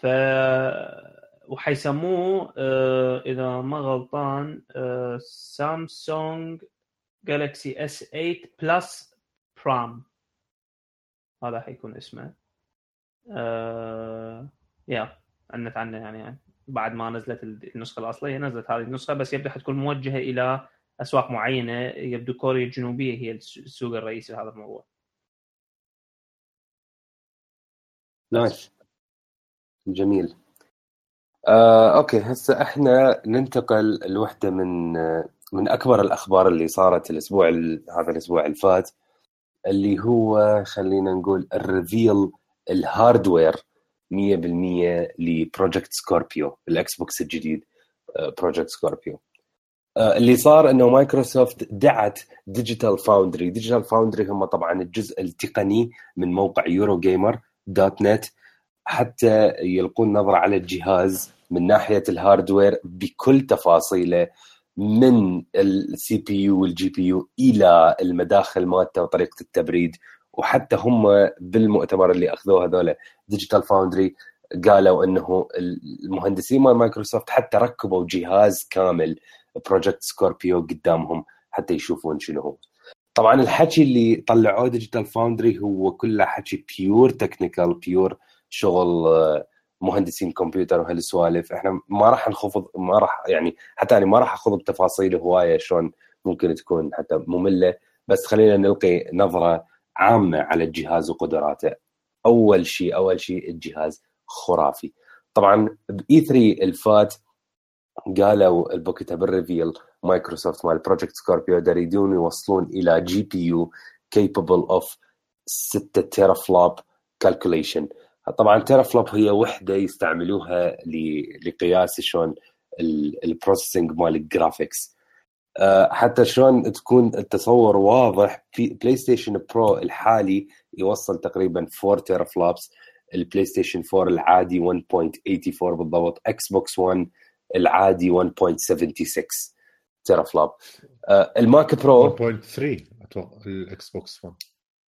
وحيسموه اذا ما غلطان سامسونج جالكسي اس ثمانية بلس برام هذا حيكون اسمه. أه... يا عنت عنه يعني, يعني بعد ما نزلت النسخه الاصليه نزلت هذه النسخه بس يبدو حتكون موجهه الى أسواق معينة. يبدو كوريا الجنوبية هي السوق الرئيسي لهذا الموضوع. نايس جميل. آه، أوكي هسه إحنا ننتقل لوحدة من من أكبر الأخبار اللي صارت الأسبوع هذا الأسبوع الفات اللي هو خلينا نقول الريفيل الهاردوير مية بالمية لبروجكت سكوربيو الإكس بوكس الجديد بروجكت سكوربيو. اللي صار انه مايكروسوفت دعت ديجيتال فاوندري. ديجيتال فاوندري هم طبعا الجزء التقني من موقع يورو جيمر دوت نت حتى يلقون نظرة على الجهاز من ناحية الهاردوير بكل تفاصيله من السي بي يو والجي بي يو الى المداخل مالته وطريقة التبريد. وحتى هم بالمؤتمر اللي اخذوه هذول ديجيتال فاوندري قالوا انه المهندسين مال مايكروسوفت حتى ركبوا جهاز كامل بروجكت سكوربيو قدامهم حتى يشوفون شنو هو. طبعا الحكي اللي طلعوه ديجيتال فاوندري هو كله حكي بيور تكنيكال بيور شغل مهندسين كمبيوتر وهالسوالف. احنا ما راح نخوض ما راح يعني حتى انا ما راح اخوض بتفاصيل هوايه شلون ممكن تكون حتى ممله بس خلينا نلقي نظره عامه على الجهاز وقدراته. اول شيء اول شيء الجهاز خرافي. طبعا باي ثلاثة الفات قالوا البوكيتا بالريفيل مايكروسوفت مال بروجكت سكوربيو يريدون يوصلون الى جي بي يو capable of ستة تيرا فلوب كالكوليشن. طبعا تيرا فلوب هي وحده يستعملوها لقياس شلون البروسيسنج مال الجرافيكس حتى شلون تكون التصور واضح. في بلاي ستيشن برو الحالي يوصل تقريبا أربعة تيرا فلوبس. البلاي ستيشن فور العادي واحد فاصلة ثمانية وثمانين بالضبط. اكس بوكس واحد العادي واحد فاصلة سبعة وسبعين تيرا فلوب. آه الماك برو واحد فاصلة ثلاثة اتوقع الاكس بوكس واحد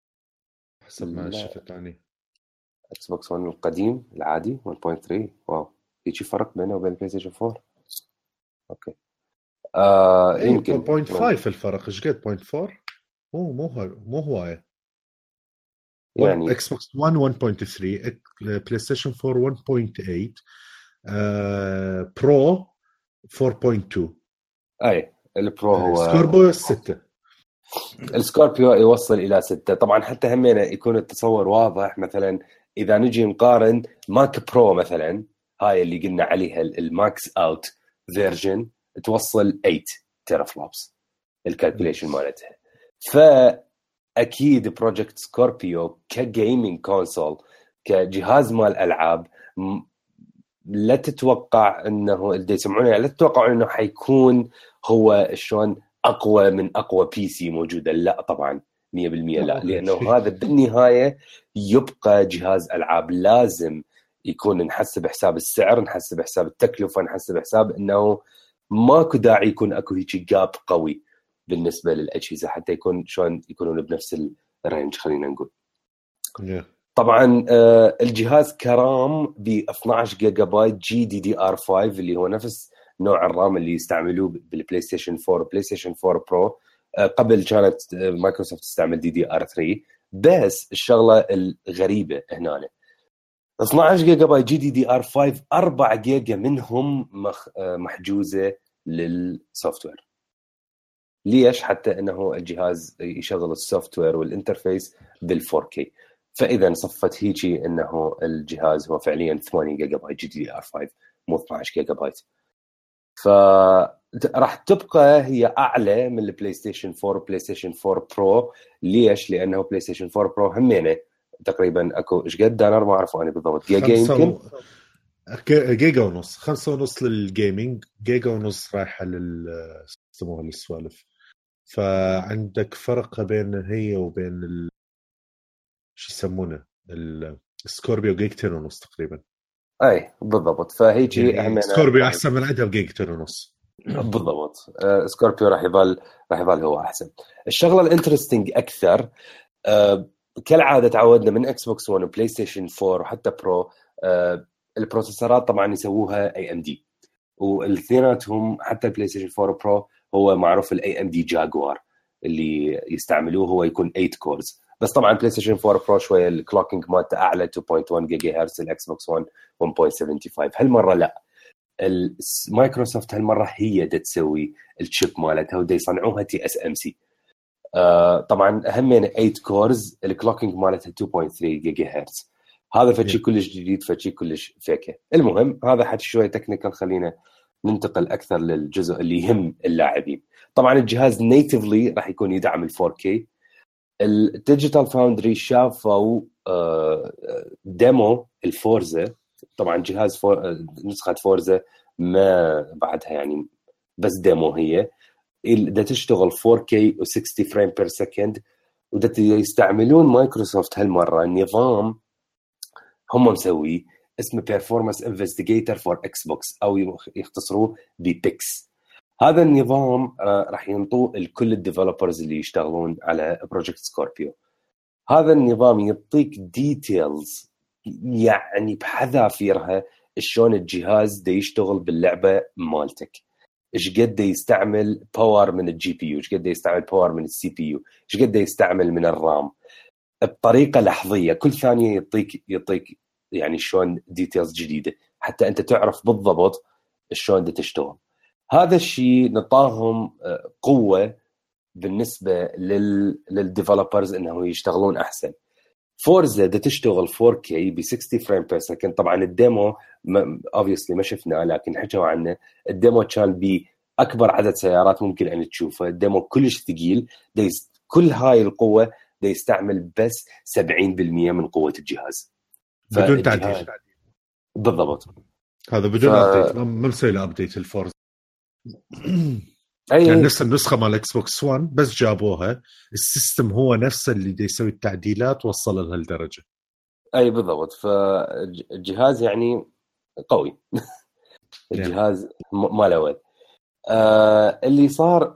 حسب ما شفت عني. اكس بوكس واحد القديم العادي واحد فاصلة ثلاثة. واو في شي فرق بينه وبين البلاي ستيشن فور. اوكي آه إيه يمكن صفر فاصلة خمسة الفرق ايش قد صفر فاصلة أربعة مو مو مو هوايه يعني اكس بوكس واحد واحد فاصلة ثلاثة بلاي ستيشن فور واحد فاصلة ثمانية آه برو أربعة فاصلة اثنين اي البرو هو سكوربيو ستة السكوربيو يوصل الى ستة طبعا حتى همينه يكون التصور واضح. مثلا اذا نجي نقارن ماك برو مثلا هاي اللي قلنا عليها الماكس اوت فيرجن توصل ثمانية تيرا فلوبس الكالكوليشن مالتها. فاكيد بروجكت سكوربيو كجيمنج كونسول كجهاز مال العاب لا تتوقع انه اللي يسمعونه لا تتوقع انه حيكون هو شلون اقوى من اقوى بي سي موجوده. لا طبعا مية بالمية لا، لانه هذا بالنهايه يبقى جهاز العاب. لازم يكون نحسب حساب السعر، نحسب حساب التكلفه، نحسب حساب انه ماكو داعي يكون اكو هيك جاب قوي بالنسبه للاجهزه حتى يكون شلون يكونون بنفس الرينج خلينا نقول. yeah. طبعا الجهاز كرام ب اثناشر جيجا بايت جي دي دي ار خمسة اللي هو نفس نوع الرام اللي يستعملوه بالبلاي ستيشن فور بلاي ستيشن فور برو. قبل كانت مايكروسوفت تستعمل دي دي ار ثلاثة. بس الشغله الغريبه هنا اثناشر جيجا بايت جي دي دي ار خمسة أربعة جيجا منهم محجوزه للسوفت وير. ليش؟ حتى انه الجهاز يشغل السوفت وير والانترفيس بال فور كي. فاذا صفت هيجي انه الجهاز هو فعليا ثمانية جيجا بايت جي دي دي ار خمسة مو اثناشر جيجا بايت. فراح تبقى هي اعلى من البلاي ستيشن فور بلاي ستيشن فور برو. ليش؟ لانه بلاي ستيشن فور برو همينه تقريبا اكو ايش قد دانر ما اعرف انا بالضبط جيجا يمكن و... جيجا ونص خمسة ونص للجيمنج جيجا ونص رايحه لل سموها للسوالف. فعندك فرق بين هي وبين ال... شو يسمونه السكوربيو جيجتين ونص تقريبا. اي بالضبط. فهيجي يعني سكوربيو احسن من عندها بجيجتين ونص بالضبط. آه سكوربيو راح يظل راح يظل هو احسن. الشغله الانترستينج اكثر آه كالعاده تعودنا من اكس بوكس ون وبلاي ستيشن فور وحتى برو آه البروسيسورات طبعا يسووها اي ام دي، والاثنيناتهم حتى البلاي ستيشن فور برو هو معروف الاي ام دي جاكوار اللي يستعملوه هو يكون ثمانية كورز. بس طبعا بلاي ستيشن فور برو شويه الكلوكينج مالته اعلى اثنين فاصلة واحد جيجا هرتز. الاكس بوكس ون واحد فاصلة سبعة وسبعين. هالمره لا، المايكروسوفت هالمره هي دا تسوي الشيب مالتها ودا يصنعوها تي اس ام سي. آه طبعا همين ثمانية كورز الكلوكينج مالتها اثنين فاصلة ثلاثة جيجا هرتز. هذا فشي yeah. كلش جديد فشي كلش فيكه. المهم هذا حتى شويه تكنيكال. خلينا ننتقل اكثر للجزء اللي يهم اللاعبين. طبعا الجهاز نيتيفلي راح يكون يدعم ال فور كي. الديجيتال فاوندري شافوا ديمو الفورزا. طبعا جهاز فور نسخه فورزا ما بعدها يعني بس ديمو هي اللي تشتغل فور كي و ستين فريم بير سكند. وده يستعملون مايكروسوفت هالمره النظام هم مسوي اسمه Performance Investigator for Xbox او يختصروه ببيكس. هذا النظام راح ينطوه لكل الديفلوبرز اللي يشتغلون على بروجكت سكوربيو. هذا النظام يعطيك ديتيلز يعني بحذافيرها شلون الجهاز دا يشتغل باللعبه مالتك، ايش قد يستعمل باور من الجي بي يو، ايش قد يستعمل باور من السي بي يو، ايش قد يستعمل من الرام بطريقه لحظيه. كل ثانيه يعطيك يعطيك يعني شلون ديتيلز جديده حتى انت تعرف بالضبط شلون دا تشتغل. هذا الشيء نطاهم قوه بالنسبه لل للديفلوبرز انه يشتغلون احسن. فورزا دا تشتغل فور كي ب ستين فريم بير سكند. طبعا الديمو obviously ما شفناه لكن حكوا عنه. الديمو كان باكبر عدد سيارات ممكن ان تشوفه. الديمو كلش ثقيل. كل هاي القوه دا يستعمل بس سبعين بالمية من قوه الجهاز بدون تعديل. بالضبط. هذا بدون ف... ابديت ما مسوي له ابديت الفورزا. أي... يعني نفس النسخه مال اكس بوكس ون بس جابوها السيستم هو نفسه اللي دا يسوي التعديلات وصل لهالدرجه. اي بالضبط. فالجهاز يعني قوي. الجهاز ما له ود. آه اللي صار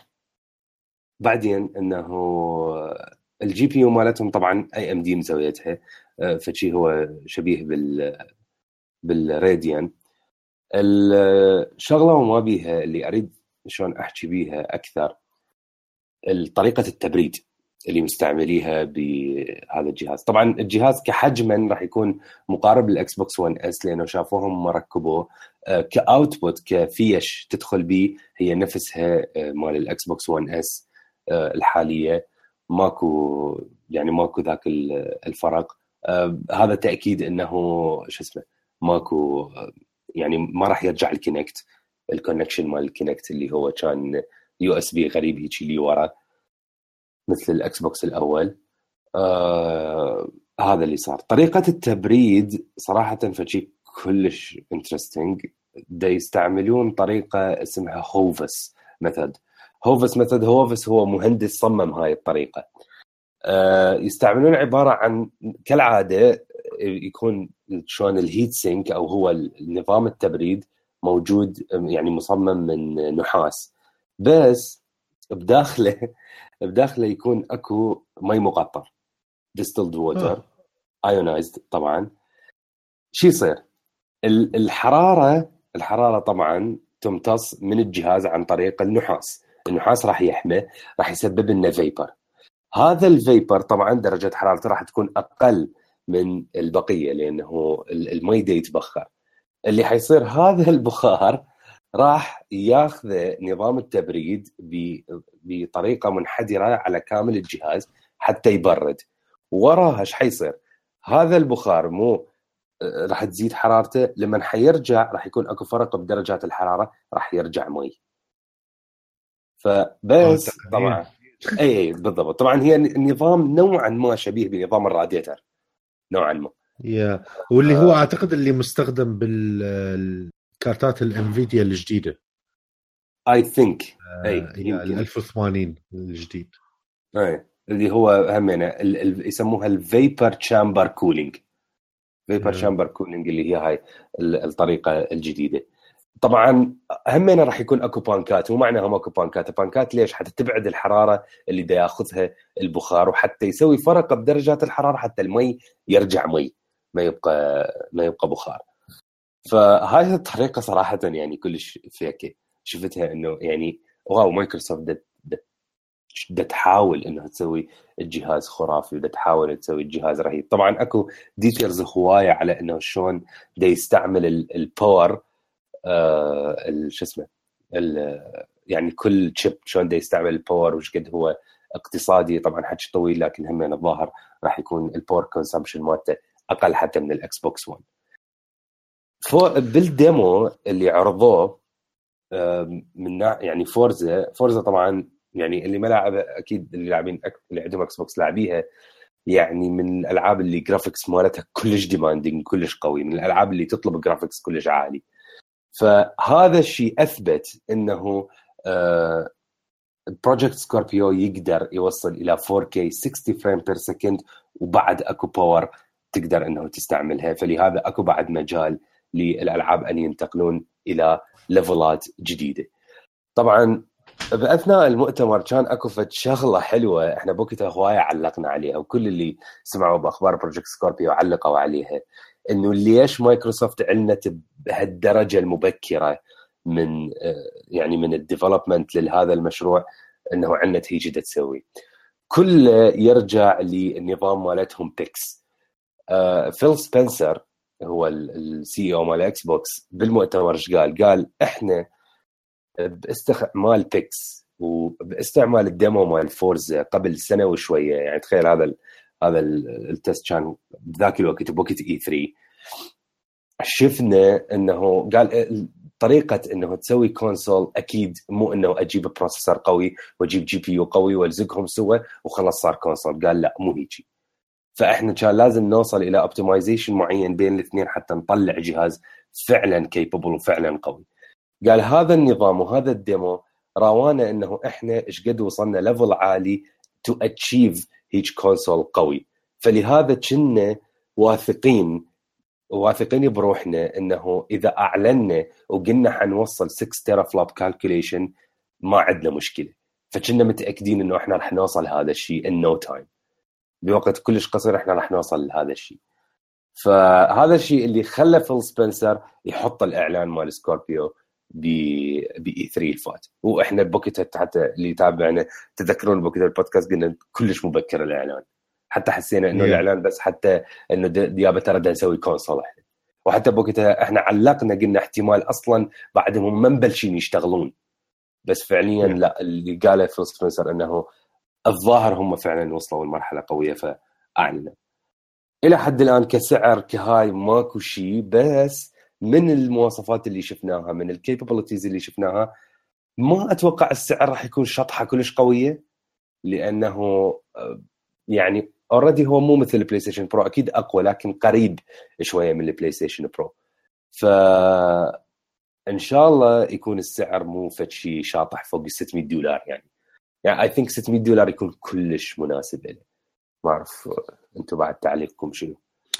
بعدين انه الجي بي يو مالتهم طبعا اي ام دي مسويتها. آه فشي هو شبيه بال بالراديان. الشغله وما بيها اللي اريد شلون احكي بيها اكثر، طريقه التبريد اللي مستعمليها بهذا الجهاز. طبعا الجهاز كحجما راح يكون مقارب للاكس بوكس ون اس لانه شافوهم مركبوه. كاوتبوت كفيش تدخل بيه هي نفسها مال الاكس بوكس ون اس الحاليه، ماكو يعني ماكو ذاك الفرق. هذا تاكيد انه شو اسمه ماكو يعني ما راح يرجع الكونكت الكونكشن مال الكونكت اللي هو كان يو اس بي غريب هيك اللي ورا مثل الاكس بوكس الاول. آه هذا اللي صار. طريقه التبريد صراحه فشي كلش انترستينج. دا يستعملون طريقه اسمها هوفس ميثود. هوفس ميثود هوفس هو مهندس صمم هاي الطريقه. آه يستعملون عباره عن كالعاده يكون شلون الهيت سينك او هو النظام التبريد موجود يعني مصمم من نحاس، بس بداخله بداخله يكون اكو مي مقطر distilled water ionized. طبعا شو يصير؟ الحراره الحراره طبعا تمتص من الجهاز عن طريق النحاس. النحاس راح يحمى، راح يسبب لنا فيبر. هذا الفيبر طبعا درجه حرارته راح تكون اقل من البقيه لانه المي دا يتبخر. اللي حيصير هذا البخار راح ياخذ نظام التبريد بطريقه منحدره على كامل الجهاز حتى يبرد. وراها ايش حيصير؟ هذا البخار مو راح تزيد حرارته، لما حيرجع راح يكون اكو فرق بدرجات الحراره، راح يرجع مي. فبس طبعا اي اي بالضبط. طبعا هي النظام نوعا ما شبيه بنظام الراديتر نوعا ما. يا واللي هو آه. اعتقد اللي مستخدم بالكارتات الانفيديا الجديده اي ثينك اي ال ألف وثمانين الجديد. اي اللي هو همينه يسموها الفيبر تشامبر كولينج. فيبر تشامبر كولينج اللي هي هاي الطريقه الجديده. طبعا همينه راح يكون اكو بانكات. ومعناها ماكو بانكات بانكات ليش؟ حتى تبعد الحراره اللي دا ياخذها البخار، وحتى يسوي فرق بدرجات الحراره حتى المي يرجع مي، ما يبقى ما يبقى بخار. فهاي الطريقه صراحه يعني كلش فيكي شفتها انه يعني واو مايكروسوفت دت دت دت تحاول انها تسوي الجهاز خرافي، ودا تحاول تسوي الجهاز رهيب. طبعا اكو ديتيلز هوايه على انه شلون دا يستعمل الباور آه شو اسمه يعني كل تشيب شلون دا يستعمل الباور وش قد هو اقتصادي. طبعا حكي طويل لكن هم الظاهر راح يكون الباور كونسامشن مالته اقل حتى من الاكس بوكس ون. بالديمو اللي عرضوه من يعني فورزا فورزا طبعا يعني اللي ما لعب اكيد اللي لاعبين اللي عندهم اكس بوكس لاعبيها، يعني من الالعاب اللي جرافيكس مالتها كلش ديماندينج كلش قوي، من الالعاب اللي تطلب جرافيكس كلش عالي. فهذا الشيء اثبت انه بروجكت سكوربيو يقدر يوصل الى فور كي ستين فريم بير سكند وبعد اكو باور تقدر انه تستعملها. فلهذا اكو بعد مجال للالعاب ان ينتقلون الى ليفلات جديده. طبعا باثناء المؤتمر كان اكو فد شغله حلوه احنا بوقتها هوايه علقنا عليها، وكل اللي سمعوا باخبار بروجكت سكوربيو علقوا عليها، انه ليش مايكروسوفت علنت بهالدرجه المبكره من يعني من الديفلوبمنت لهذا المشروع انه علنت هي جدت تسوي. كل يرجع للنظام مالتهم بيكس. آه فيل سبنسر هو السي او مال اكس بوكس بالمؤتمر ايش قال؟ قال احنا باستعمال بيكس وباستعمال الديمو مال فورزا قبل سنه وشويه، يعني تخيل هذا ال هذا التست كان بذاك الوقت بوقت اي ثري، شفنا انه قال طريقه انه تسوي كونسول اكيد مو انه اجيب بروسيسور قوي واجيب جي بي يو قوي والزقهم سوا وخلص صار كونسول. قال لا مو هيجي. فاحنا كان لازم نوصل الى اوبتمايزيشن معين بين الاثنين حتى نطلع جهاز فعلا كيبل وفعلا قوي. قال هذا النظام وهذا الديمو راوانا انه احنا ايش قد وصلنا ليفل عالي تو اتشيف هيج كونسول قوي. فلهذا كنا واثقين واثقين بروحنا انه اذا اعلنا وقلنا حنوصل ستة تيرا فلوب كالكوليشن ما عندنا مشكله. فكنا متاكدين انه احنا راح نوصل هذا الشيء ان نو تايم، بوقت كلش قصير احنا راح نوصل لهذا الشيء. فهذا الشيء اللي خلى فيل سبنسر يحط الاعلان مال سكوربيو ب بي ثلاثة الفات. واحنا بوقتها حتى اللي يتابعنا تذكرون بوقتها البودكاست قلنا كلش مبكر الاعلان، حتى حسينا انه yeah. الاعلان بس حتى انه ديابه ترى بدنا نسوي كونسول احنا، وحتى بوقتها احنا علقنا قلنا احتمال اصلا بعدهم ما مبلشين يشتغلون، بس فعليا yeah. لا، اللي قاله فيل سبنسر انه الظاهر هم فعلا وصلوا لمرحله قويه. فاعلن الى حد الان كسعر كهاي ماكو شيء، بس من المواصفات اللي شفناها من الكابابيلتيز اللي شفناها ما اتوقع السعر راح يكون شطحه كلش قويه، لانه يعني اوريدي هو مو مثل البلاي ستيشن برو، اكيد اقوى لكن قريب شويه من البلاي ستيشن برو. ف ان شاء الله يكون السعر مو فد شيء شاطح فوق ستمية دولار، يعني يعني اي ثينك ستمية دولار يكون كلش مناسب له. ما اعرف انتم بعد تعليقكم شنو؟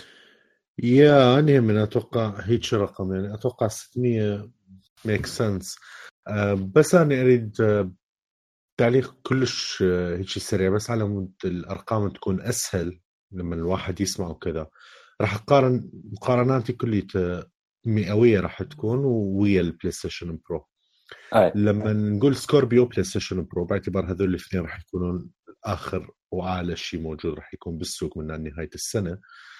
يا أنا من أتوقع هيك رقم، يعني أتوقع ستمية make sense. أه بس أنا أريد تعليق كلش هيك سريع بس على مود الأرقام تكون أسهل لما الواحد يسمع وكذا. راح أقارن مقارناتي كلية مئوية راح تكون ويا البلاي ستيشن برو. أي. لما نقول سكوربيو بلاي ستيشن برو باعتبار هذول الاثنين راح يكونون آخر وأعلى شيء موجود راح يكون بالسوق من نهاية السنة.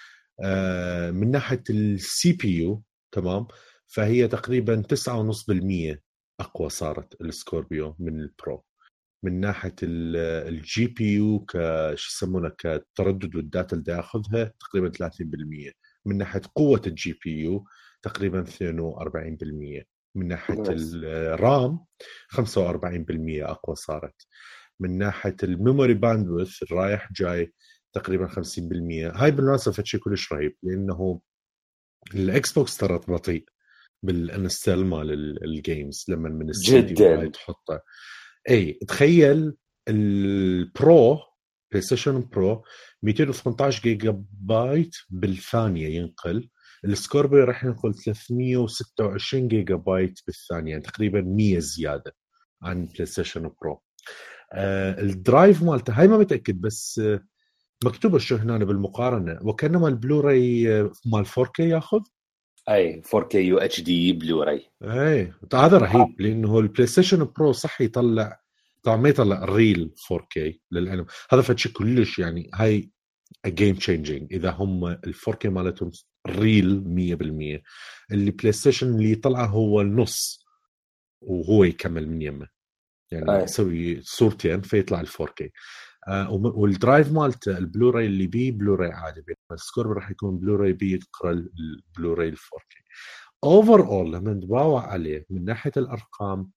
آه من ناحية السي بي يو تمام، فهي تقريبا تسعة ونص بالمية أقوى صارت السكوربيو من البرو. من ناحية الجي بي يو كش يسمونه كتردد والداتا اللي ياخذها تقريبا ثلاثين بالمية. من ناحية قوة الجي بي يو تقريبا اثنين وأربعين بالمية. من ناحية الرام خمسة وأربعين بالمية أقوى صارت. من ناحية الميموري باندويث الرايح جاي تقريبا خمسين بالمية. هاي بالمناسبة شيء كلش رهيب، لأنه الإكس بوكس ترى بطيء بالانستال مال الجيمز لما من جدا تحطه. أي تخيل البرو بلاي ستيشن برو مئتين وثمانية عشر جيجا بايت بالثانية ينقل، السكوربيو راح ينقل ثلاثمية وستة وعشرين جيجا بايت بالثانية، يعني تقريبا مية زيادة عن بلاي ستيشن برو. آه الدرايف مالته هاي ما متأكد بس آه مكتوبة شو هنا بالمقارنة، وكأنما البلوراي مال فور كي ياخذ اي فور كي يو اتش دي بلوراي. اي هذا رهيب، لانه البلاي ستيشن برو صح يطلع طبعا ما يطلع الريل فور كي للعلم، هذا فشي كلش يعني هاي جيم تشينجينج اذا هم الفور كي مالتهم ريل مية بالمية. اللي بلاي ستيشن اللي يطلعه هو النص وهو يكمل من يمه، يعني يسوي صورتين فيطلع الفور كي. آه والدرايف مالته البلوراي اللي بيه بلوراي عادي، السكورب راح يكون بلوراي بيه يقرا البلوراي الفور كي. اوفر اول لما نتباوع عليه من ناحيه الارقام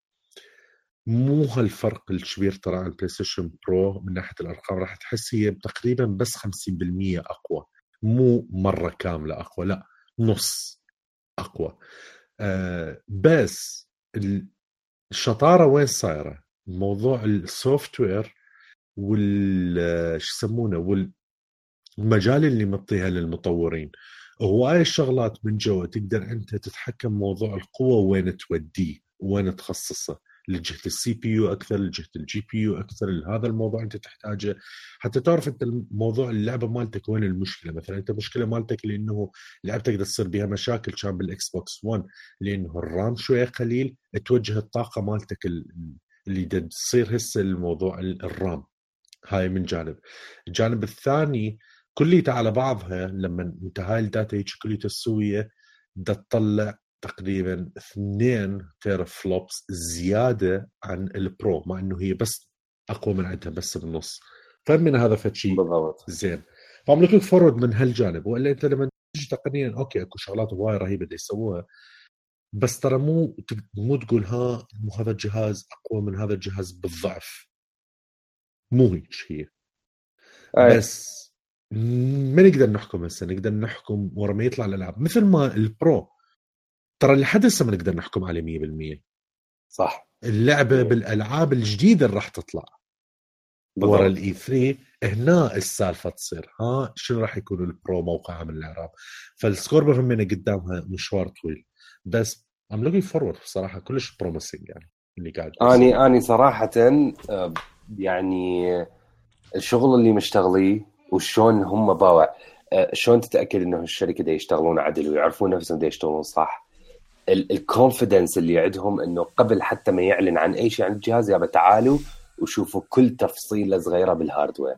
مو هالفرق الكبير ترى عن البلاي ستيشن برو. من ناحيه الارقام راح تحس هي تقريبا بس خمسين بالمية اقوى، مو مره كامله اقوى، لا نص اقوى. آه بس الشطاره وين صايره؟ موضوع السوفت وير وال شو يسمونه والمجال اللي مطيها للمطورين. هواي الشغلات من جوا تقدر انت تتحكم موضوع القوه وين توديه وين تخصصه، لجهه السي بي يو اكثر، لجهه الجي بي يو اكثر. هذا الموضوع انت تحتاجه حتى تعرف انت الموضوع اللعبه مالتك وين المشكله. مثلا انت مشكله مالتك لانه لعبتك تقدر تصير بها مشاكل كان بالاكس بوكس ون لانه الرام شويه قليل، توجه الطاقه مالتك اللي تصير هسه الموضوع الرام. هاي من جانب. الجانب الثاني كليته على بعضها لما انت هاي الداتا هيك كليته السويه بدها تطلع تقريبا اثنين تيرا فلوبس زياده عن البرو، مع انه هي بس اقوى من عندها بس بالنص. فمن هذا فشي زين. فعم لك فورورد من هالجانب. والا انت لما تجي تقنيا اوكي اكو شغلات هواي رهيبه دي يسووها، بس ترى مو مو تقول ها مو هذا الجهاز اقوى من هذا الجهاز بالضعف، مو هيك هي. أي. بس ما نقدر نحكم هسه، نقدر نحكم ورا ما يطلع الالعاب مثل ما البرو ترى اللي حد هسه ما نقدر نحكم عليه مية بالمية. صح. اللعبه بالالعاب الجديده اللي راح تطلع ورا الاي ثلاثة هنا السالفه تصير ها شنو راح يكون البرو موقعها من الاعراب. فالسكوربر همنا قدامها مشوار طويل، بس ام لوكينج فورورد صراحه كلش بروميسنج يعني اللي قاعد اني اني صراحه يعني الشغل اللي مشتغليه وشون هم باوع شلون تتاكد انه الشركه دا يشتغلون عدل ويعرفون نفسهم دا يشتغلون صح. الكونفيدنس اللي عندهم انه قبل حتى ما يعلن عن اي شيء عن الجهاز يابا تعالوا وشوفوا كل تفصيله صغيره بالهاردوير.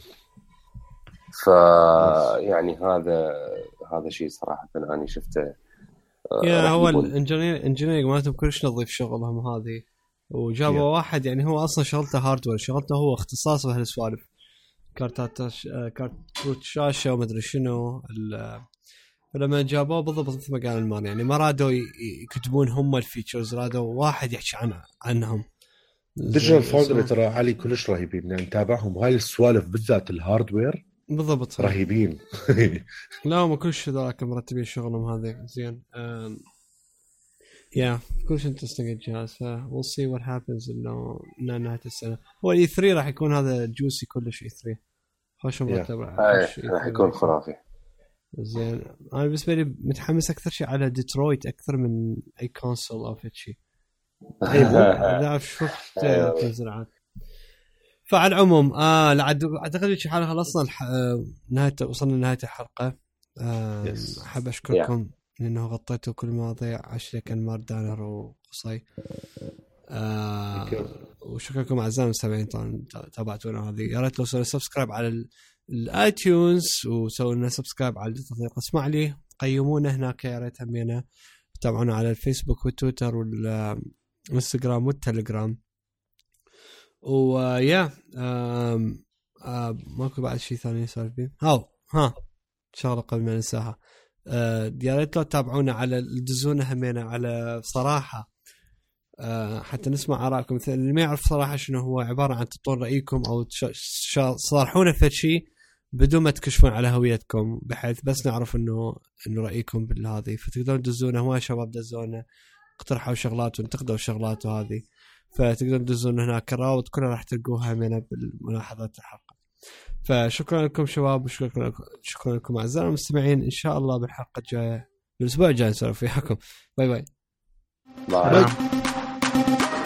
ف يعني هذا هذا شيء صراحه انا شفته. يا هو الانجينير انجينير مالتهم كلش نظيف شغلهم هذه، وجابوا yeah. واحد يعني هو اصلا شغلته هاردوير، شغلته هو اختصاصه بهالسوالف، كارتات كارت شاشه وما ادري شنو. فلما جابوه بالضبط مثل ما قال المان يعني ما رادوا يكتبون هم الفيتشرز، رادوا واحد يحكي عن عنهم. ديجيتال فاوندري ترى علي كلش رهيبين يعني نتابعهم هاي السوالف بالذات الهاردوير بالضبط رهيبين. لا ما كلش ذاك مرتبين شغلهم هذا زين. أم... يا كلش انترستنج الجهاز. ف we'll see what happens انه نهاية السنة. هو اي ثري راح يكون هذا جوسي كلش اي ثري خوش مرتب راح يكون خرافي زين. انا بالنسبة لي متحمس اكثر شيء على ديترويت اكثر من اي كونسول او في شيء. لا شفت تنزل عاد. فعلى العموم آه لعد اعتقد شي حاله خلصنا الح... نهايه وصلنا لنهايه الحلقه. آه احب اشكركم yeah. لانه غطيتوا كل مواضيع عشرة كان ماردانر وقصي. آه وشكركم اعزائي المستمعين تابعتونا هذه. يا ريت لو سووا سبسكرايب على الايتونز وسووا لنا سبسكرايب على التطبيق اسمع لي، قيمونا هناك يا ريت همينا، تابعونا على الفيسبوك والتويتر والانستغرام والتليجرام. ويا أم... أم... ماكو بعد شيء ثاني نسولف فيه. هاو ها شغله قبل ما ننساها، أه... يا ريت لو تتابعونا على الدزونه همينا على صراحه، أه... حتى نسمع آرائكم. مثل اللي ما يعرف صراحه شنو هو عباره عن تطور رايكم او تصارحونا في شيء بدون ما تكشفون على هويتكم، بحيث بس نعرف انه انه رايكم بالهذه. فتقدرون تدزونه، هو شباب دزونا اقترحوا شغلات وانتقدوا شغلات وهذه، فتقدرون تدزون هناك الروابط كلها راح تلقوها من بالملاحظات الحلقة. فشكرا لكم شباب وشكرا لكم شكرا لكم أعزائي المستمعين. إن شاء الله بالحلقة الجاية الأسبوع الجاي نسولف فيكم. باي باي. باي.